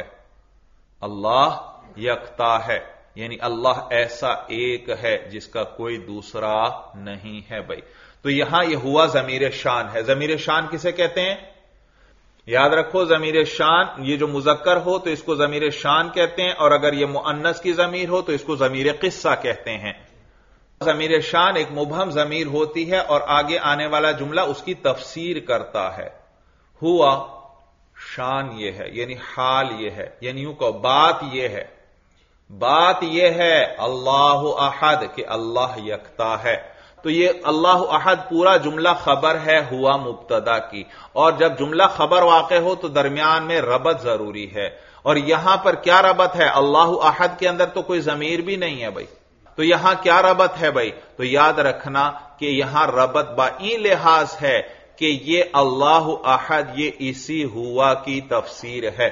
اللہ یکتا ہے یعنی اللہ ایسا ایک ہے جس کا کوئی دوسرا نہیں ہے. بھائی تو یہاں یہ ہوا ضمیر شان ہے. ضمیر شان کسے کہتے ہیں؟ یاد رکھو ضمیر شان یہ جو مذکر ہو تو اس کو ضمیر شان کہتے ہیں، اور اگر یہ مؤنث کی ضمیر ہو تو اس کو ضمیر قصہ کہتے ہیں. ضمیر شان ایک مبہم ضمیر ہوتی ہے اور آگے آنے والا جملہ اس کی تفسیر کرتا ہے. ہوا شان یہ ہے یعنی حال یہ ہے، یعنی یوں کہ بات یہ ہے. بات یہ ہے اللہ احد کہ اللہ یکتا ہے. تو یہ اللہ احد پورا جملہ خبر ہے ہوا مبتدا کی، اور جب جملہ خبر واقع ہو تو درمیان میں ربط ضروری ہے. اور یہاں پر کیا ربط ہے؟ اللہ احد کے اندر تو کوئی ضمیر بھی نہیں ہے بھائی. تو یہاں کیا ربط ہے بھائی؟ تو یاد رکھنا کہ یہاں ربط بائی لحاظ ہے کہ یہ اللہ احد یہ اسی ہوا کی تفسیر ہے.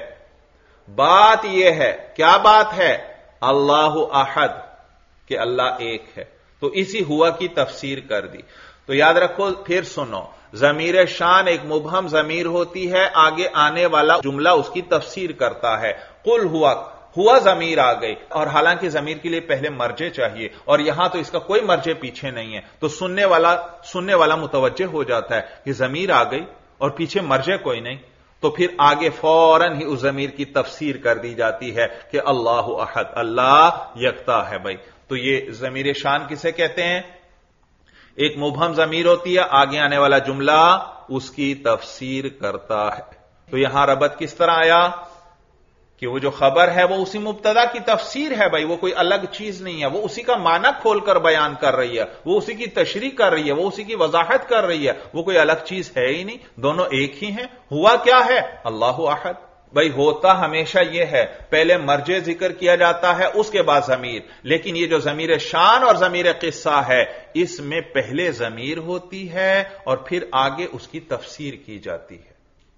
بات یہ ہے، کیا بات ہے؟ اللہ احد کہ اللہ ایک ہے. تو اسی ہوا کی تفسیر کر دی. تو یاد رکھو پھر سنو، ضمیر شان ایک مبہم ضمیر ہوتی ہے، آگے آنے والا جملہ اس کی تفسیر کرتا ہے. قل ہوا ضمیر آ گئی، اور حالانکہ ضمیر کے لیے پہلے مرجع چاہیے، اور یہاں تو اس کا کوئی مرجع پیچھے نہیں ہے. تو سننے والا متوجہ ہو جاتا ہے کہ ضمیر آ گئی اور پیچھے مرجع کوئی نہیں، تو پھر آگے فوراً ہی اس ضمیر کی تفسیر کر دی جاتی ہے کہ اللہ احد اللہ یکتا ہے. بھائی تو یہ ضمیر شان کسے کہتے ہیں؟ ایک مبہم ضمیر ہوتی ہے، آگے آنے والا جملہ اس کی تفسیر کرتا ہے. تو یہاں ربط کس طرح آیا کہ وہ جو خبر ہے وہ اسی مبتدا کی تفسیر ہے بھائی، وہ کوئی الگ چیز نہیں ہے، وہ اسی کا معنی کھول کر بیان کر رہی ہے، وہ اسی کی تشریح کر رہی ہے، وہ اسی کی وضاحت کر رہی ہے، وہ کوئی الگ چیز ہے ہی نہیں، دونوں ایک ہی ہیں. ہوا کیا ہے؟ اللہ احد. بھائی ہوتا ہمیشہ یہ ہے، پہلے مرجع ذکر کیا جاتا ہے اس کے بعد ضمیر، لیکن یہ جو ضمیر شان اور ضمیر قصہ ہے اس میں پہلے ضمیر ہوتی ہے اور پھر آگے اس کی تفسیر کی جاتی ہے.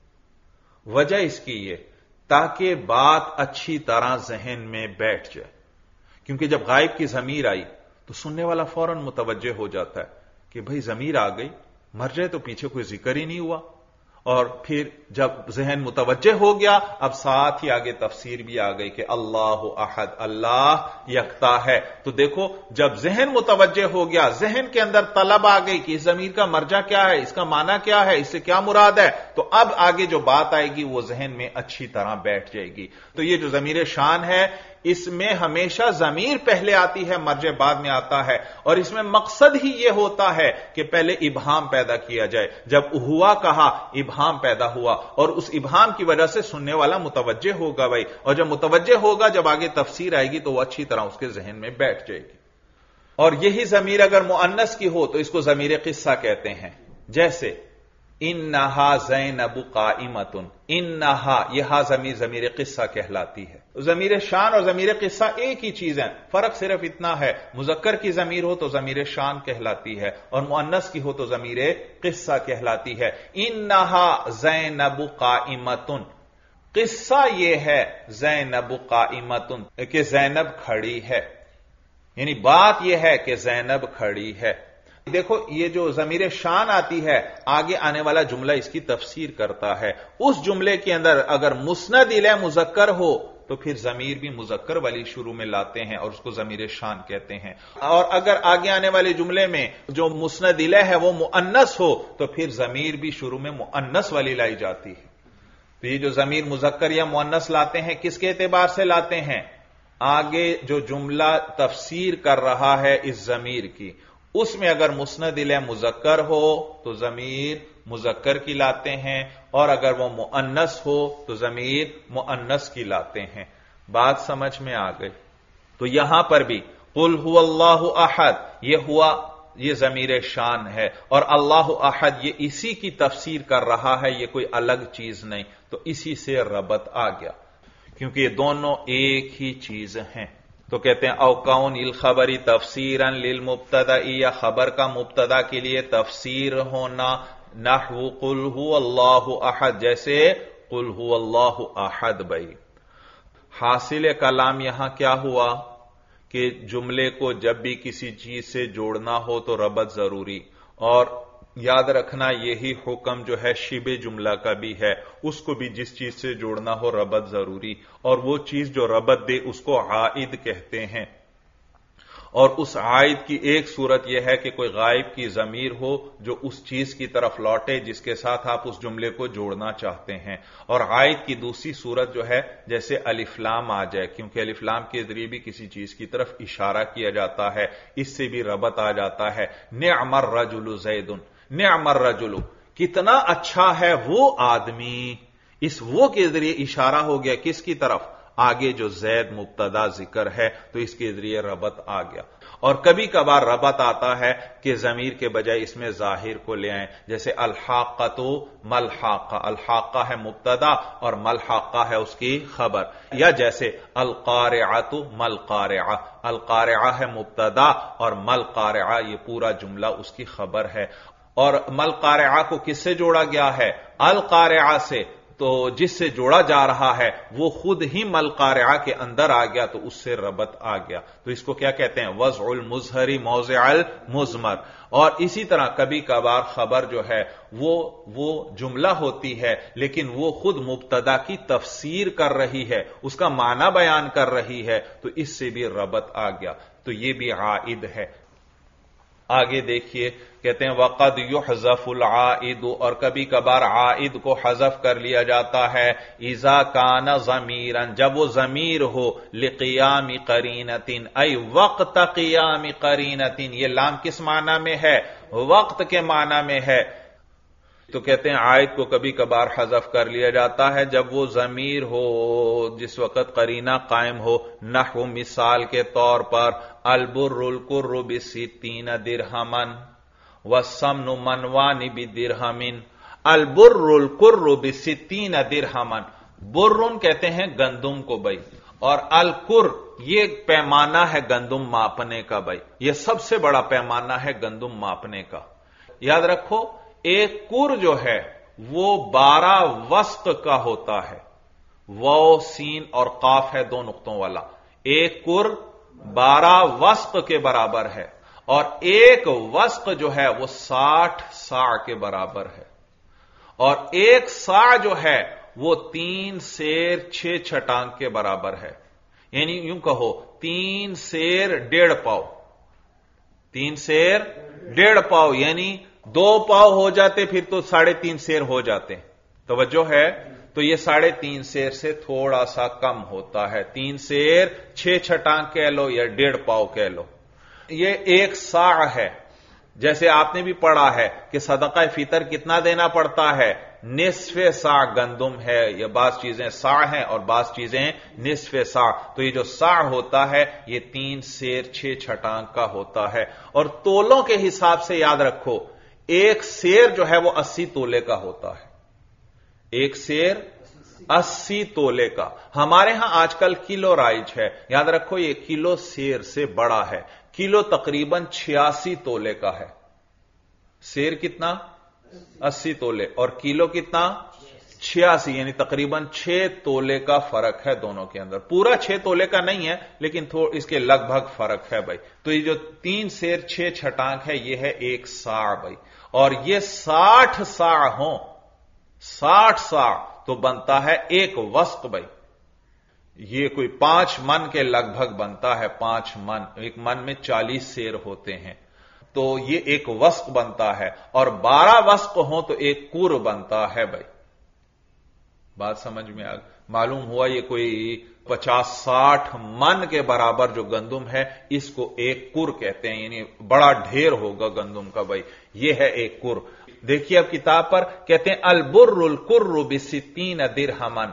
وجہ اس کی یہ تاکہ بات اچھی طرح ذہن میں بیٹھ جائے، کیونکہ جب غائب کی ضمیر آئی تو سننے والا فوراً متوجہ ہو جاتا ہے کہ بھئی ضمیر آ گئی، مرجع تو پیچھے کوئی ذکر ہی نہیں ہوا. اور پھر جب ذہن متوجہ ہو گیا اب ساتھ ہی آگے تفسیر بھی آ گئی کہ اللہ احد، اللہ یکتا ہے. تو دیکھو جب ذہن متوجہ ہو گیا، ذہن کے اندر طلب آ گئی کہ اس ضمیر کا مرجع کیا ہے، اس کا معنی کیا ہے، اس سے کیا مراد ہے، تو اب آگے جو بات آئے گی وہ ذہن میں اچھی طرح بیٹھ جائے گی. تو یہ جو ضمیر شان ہے اس میں ہمیشہ ضمیر پہلے آتی ہے، مرجع بعد میں آتا ہے، اور اس میں مقصد ہی یہ ہوتا ہے کہ پہلے ابہام پیدا کیا جائے. جب ہوا کہا ابہام پیدا ہوا اور اس ابہام کی وجہ سے سننے والا متوجہ ہوگا بھائی، اور جب متوجہ ہوگا جب آگے تفسیر آئے گی تو وہ اچھی طرح اس کے ذہن میں بیٹھ جائے گی. اور یہی ضمیر اگر مؤنث کی ہو تو اس کو ضمیر قصہ کہتے ہیں. جیسے انہا زینب قائمتن، انہا یہ ہا ضمیر قصہ کہلاتی ہے. ضمیر شان اور ضمیر قصہ ایک ہی چیز ہے، فرق صرف اتنا ہے مذکر کی ضمیر ہو تو ضمیر شان کہلاتی ہے اور مؤنث کی ہو تو ضمیر قصہ کہلاتی ہے. انہا زینب قائمتن، قصہ یہ ہے زینب قائمتن کہ زینب کھڑی ہے، یعنی بات یہ ہے کہ زینب کھڑی ہے. دیکھو یہ جو ضمیر شان آتی ہے آگے آنے والا جملہ اس کی تفسیر کرتا ہے. اس جملے کے اندر اگر مسند الیہ مذکر ہو تو پھر ضمیر بھی مذکر والی شروع میں لاتے ہیں اور اس کو ضمیر شان کہتے ہیں. اور اگر آگے آنے والے جملے میں جو مسند الیہ ہے وہ مؤنث ہو تو پھر ضمیر بھی شروع میں مؤنث والی لائی جاتی ہے. تو یہ جو ضمیر مذکر یا مؤنث لاتے ہیں کس کے اعتبار سے لاتے ہیں؟ آگے جو جملہ تفسیر کر رہا ہے اس ضمیر کی، اس میں اگر مسند الیہ مذکر ہو تو ضمیر مذکر کی لاتے ہیں، اور اگر وہ مؤنث ہو تو ضمیر مؤنث کی لاتے ہیں. بات سمجھ میں آ گئی؟ تو یہاں پر بھی قل هو اللہ احد یہ ضمیر شان ہے، اور اللہ احد یہ اسی کی تفسیر کر رہا ہے، یہ کوئی الگ چیز نہیں. تو اسی سے ربط آ گیا کیونکہ یہ دونوں ایک ہی چیز ہیں. تو کہتے ہیں او کون الخبری تفسیرا للمبتدا، یا خبر کا مبتدا کے لیے تفسیر ہونا، نحو قل هو اللہ احد، جیسے قل هو اللہ احد. بھائی حاصل کلام یہاں کیا ہوا کہ جملے کو جب بھی کسی چیز سے جوڑنا ہو تو ربط ضروری، اور یاد رکھنا یہی حکم جو ہے شبہ جملہ کا بھی ہے، اس کو بھی جس چیز سے جوڑنا ہو ربط ضروری، اور وہ چیز جو ربط دے اس کو عائد کہتے ہیں. اور اس عائد کی ایک صورت یہ ہے کہ کوئی غائب کی ضمیر ہو جو اس چیز کی طرف لوٹے جس کے ساتھ آپ اس جملے کو جوڑنا چاہتے ہیں. اور عائد کی دوسری صورت جو ہے جیسے الف لام آ جائے، کیونکہ الف لام کے ذریعے بھی کسی چیز کی طرف اشارہ کیا جاتا ہے، اس سے بھی ربط آ جاتا ہے. نعم الرجل زید، نعم الرجل کتنا اچھا ہے وہ آدمی، اس وہ کے ذریعے اشارہ ہو گیا کس کی طرف؟ آگے جو زید مبتدا ذکر ہے تو اس کے ذریعے ربط آ گیا. اور کبھی کبھار ربط آتا ہے کہ ضمیر کے بجائے اس میں ظاہر کو لے آئیں، جیسے الحاقۃ ملحاقہ، الحاقہ ہے مبتدا اور ملحاقہ ہے اس کی خبر. یا جیسے القارعۃ ملقارعہ، القارعہ ہے مبتدا اور ملقارعہ یہ پورا جملہ اس کی خبر ہے. اور ملقارعہ کو کس سے جوڑا گیا ہے؟ القارعہ سے. تو جس سے جوڑا جا رہا ہے وہ خود ہی ملقارعہ کے اندر آ گیا تو اس سے ربط آ گیا. تو اس کو کیا کہتے ہیں؟ وضع المظہر موضع المضمر. اور اسی طرح کبھی کبھار خبر جو ہے وہ جملہ ہوتی ہے لیکن وہ خود مبتدا کی تفسیر کر رہی ہے، اس کا معنی بیان کر رہی ہے، تو اس سے بھی ربط آ گیا. تو یہ بھی عائد ہے. آگے دیکھیے کہتے ہیں وقد یحذف العائد، اور کبھی کبھار عائد کو حذف کر لیا جاتا ہے اذا کان ضمیرا، جب وہ ضمیر ہو لقیام قرینۃ ای وقت قیام قرینۃ، یہ لام کس معنی میں ہے؟ وقت کے معنی میں ہے. تو کہتے ہیں عائد کو کبھی کبھار حذف کر لیا جاتا ہے جب وہ ضمیر ہو جس وقت قرینہ قائم ہو. نحو مثال کے طور پر البر القر بستین درہما والسمن منوان بدرہم. البر القر بستین درہما، برن کہتے ہیں گندم کو بھائی، اور القر یہ پیمانہ ہے گندم ماپنے کا بھائی، یہ سب سے بڑا پیمانہ ہے گندم ماپنے کا. یاد رکھو ایک کر جو ہے وہ 12 وسق کا ہوتا ہے، واو سین اور قاف ہے دو نقطوں والا. ایک کر 12 وسق کے برابر ہے، اور ایک وسق جو ہے وہ 60 صاع کے برابر ہے، اور ایک صاع جو ہے وہ 3 سیر 6 چھٹانگ کے برابر ہے. یعنی یوں کہو 3 سیر 1.5 پاؤ، 3 سیر 1.5 پاؤ، یعنی 2 پاؤ ہو جاتے پھر تو 3.5 سیر ہو جاتے. توجہ ہے؟ تو یہ 3.5 سیر سے تھوڑا سا کم ہوتا ہے. 3 سیر 6 چھٹانگ کہہ لو یا 1.5 پاؤ کہہ لو. یہ ایک صاع ہے. جیسے آپ نے بھی پڑھا ہے کہ صدقہ فطر کتنا دینا پڑتا ہے؟ نصف صاع گندم ہے، یا بعض چیزیں صاع ہیں اور بعض چیزیں نصف صاع. تو یہ جو صاع ہوتا ہے یہ 3 سیر 6 چھٹانگ کا ہوتا ہے. اور تولوں کے حساب سے یاد رکھو ایک سیر جو ہے وہ 80 تولے کا ہوتا ہے. ایک سیر 80 تولے کا. ہمارے ہاں آج کل کلو رائج ہے، یاد رکھو یہ کلو سیر سے بڑا ہے. کلو تقریباً 86 تولے کا ہے. سیر کتنا؟ 80 تولے، اور کلو کتنا؟ 86، یعنی تقریباً 6 تولے کا فرق ہے دونوں کے اندر. پورا 6 تولے کا نہیں ہے لیکن اس کے لگ بھگ فرق ہے بھائی. تو یہ جو 3 سیر 6 چھٹانگ ہے یہ ہے ایک صاع بھائی. اور یہ 60 صاع ہوں، 60 صاع تو بنتا ہے ایک وسق بھائی. یہ کوئی 5 من کے لگ بھگ بنتا ہے. 5 من، ایک من میں 40 سیر ہوتے ہیں، تو یہ ایک وسق بنتا ہے. اور 12 وسق ہوں تو ایک کر بنتا ہے بھائی. بات سمجھ میں معلوم ہوا یہ کوئی 50-60 من کے برابر جو گندم ہے اس کو ایک کر کہتے ہیں، یعنی بڑا ڈھیر ہوگا گندم کا بھائی. یہ ہے ایک کر. دیکھیے اب کتاب پر کہتے ہیں البر القر بستین درہما.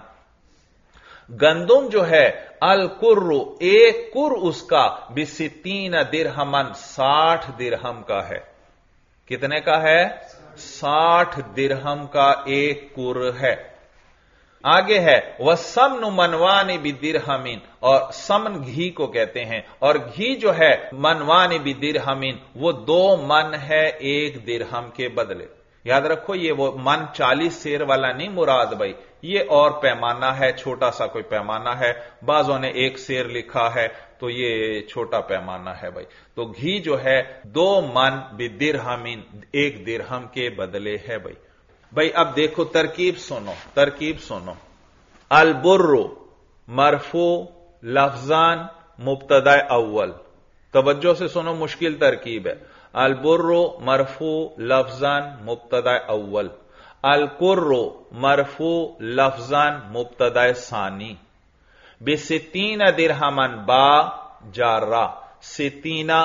گندم جو ہے القر ایک کر اس کا بستین درہما 60 درہم کا ہے. کتنے کا ہے؟ 60 درہم کا ایک کر ہے. آگے ہے وَالسَّمْنُ مَنْوَانِ بِدِرْہَمٍ، اور سمن گھی کو کہتے ہیں، اور گھی جو ہے منوان بدرہمین وہ 2 من ہے 1 درہم کے بدلے. یاد رکھو یہ وہ من 40 سیر والا نہیں مراد بھائی، یہ اور پیمانہ ہے، چھوٹا سا کوئی پیمانہ ہے. بعضوں نے 1 سیر لکھا ہے تو یہ چھوٹا پیمانہ ہے بھائی. تو گھی جو ہے 2 من بدرہمین 1 درہم کے بدلے ہے بھائی. بھائی اب دیکھو ترکیب سنو. البر مرفوع لفظان مبتدا اول. توجہ سے سنو، مشکل ترکیب ہے. البر مرفوع لفظان مبتدا اول، القر مرفوع لفظان مبتدا ثانی. بستین درہما با جارہ، ستینہ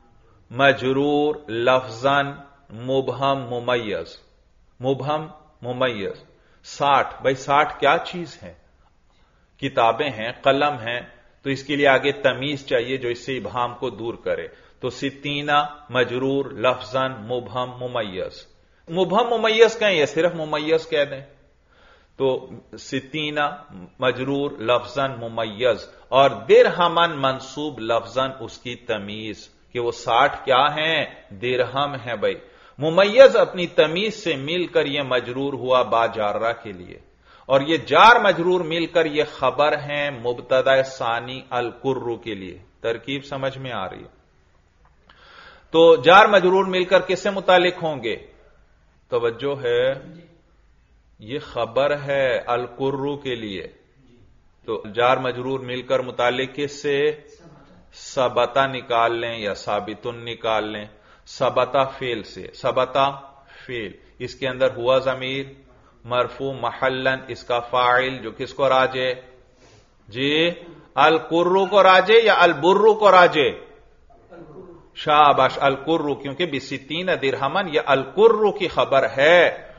مجرور لفظان مبہم ممیز. مبہم ممیز 60. بھائی 60 کیا چیز ہے؟ کتابیں ہیں، قلم ہیں، تو اس کے لیے آگے تمیز چاہیے جو اس سے ابہام کو دور کرے. تو ستینہ مجرور لفظاً مبہم ممیز. مبہم ممیز کہیں یا صرف ممیز کہہ دیں؟ تو ستینہ مجرور لفظاً ممیز، اور درہمن منصوب لفظاً اس کی تمیز کہ وہ 60 کیا ہیں؟ درہم ہیں بھائی. ممیز اپنی تمیز سے مل کر یہ مجرور ہوا با جارہ کے لیے، اور یہ جار مجرور مل کر یہ خبر ہیں مبتدا ثانی القر کے لیے. ترکیب سمجھ میں آ رہی ہے؟ تو جار مجرور مل کر کس سے متعلق ہوں گے؟ توجہ ہے، یہ خبر ہے القر کے لیے، تو جار مجرور مل کر متعلق کس سے؟ ثبتا نکال لیں یا ثابتن نکال لیں. सबता फेल से, सबता फेल, इसके अंदर हुआ ज़मीर मरफू महल्लन, इसका फाइल जो किसको राजे जी, अल कुर्रू को राजे या अल बुर्रू को राजे, शाबाश अल कुर्रू, क्योंकि बिसित्तीन दिरहमन ये अल कुर्रू की खबर है,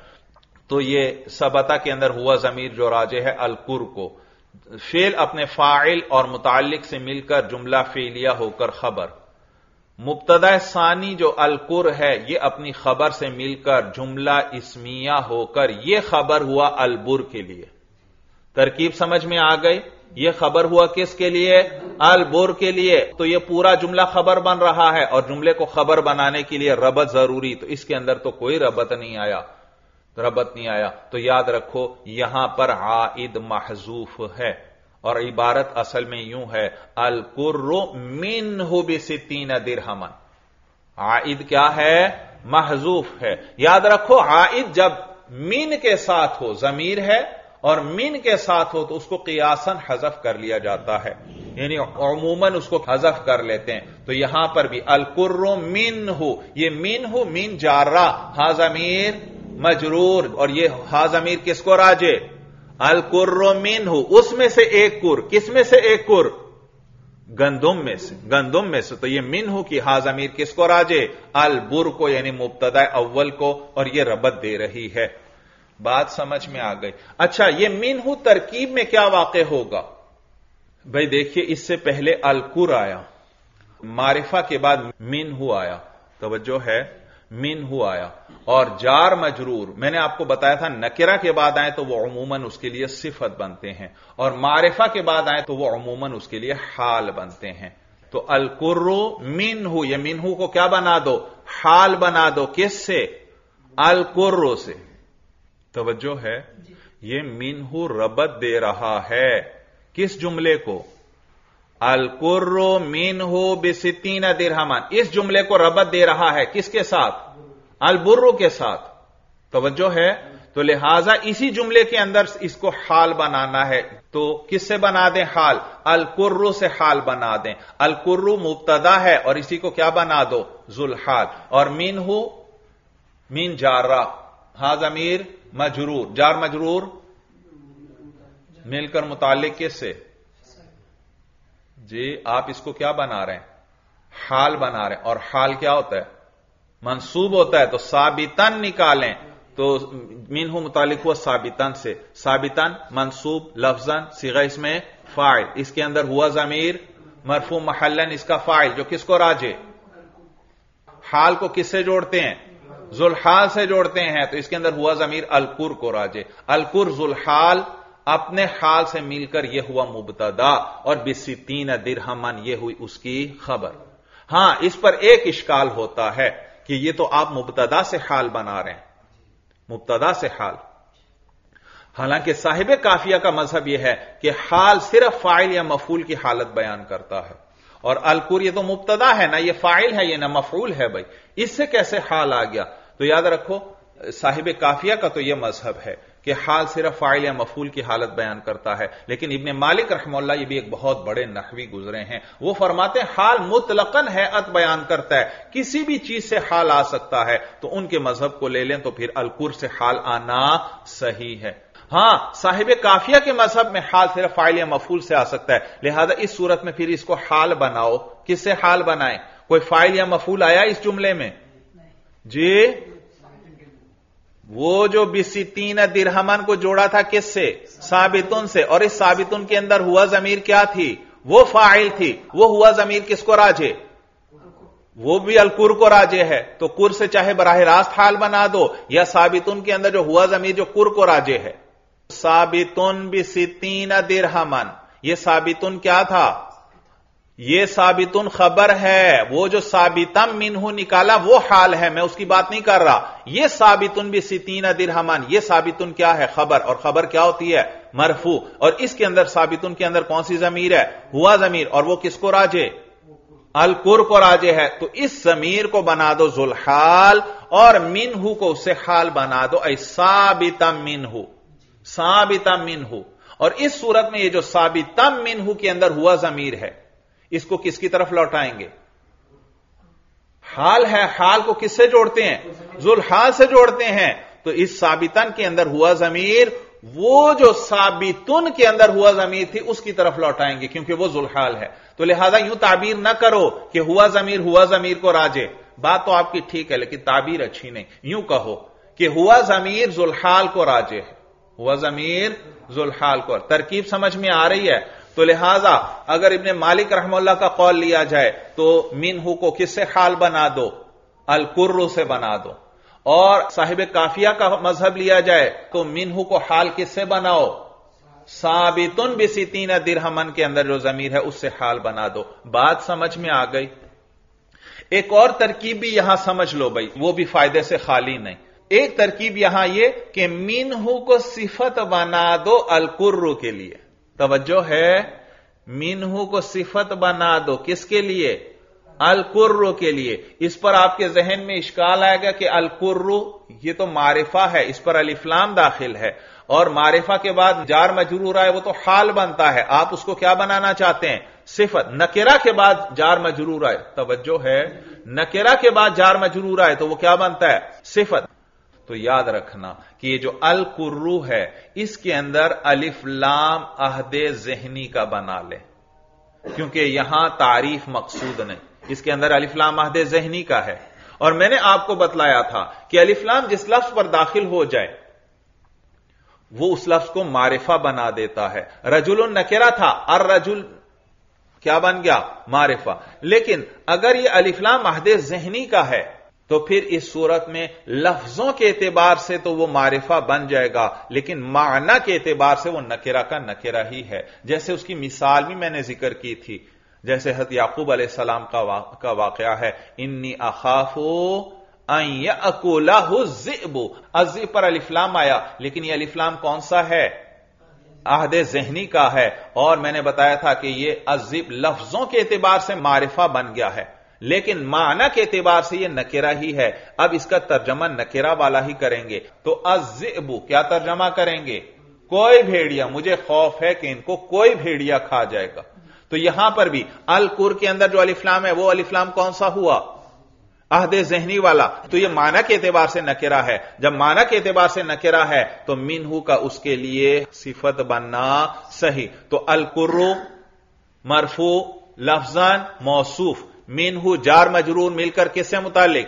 तो ये सबता के अंदर हुआ ज़मीर जो राजे है अल कुर को, फेल अपने फाइल और मुताल्लिक से मिलकर जुमला फेलिया होकर खबर, मुब्तदा सानी जो अल कुर है ये अपनी खबर से मिलकर जुमला इस्मिया होकर ये खबर हुआ अल बुर के लिए। तरकीब समझ में आ गई? ये खबर हुआ किसके लिए? अल बुर के लिए। तो ये पूरा जुमला खबर बन रहा है और जुमले को खबर बनाने के लिए रबत जरूरी, तो इसके अंदर तो कोई रबत नहीं आया, रबत नहीं आया। तो याद रखो यहां पर आइद महजूफ है और इबारत असल में यूं है, अल कुर्रु मिन्हु बिसित्तीन दिरहमन। आइद क्या है? महजूफ है। याद रखो आइद जब मिन के साथ हो, जमीर है और मिन के साथ हो तो उसको कियासन हजफ कर लिया जाता है, यानी अमूमन उसको हजफ कर लेते हैं। तो यहां पर भी अल कुर्रु मिन्हु, ये मिन्हु मिन जारा, हा जमीर मजरूर, और ये हा जमीर किसको राजे? अल कुर्रु मिन्हु, उसमें से एक कुर, किसमें से एक कुर? गंदुम में से, गंदुम में से। तो ये मिन्हु की हा जमीर किसको राजे? अल बुर को, यानी मुब्तदा अव्वल को, और ये रबत दे रही है। बात समझ में आ गई? अच्छा, ये मिन्हु तरकीब में क्या वाक़े होगा? भाई देखिए, इससे पहले अल कुर आया, मारिफा के बाद मिन्हु आया, तवज्जो है, मिन्हु आया, और जार मजरूर मैंने आपको बताया था नकिरा के बाद आए तो वो अमूमन उसके लिए सिफत बनते हैं, और मारिफा के बाद आए तो वो अमूमन उसके लिए हाल बनते हैं। तो अल कुर्रु मिन्हु, ये मिन्हु को क्या बना दो? हाल बना दो। किससे? अल कुर्रु से। तवज्जो है, ये मिन्हु रबत दे रहा है किस जुमले को? अल कुर्रु मिन्हु बिसित्तीन दिरहमन, इस जुमले को रबत दे रहा है किसके साथ? अल बुर्रु के साथ। तवज्जो है, तो लिहाजा इसी जुमले के अंदर इसको हाल बनाना है, तो किससे बना दें हाल? अल कुर्रु से हाल बना दें। अल कुर्रु मुब्तदा है और इसी को क्या बना दो? जुल्हाल, और मिन्हु मिन जारा, हा जमीर मजरूर, जार मजरूर मिलकर मुताल्लिक किससे? जी आप इसको क्या बना रहे हैं? हाल बना रहे हैं, और हाल क्या होता है? मंसूब होता है। तो साबितन निकालें, तो मिन्हु मुतालिक हुआ साबितन से, साबितन मंसूब लफ्जन, सिगा इसमें फाइल, इसके अंदर हुआ जमीर मरफू महल्लन, इसका फाइल जो किसको राजे? हाल को किससे जोड़ते हैं? जुल्हाल से जोड़ते हैं, तो इसके अंदर हुआ जमीर अलकुर को राजे। अलकुर जुल्हाल, अपने हाल से मिलकर यह हुआ मुब्तदा, और बिसित्तीन दिरहमन यह हुई उसकी खबर। हां, इस पर एक इश्काल होता है कि यह तो आप मुब्तदा से हाल बना रहे हैं, मुब्तदा से हाल। हालांकि साहिब काफिया का मजहब यह है कि हाल सिर्फ फाइल या मफूल की हालत बयान करता है, और अलकुर ये तो मुब्तदा है ना, ये फाइल है, ये ना मफूल है। भाई इससे कैसे हाल आ गया? तो याद रखो साहिब काफिया का तो यह मजहब है कि हाल सिर्फ फाइल या मफूल की हालत बयान करता है। लेकिन इब्ने मालिक रहमतुल्लाह, ये भी एक बहुत बड़े नहवी गुजरे हैं, वो फरमाते हैं हाल मुतलकन हैअत बयान करता है, किसी भी चीज से हाल आ सकता है। तो उनके मजहब को ले लें तो फिर अलकुर से हाल आना सही है। हां, साहिब काफिया के मजहब में हाल सिर्फ फाइल या मफूल से आ सकता है, लिहाजा इस सूरत में फिर इसको हाल बनाओ। किससे हाल बनाएं? कोई फाइल या मफूल आया इस जुमले में? जी, वो जो बिसित्तीन दिरहमन को जोड़ा था किससे? साबितुन से, और इस साबितुन के अंदर हुआ जमीर क्या थी? वो फाइल थी। वो हुआ जमीर किसको राजे? वो भी अलकुर को राजे है। तो कुर से चाहे बराह रास्त हाल बना दो, या साबितुन के अंदर जो हुआ जमीर जो कुर को राजे है। साबितुन बिसित्तीन दिरहमन, ये साबितुन क्या था? ये साबितुन खबर है। वो जो साबितम मिन्हु निकाला वो हाल है, मैं उसकी बात नहीं कर रहा। ये साबितुन बिसित्तीन दिरहमन, ये साबितुन क्या है? खबर, और खबर क्या होती है? मरफू। और इसके अंदर साबितुन के अंदर कौन सी जमीर है? हुआ जमीर, और वो किसको राजे? अलकुर को राजे है। तो इस जमीर को बना दो जुल्हाल, और मिन्हु को उससे हाल बना दो, ऐ साबितम मिन्हु, साबितम मिन्हु। और इस सूरत में ये जो साबितम मिन्हु के अंदर हुआ जमीर है, इसको किसकी तरफ लौटाएंगे? حال ہے، حال کو کس سے جوڑتے ہیں؟ ذوالحال سے جوڑتے ہیں. تو اس ثابتن کے اندر ہوا ضمیر وہ جو ثابتن کے اندر ہوا ضمیر تھی اس کی طرف لوٹائیں گے کیونکہ وہ ذوالحال ہے. تو لہذا یوں تعبیر نہ کرو کہ ہوا ضمیر کو راجے. بات تو آپ کی ٹھیک ہے لیکن تعبیر اچھی نہیں. یوں کہو کہ ہوا ضمیر ذوالحال کو راجے ہے، ہوا ضمیر ذوالحال کو. ترکیب سمجھ میں آ رہی ہے؟ تو لہذا اگر ابن مالک رحمہ اللہ کا قول لیا جائے تو منہ کو کس سے حال بنا دو؟ القر سے بنا دو. اور صاحب کافیہ کا مذہب لیا جائے تو منہ کو حال کس سے بناؤ؟ ثابتن بستین درہمن کے اندر جو ضمیر ہے اس سے حال بنا دو. بات سمجھ میں آ گئی؟ ایک اور ترکیب بھی یہاں سمجھ لو بھائی، وہ بھی فائدے سے خالی نہیں. ایک ترکیب یہاں یہ کہ منہ کو صفت بنا دو القر کے لیے. توجہ ہے، منہ کو صفت بنا دو کس کے لیے؟ القر کے لیے. اس پر آپ کے ذہن میں اشکال آئے گا کہ القر یہ تو معرفہ ہے، اس پر الف لام داخل ہے، اور معرفہ کے بعد جار مجرور آئے وہ تو حال بنتا ہے. آپ اس کو کیا بنانا چاہتے ہیں؟ صفت. نکرہ کے بعد جار مجرور آئے، توجہ ہے، نکرہ کے بعد جار مجرور آئے تو وہ کیا بنتا ہے؟ صفت. تو یاد رکھنا کہ یہ جو القرو ہے اس کے اندر الف لام عہد ذہنی کا بنا لے، کیونکہ یہاں تعریف مقصود نہیں، اس کے اندر الف لام عہد ذہنی کا ہے. اور میں نے آپ کو بتلایا تھا کہ الف لام جس لفظ پر داخل ہو جائے وہ اس لفظ کو معرفہ بنا دیتا ہے. رجل نکرہ تھا، الرجل کیا بن گیا؟ معرفہ. لیکن اگر یہ الف لام عہد ذہنی کا ہے تو پھر اس صورت میں لفظوں کے اعتبار سے تو وہ معرفہ بن جائے گا لیکن معنی کے اعتبار سے وہ نکرہ کا نکرہ ہی ہے. جیسے اس کی مثال بھی میں نے ذکر کی تھی، جیسے حضرت یعقوب علیہ السلام کا واقعہ ہے، انی اخاف ان یاکلہ الذئب. الذئب پر الف لام آیا لیکن یہ الف لام کون سا ہے؟ عہد ذہنی کا ہے. اور میں نے بتایا تھا کہ یہ الذئب لفظوں کے اعتبار سے معرفہ بن گیا ہے لیکن معنی کے اعتبار سے یہ نکرہ ہی ہے. اب اس کا ترجمہ نکرہ والا ہی کریں گے. تو الذئب کیا ترجمہ کریں گے؟ کوئی بھیڑیا، مجھے خوف ہے کہ ان کو کوئی بھیڑیا کھا جائے گا. تو یہاں پر بھی القر کے اندر جو الف لام ہے وہ الف لام کون سا ہوا؟ عہد ذہنی والا. تو یہ معنی کے اعتبار سے نکرہ ہے. جب معنی کے اعتبار سے نکرہ ہے تو منہ کا اس کے لیے صفت بننا صحیح. تو القر مرفوع لفظاً موصوف، منہ جار مجرور مل کر کس سے متعلق؟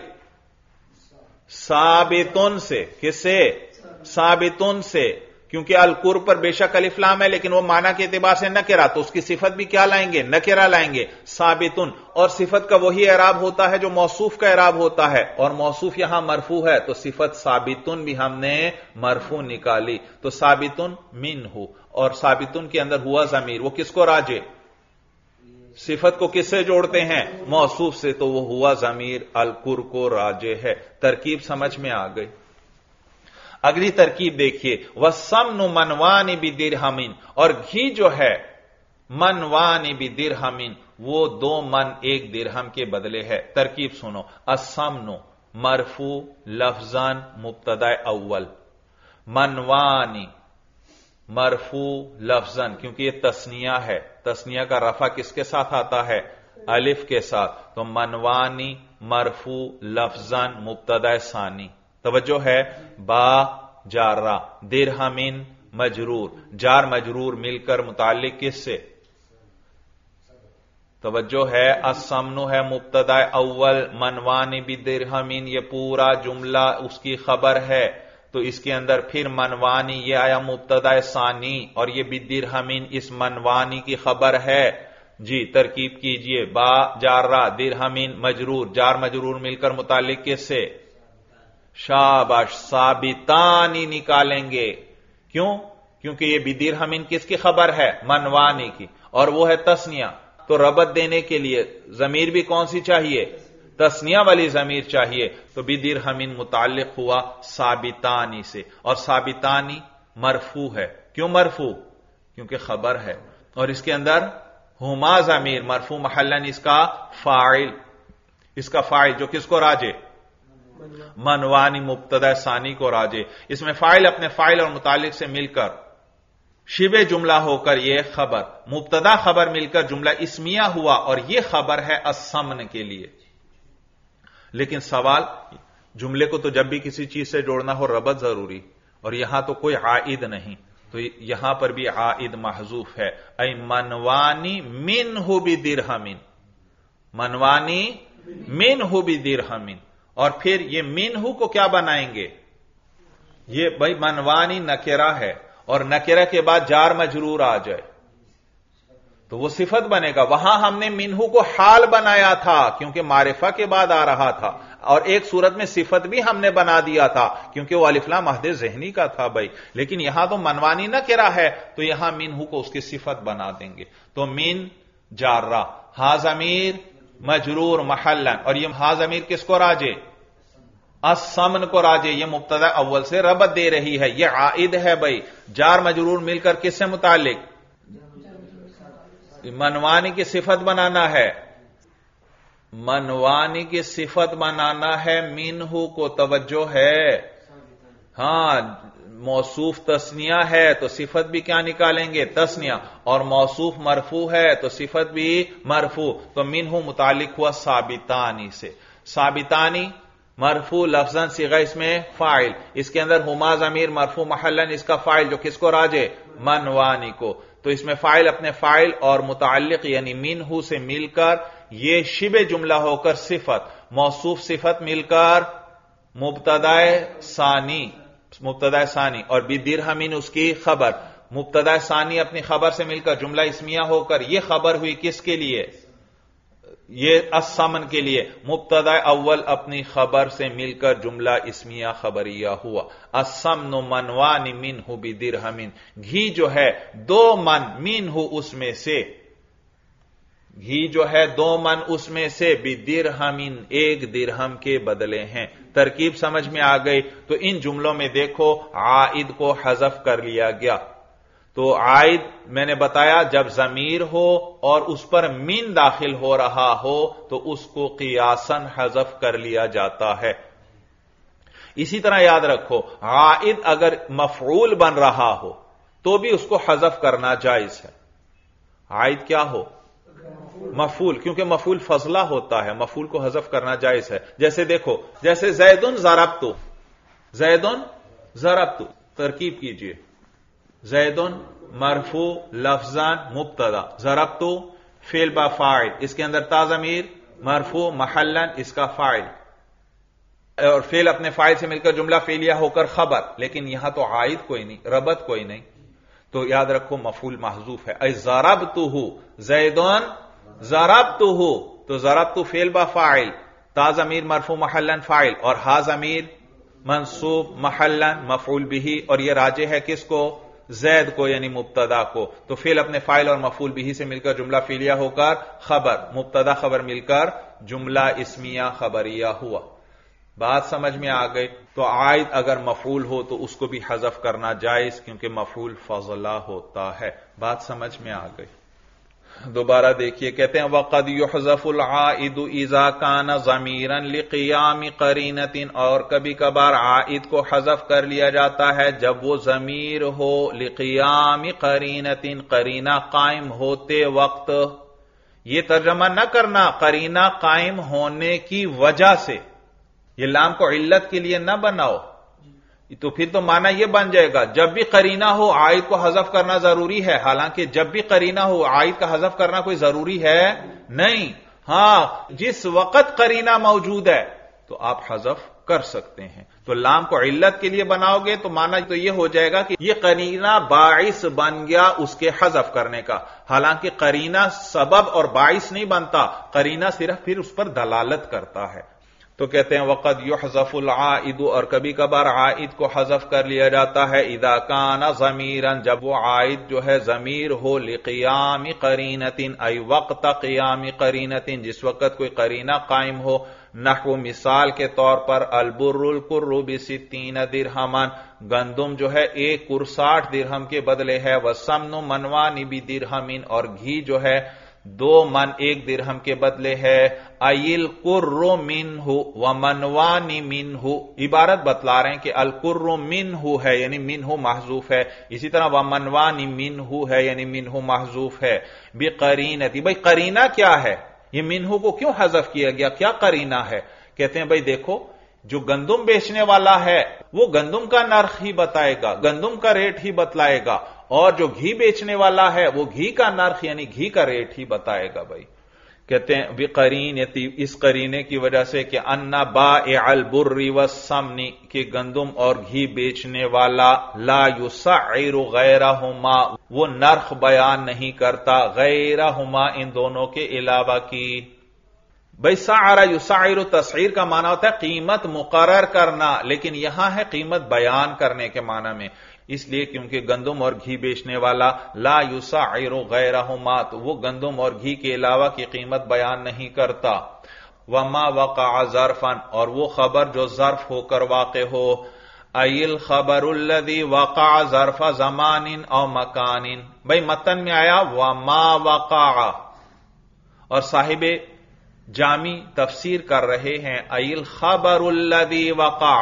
ثابتن سے. کس سے؟ ثابتن سے. کیونکہ القر پر بے شک الف لام ہے لیکن وہ معنی کے اعتبار سے نکرہ، تو اس کی صفت بھی کیا لائیں گے؟ نکرہ لائیں گے. ثابتن. اور صفت کا وہی اعراب ہوتا ہے جو موصوف کا اعراب ہوتا ہے، اور موصوف یہاں مرفوع ہے تو صفت ثابتن بھی ہم نے مرفوع نکالی. تو ثابتن منہ، اور ثابتن کے اندر ہوا ضمیر وہ کس کو راجے؟ صفت کو کس سے جوڑتے ہیں؟ موصوف سے. تو وہ ہوا ضمیر القر کو راجے ہے. ترکیب سمجھ میں آ گئی؟ اگلی ترکیب دیکھیے، وَالسَّمْنُ مَنْوَانِ بِدِرْہَمٍ. اور گھی جو ہے منوان بدرہم، وہ 2 من 1 درہم کے بدلے ہے. ترکیب سنو، السمن مرفوع لفظاً مبتدا اول، منوانی مرفوع لفظاً کیونکہ یہ تثنیہ ہے. تثنیہ کا رفع کس کے ساتھ آتا ہے؟ الف کے ساتھ. تو منوانی مرفوع لفظاً مبتدا ثانی. توجہ ہے، با جارہ، درہمین مجرور، جار مجرور مل کر متعلق کس سے؟ توجہ ہے، السمن ہے مبتدا اول، منوانی بدرہمین یہ پورا جملہ اس کی خبر ہے. تو اس کے اندر پھر منوانی یہ آیا مبتدا ثانی، اور یہ بدرہمین اس منوانی کی خبر ہے. جی ترکیب کیجئے، با جارہ درہمین مجرور، جار مجرور مل کر متعلق کس سے؟ شاباش، ثابتانی نکالیں گے. کیوں؟ کیونکہ یہ بدرہمین کس کی خبر ہے؟ منوانی کی، اور وہ ہے تثنیہ. تو ربط دینے کے لیے ضمیر بھی کون سی چاہیے؟ تثنیہ والی ضمیر چاہیے. تو بدرہمین متعلق ہوا ثابتانی سے، اور ثابتانی مرفوع ہے. کیوں مرفوع؟ کیونکہ خبر ہے، اور اس کے اندر ہما ضمیر مرفوع محلن اس کا فاعل، اس کا فاعل جو کس کو راجے؟ منوانی مبتدا ثانی کو راجے. اس میں فاعل اپنے فاعل اور متعلق سے مل کر شبہ جملہ ہو کر یہ خبر، مبتدا خبر مل کر جملہ اسمیہ ہوا، اور یہ خبر ہے السمن کے لیے. لیکن سوال، جملے کو تو جب بھی کسی چیز سے جوڑنا ہو ربط ضروری، اور یہاں تو کوئی عائد نہیں، تو یہاں پر بھی عائد محذوف ہے. ای منوانی منہ بدرہم، منوانی منہ بدرہم. اور پھر یہ منہ کو کیا بنائیں گے؟ یہ بھائی منوانی نکرہ ہے، اور نکرہ کے بعد جار مجرور آ جائے تو وہ صفت بنے گا. وہاں ہم نے منہ کو حال بنایا تھا کیونکہ معرفہ کے بعد آ رہا تھا، اور ایک صورت میں صفت بھی ہم نے بنا دیا تھا کیونکہ وہ الف لام عہد ذہنی کا تھا بھائی. لیکن یہاں تو منوانی نکرہ ہے تو یہاں منہ کو اس کی صفت بنا دیں گے. تو من جارہ، ہا ضمیر مجرور محلن، اور یہ ہا ضمیر کس کو راجے؟ السمن کو راجے. یہ مبتدا اول سے ربط دے رہی ہے، یہ عائد ہے بھائی. جار مجرور مل کر کس سے متعلق؟ منوانی کی صفت بنانا ہے، منوانی کی صفت بنانا ہے. منہ کو توجہ ہے، ہاں موصوف تثنیہ ہے تو صفت بھی کیا نکالیں گے؟ تثنیہ. اور موصوف مرفوع ہے تو صفت بھی مرفوع. تو منہ متعلق ہوا ثابتانی سے. ثابتانی مرفوع لفظاً صیغہ اس میں فاعل، اس کے اندر ہما ضمیر مرفوع محلن، اس کا فاعل جو کس کو راجے؟ منوانی کو. تو اس میں فاعل اپنے فاعل اور متعلق یعنی منہ سے مل کر یہ شبہ جملہ ہو کر صفت، موصوف صفت مل کر مبتدا ثانی اور بدرہم اس کی خبر. مبتدا ثانی اپنی خبر سے مل کر جملہ اسمیہ ہو کر یہ خبر ہوئی کس کے لیے؟ یہ السمن کے لیے. مبتدا اول اپنی خبر سے مل کر جملہ اسمیہ خبریہ ہوا. السمن منوان منہ بدرہم، گھی جو ہے 2 من منہ اس میں سے، گھی جو ہے 2 من اس میں سے بدرہم 1 درہم کے بدلے ہیں. ترکیب سمجھ میں آ گئی. تو ان جملوں میں دیکھو عائد کو حذف کر لیا گیا. تو عائد میں نے بتایا جب ضمیر ہو اور اس پر من داخل ہو رہا ہو تو اس کو قیاساً حذف کر لیا جاتا ہے. اسی طرح یاد رکھو عائد اگر مفعول بن رہا ہو تو بھی اس کو حذف کرنا جائز ہے. عائد کیا ہو؟ مفعول، کیونکہ مفعول فضلہ ہوتا ہے، مفعول کو حذف کرنا جائز ہے. جیسے دیکھو، جیسے زیدن ضربتو، زیدن ضربتو، ترکیب کیجئے. زیدن مرفوع لفظان مبتدا، ضربتو فعل با فاعل، اس کے اندر تا ضمیر مرفوع محلن اس کا فاعل، اور فعل اپنے فاعل سے مل کر جملہ فعلیہ ہو کر خبر. لیکن یہاں تو عائد کوئی نہیں، ربط کوئی نہیں، تو یاد رکھو مفعول محذوف ہے. اے ضربتہ زیدن ضربتہ، تو ضربتہ فعل با فاعل، تا ضمیر مرفوع محلن فاعل، اور ہا ضمیر منصوب محلن مفعول به، اور یہ راجع ہے کس کو؟ زید کو یعنی مبتدا کو. تو فعل اپنے فاعل اور مفعول به سے مل کر جملہ فعلیہ ہو کر خبر، مبتدا خبر مل کر جملہ اسمیہ خبریہ ہوا. بات سمجھ میں آ گئی. تو عائد اگر مفعول ہو تو اس کو بھی حذف کرنا جائز کیونکہ مفعول فضلہ ہوتا ہے. بات سمجھ میں آ گئی. دوبارہ دیکھیے، کہتے ہیں وَقَدْ يُحْذَفُ الْعَائِدُ إِذَا كَانَ ضَمِيرًا لِقِيَامِ قَرِينَةٍ، اور کبھی کبھار عائد کو حذف کر لیا جاتا ہے جب وہ ضمیر ہو لِقِيَامِ قَرِينَةٍ، قرینہ قائم ہوتے وقت. یہ ترجمہ نہ کرنا قرینہ قائم ہونے کی وجہ سے، یہ لام کو علت کے لیے نہ بناؤ، تو پھر تو معنی یہ بن جائے گا جب بھی قرینہ ہو عائد کو حذف کرنا ضروری ہے. حالانکہ جب بھی قرینہ ہو عائد کا حذف کرنا کوئی ضروری ہے نہیں. ہاں جس وقت قرینہ موجود ہے تو آپ حذف کر سکتے ہیں. تو لام کو علت کے لیے بناؤ گے تو معنی تو یہ ہو جائے گا کہ یہ قرینہ باعث بن گیا اس کے حذف کرنے کا. حالانکہ قرینہ سبب اور باعث نہیں بنتا، قرینہ صرف پھر اس پر دلالت کرتا ہے. تو کہتے ہیں وقد یحذف العائد، اور کبھی کبھار عائد کو حذف کر لیا جاتا ہے اذا کان ضمیرا، جب وہ عائد جو ہے ضمیر ہو لقیام قرینۃ، ای وقت قیام قرینۃ، جس وقت کوئی قرینہ قائم ہو. نحو مثال کے طور پر البر القر ب60 درہما، گندم جو ہے 1 کر 60 درہم کے بدلے ہے. والسمن منوان بدرہم، اور گھی جو ہے 2 من 1 درہم کے بدلے ہے. ایل قر منہ ومنوان منہ، عبارت بتلا رہے ہیں کہ القر منہ ہے یعنی منہ محذوف ہے، اسی طرح ومنوان منہ ہے یعنی منہ محذوف ہے. بقرینتی، بھئی قرینہ کیا ہے؟ یہ منہ کو کیوں حذف کیا گیا؟ کیا قرینہ ہے کہتے ہیں بھائی دیکھو جو گندم بیچنے والا ہے وہ گندم کا نرخ ہی بتائے گا، گندم کا ریٹ ہی بتلائے گا، اور جو گھی بیچنے والا ہے وہ گھی کا نرخ یعنی گھی کا ریٹ ہی بتائے گا بھائی. کہتے ہیں بقرینتی، اس قرینے کی وجہ سے کہ ان بائع البر والسمن، کہ گندم اور گھی بیچنے والا لا یسعر غیرہما، وہ نرخ بیان نہیں کرتا غیرہما ان دونوں کے علاوہ کی. بھائی سعر یسعر تسعیر کا معنی ہوتا ہے قیمت مقرر کرنا، لیکن یہاں ہے قیمت بیان کرنے کے معنی میں، اس لیے کیونکہ گندم اور گھی بیچنے والا لا یسعر غیرہما، تو وہ گندم اور گھی کے علاوہ کی قیمت بیان نہیں کرتا. وما وقع ظرفا، اور وہ خبر جو ظرف ہو کر واقع ہو، ای الخبر الذی وقع ظرف زمان او مکان. بھائی متن میں آیا وما وقع، اور صاحب جامی تفسیر کر رہے ہیں ای الخبر الذی وقع.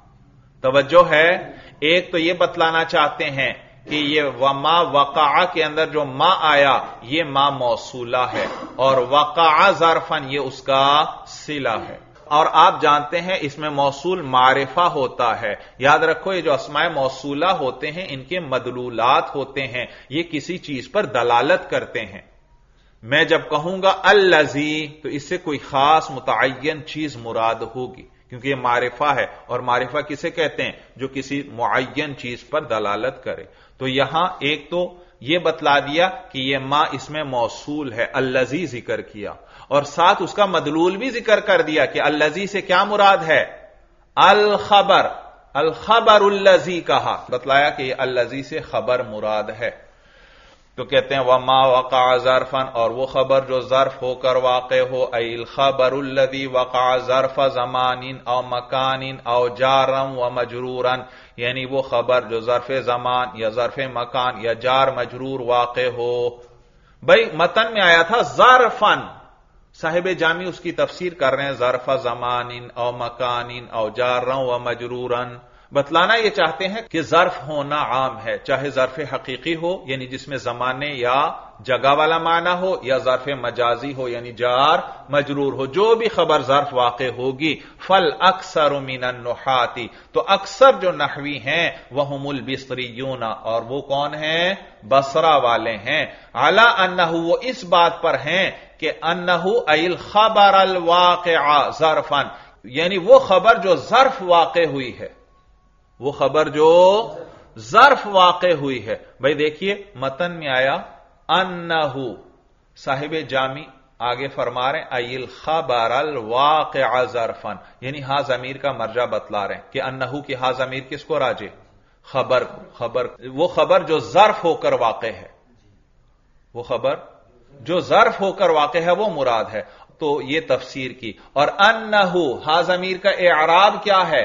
توجہ ہے، ایک تو یہ بتلانا چاہتے ہیں کہ یہ وما وقع کے اندر جو ما آیا یہ ما موصولہ ہے، اور وقع ظرفن یہ اس کا صلہ ہے. اور آپ جانتے ہیں اس میں موصول معرفہ ہوتا ہے. یاد رکھو یہ جو اسماء موصولہ ہوتے ہیں ان کے مدلولات ہوتے ہیں، یہ کسی چیز پر دلالت کرتے ہیں. میں جب کہوں گا الذی تو اس سے کوئی خاص متعین چیز مراد ہوگی، کیونکہ یہ معرفہ ہے، اور معرفہ کسے کہتے ہیں جو کسی معین چیز پر دلالت کرے. تو یہاں ایک تو یہ بتلا دیا کہ یہ ما اس میں موصول ہے، الذی ذکر کیا، اور ساتھ اس کا مدلول بھی ذکر کر دیا کہ الذی سے کیا مراد ہے، الخبر، الخبر الذی کہا، بتلایا کہ یہ الذی سے خبر مراد ہے. تو کہتے ہیں وما وقع ظرفا، اور وہ خبر جو ظرف ہو کر واقع ہو، ای الخبر الذی وقع ظرف زمان او مکان او جارا و مجرورا، یعنی وہ خبر جو ظرف زمان یا ظرف مکان یا جار مجرور واقع ہو. بھائی متن میں آیا تھا ظرفا، صاحب جامی اس کی تفسیر کر رہے ہیں ظرف زمان او مکان او جارا و مجرورا. بتلانا یہ چاہتے ہیں کہ ظرف ہونا عام ہے، چاہے ظرف حقیقی ہو یعنی جس میں زمانے یا جگہ والا معنی ہو، یا ظرف مجازی ہو یعنی جار مجرور ہو، جو بھی خبر ظرف واقع ہوگی. فل اکثر من النحات، تو اکثر جو نحوی ہیں وہم البصریون، اور وہ کون ہیں، بصرہ والے ہیں. علی انہ، وہ اس بات پر ہیں کہ انہ ای الخبر الواقع ظرفا، یعنی وہ خبر جو ظرف واقع ہوئی ہے، وہ خبر جو ظرف واقع ہوئی ہے. بھائی دیکھیے متن میں آیا انہو، صاحب جامی آگے فرما رہے ہیں ای الخبر الواقع ظرفا، یعنی ہاں ضمیر کا مرجع بتلا رہے ہیں کہ انہو کی ہاں ضمیر کس کو راجع، خبر، خبر وہ خبر جو ظرف ہو کر واقع ہے، وہ خبر جو ظرف ہو کر واقع ہے وہ مراد ہے. تو یہ تفسیر کی. اور انہو ہاں ضمیر کا اعراب کیا ہے،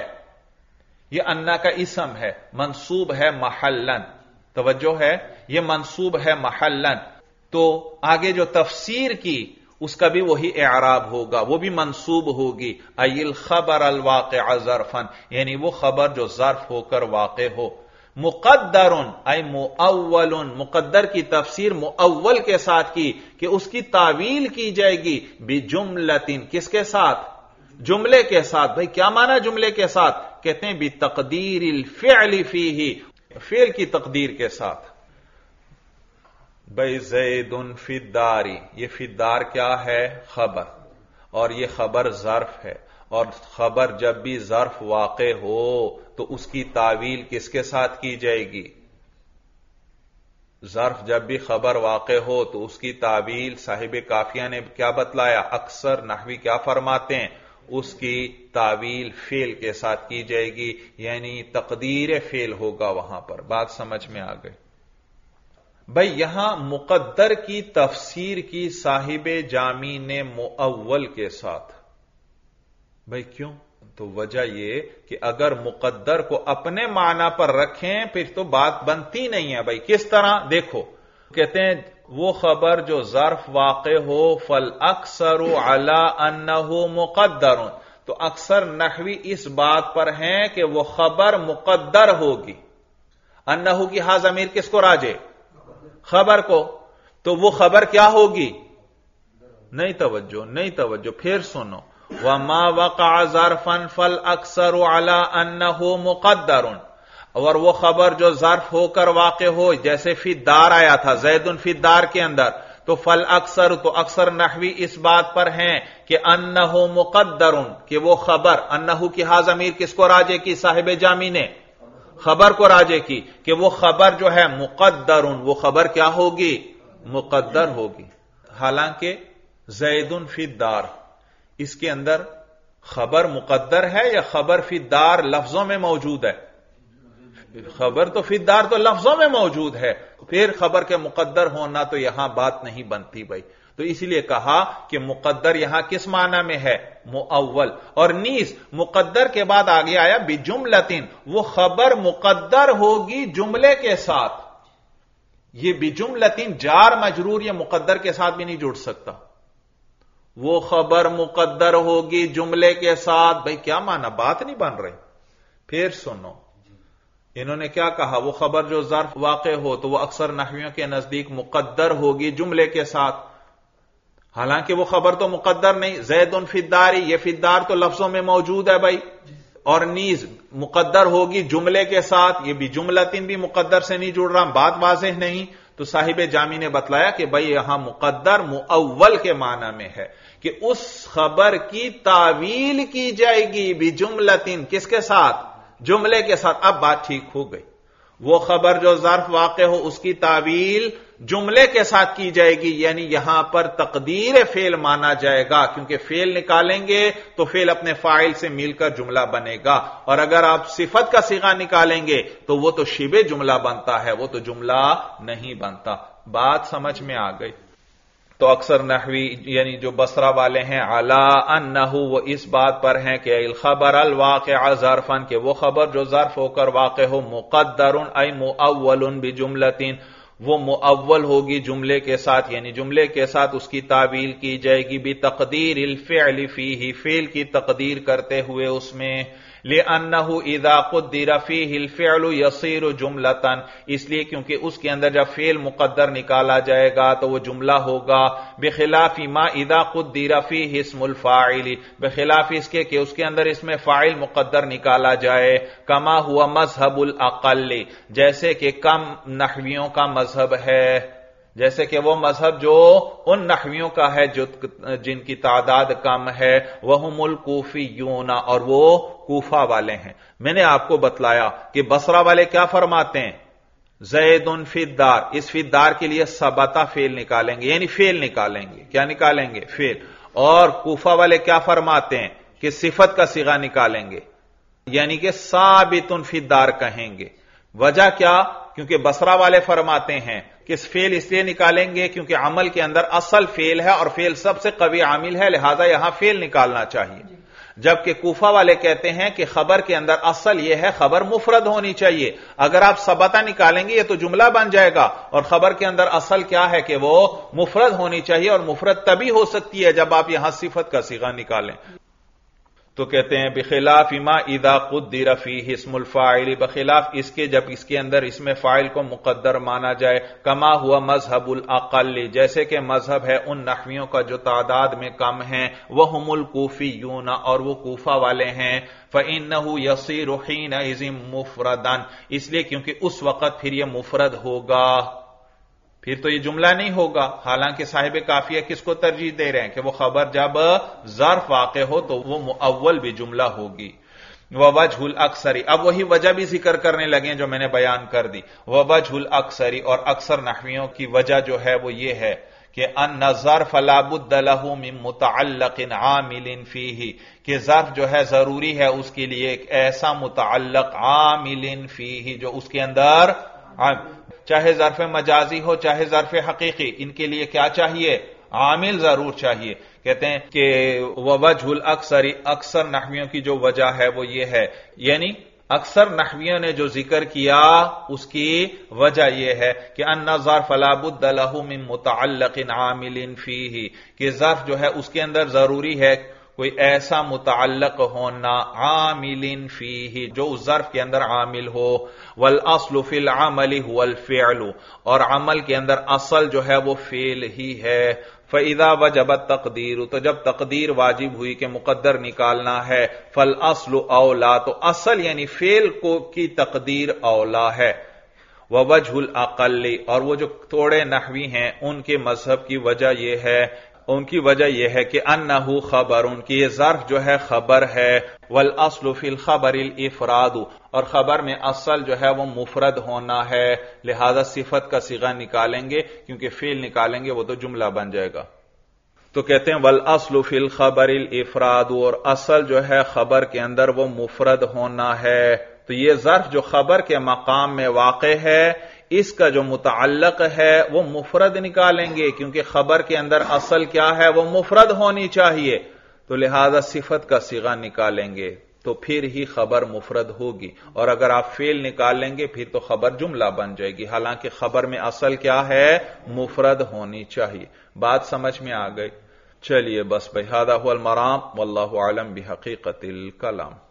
یہ انا کا اسم ہے، منصوب ہے محلن. توجہ ہے، یہ منصوب ہے محلن. تو آگے جو تفسیر کی اس کا بھی وہی اعراب ہوگا، وہ بھی منصوب ہوگی. ای الخبر الواقع ظرفا، یعنی وہ خبر جو ظرف ہو کر واقع ہو. مقدر ای مؤول، مقدر کی تفسیر مؤول کے ساتھ کی کہ اس کی تعویل کی جائے گی بجملتن، کس کے ساتھ، جملے کے ساتھ. بھئی کیا معنی جملے کے ساتھ، کہتے ہیں بتقدیر الفعل فیہ، فعل کی تقدیر کے ساتھ. بھئی زید فی الدار، یہ فی الدار کیا ہے، خبر، اور یہ خبر ظرف ہے. اور خبر جب بھی ظرف واقع ہو تو اس کی تعویل کس کے ساتھ کی جائے گی، ظرف جب بھی خبر واقع ہو تو اس کی تعویل صاحب کافیہ نے کیا بتلایا، اکثر نحوی کیا فرماتے ہیں، اس کی تعویل فعل کے ساتھ کی جائے گی، یعنی تقدیر فعل ہوگا وہاں پر. بات سمجھ میں آ گئی. بھئی یہاں مقدر کی تفسیر کی صاحب جامی نے مؤول کے ساتھ. بھئی کیوں؟ تو وجہ یہ کہ اگر مقدر کو اپنے معنی پر رکھیں پھر تو بات بنتی نہیں ہے. بھئی کس طرح، دیکھو کہتے ہیں وہ خبر جو ظرف واقع ہو فالاکثر علی انہ مقدر، تو اکثر نحوی اس بات پر ہیں کہ وہ خبر مقدر ہوگی. انہ کی ہاں ضمیر کس کو راجع، خبر کو. تو وہ خبر کیا ہوگی، نہیں توجہ، نہیں توجہ، پھر سنو. وما وقع ظرفا فالاکثر علی انہ مقدر، اور وہ خبر جو ظرف ہو کر واقع ہو، جیسے فی الدار آیا تھا، زید فی الدار کے اندر، تو فالاکثر، تو اکثر نحوی اس بات پر ہیں کہ انہ مقدر، کہ وہ خبر، انہ کی ہا ضمیر کس کو راجع کی؟ صاحب جامی نے خبر کو راجع کی، کہ وہ خبر جو ہے مقدر، وہ خبر کیا ہوگی؟ مقدر ہوگی۔ حالانکہ زید فی الدار، اس کے اندر خبر مقدر ہے یا خبر فی الدار لفظوں میں موجود ہے؟ خبر تو فی الدار تو لفظوں میں موجود ہے، پھر خبر کے مقدر ہونا تو یہاں بات نہیں بنتی بھائی۔ تو اسی لیے کہا کہ مقدر یہاں کس معنی میں ہے؟ مؤول۔ اور نیز مقدر کے بعد آگے آیا بجملتن، وہ خبر مقدر ہوگی جملے کے ساتھ۔ یہ بجملتن جار مجرور یہ مقدر کے ساتھ بھی نہیں جڑ سکتا، وہ خبر مقدر ہوگی جملے کے ساتھ۔ بھائی کیا معنی؟ بات نہیں بن رہی۔ پھر سنو، انہوں نے کیا کہا؟ وہ خبر جو ظرف واقع ہو تو وہ اکثر نحویوں کے نزدیک مقدر ہوگی جملے کے ساتھ، حالانکہ وہ خبر تو مقدر نہیں۔ زید فی الدار، یہ فی الدار تو لفظوں میں موجود ہے بھائی، اور نیز مقدر ہوگی جملے کے ساتھ، یہ بھی جملتن بھی مقدر سے نہیں جڑ رہا، بات واضح نہیں۔ تو صاحب جامی نے بتلایا کہ بھائی یہاں مقدر مؤول کے معنی میں ہے کہ اس خبر کی تعویل کی جائے گی بجملتن، کس کے ساتھ؟ جملے کے ساتھ۔ اب بات ٹھیک ہو گئی، وہ خبر جو ظرف واقع ہو اس کی تعویل جملے کے ساتھ کی جائے گی، یعنی یہاں پر تقدیر فعل مانا جائے گا، کیونکہ فعل نکالیں گے تو فعل اپنے فاعل سے مل کر جملہ بنے گا، اور اگر آپ صفت کا صیغہ نکالیں گے تو وہ تو شبہ جملہ بنتا ہے، وہ تو جملہ نہیں بنتا۔ بات سمجھ میں آ گئی؟ تو اکثر نحوی یعنی جو بصرہ والے ہیں علی انہ، وہ اس بات پر ہیں کہ الخبر الواقع ظرفا، کہ وہ خبر جو ظرف ہو کر واقع ہو، مقدر ای مؤول بجملتن، وہ مؤول ہوگی جملے کے ساتھ، یعنی جملے کے ساتھ اس کی تعویل کی جائے گی بتقدیر الفعل فیہ، فعل کی تقدیر کرتے ہوئے اس میں، لأنہ اذا قدر فیہ الفعل یصیر جملۃ، اس لیے کیونکہ اس کے اندر جب فعل مقدر نکالا جائے گا تو وہ جملہ ہوگا، بخلاف ما اذا قدر فیہ اسم الفاعل، بخلاف اس کے کہ اس کے اندر اس میں فاعل مقدر نکالا جائے، کما ہوا مذہب الاقل، جیسے کہ کم نحویوں کا مذہب ہے، جیسے کہ وہ مذہب جو ان نحویوں کا ہے جن کی تعداد کم ہے، وہم الکوفیون، اور وہ کوفہ والے ہیں۔ میں نے آپ کو بتلایا کہ بصرہ والے کیا فرماتے ہیں؟ زید فی الدار، اس فی الدار کے لیے ثبتا فعل نکالیں گے، یعنی فعل نکالیں گے، کیا نکالیں گے؟ فعل۔ اور کوفہ والے کیا فرماتے ہیں کہ صفت کا صیغہ نکالیں گے، یعنی کہ ثابت فی الدار کہیں گے۔ وجہ کیا؟ کیونکہ بصرہ والے فرماتے ہیں کہ فعل اس لیے نکالیں گے کیونکہ عمل کے اندر اصل فعل ہے اور فعل سب سے قوی عامل ہے، لہذا یہاں فعل نکالنا چاہیے، جبکہ کوفہ والے کہتے ہیں کہ خبر کے اندر اصل یہ ہے خبر مفرد ہونی چاہیے، اگر آپ ثبتا نکالیں گے یہ تو جملہ بن جائے گا، اور خبر کے اندر اصل کیا ہے کہ وہ مفرد ہونی چاہیے، اور مفرد تبھی ہو سکتی ہے جب آپ یہاں صفت کا صیغہ نکالیں۔ تو کہتے ہیں بخلاف ما اذا قدر فیہ اسم الفاعل، بخلاف اس کے جب اس کے اندر اسم فاعل کو مقدر مانا جائے، کما ہوا مذہب الاقل، جیسے کہ مذہب ہے ان نحویوں کا جو تعداد میں کم ہیں، وہم الکوفیون، اور وہ کوفہ والے ہیں، فإنہ یصیر حینئذ مفردا، اس لیے کیونکہ اس وقت پھر یہ مفرد ہوگا، پھر تو یہ جملہ نہیں ہوگا، حالانکہ صاحب کافیہ کس کو ترجیح دے رہے ہیں کہ وہ خبر جب ظرف واقع ہو تو وہ مؤول بھی جملہ ہوگی۔ ووجہ الاکثری، اب وہی وجہ بھی ذکر کرنے لگے جو میں نے بیان کر دی، ووجہ الاکثری، اور اکثر نحویوں کی وجہ جو ہے وہ یہ ہے کہ ان ظرف لا بد له من متعلق عامل فیہ، کہ ظرف جو ہے ضروری ہے اس کے لیے ایک ایسا متعلق عامل فیہ جو اس کے اندر، چاہے ظرف مجازی ہو چاہے ظرف حقیقی، ان کے لیے کیا چاہیے؟ عامل ضرور چاہیے۔ کہتے ہیں کہ ووجہ الاکثر، اکثر نحویوں کی جو وجہ ہے وہ یہ ہے، یعنی اکثر نحویوں نے جو ذکر کیا اس کی وجہ یہ ہے کہ ان ظرف لا بد له من متعلق عامل فیہ، کہ ظرف جو ہے اس کے اندر ضروری ہے کوئی ایسا متعلق ہونا عامل فیہ جو اس ظرف کے اندر عامل ہو، والاصل فی العمل هو الفعل، اور عمل کے اندر اصل جو ہے وہ فعل ہی ہے۔ فَإِذَا وَجَبَ التَّقْدِيرُ، تو جب تقدیر واجب ہوئی کہ مقدر نکالنا ہے، فَالْأَصْلُ أَوْلَى، تو اصل یعنی فعل کو کی تقدیر اولا ہے۔ وَوَجْهُ الْأَقَلِّ، اور وہ جو تھوڑے نحوی ہیں ان کے مذہب کی وجہ یہ ہے، ان کی وجہ یہ ہے کہ انہو خبر، ان کی یہ ظرف جو ہے خبر ہے، والاصل فی الخبر الافراد، اور خبر میں اصل جو ہے وہ مفرد ہونا ہے، لہذا صفت کا صیغہ نکالیں گے، کیونکہ فعل نکالیں گے وہ تو جملہ بن جائے گا۔ تو کہتے ہیں والاصل فی الخبر الافراد، اور اصل جو ہے خبر کے اندر وہ مفرد ہونا ہے۔ تو یہ ظرف جو خبر کے مقام میں واقع ہے، اس کا جو متعلق ہے وہ مفرد نکالیں گے، کیونکہ خبر کے اندر اصل کیا ہے، وہ مفرد ہونی چاہیے، تو لہذا صفت کا صیغہ نکالیں گے، تو پھر ہی خبر مفرد ہوگی، اور اگر آپ فعل نکال لیں گے پھر تو خبر جملہ بن جائے گی، حالانکہ خبر میں اصل کیا ہے، مفرد ہونی چاہیے۔ بات سمجھ میں آ گئی؟ چلیے بس بھائی، ھذا ھو المرام، واللہ اعلم بحقیقت الکلام۔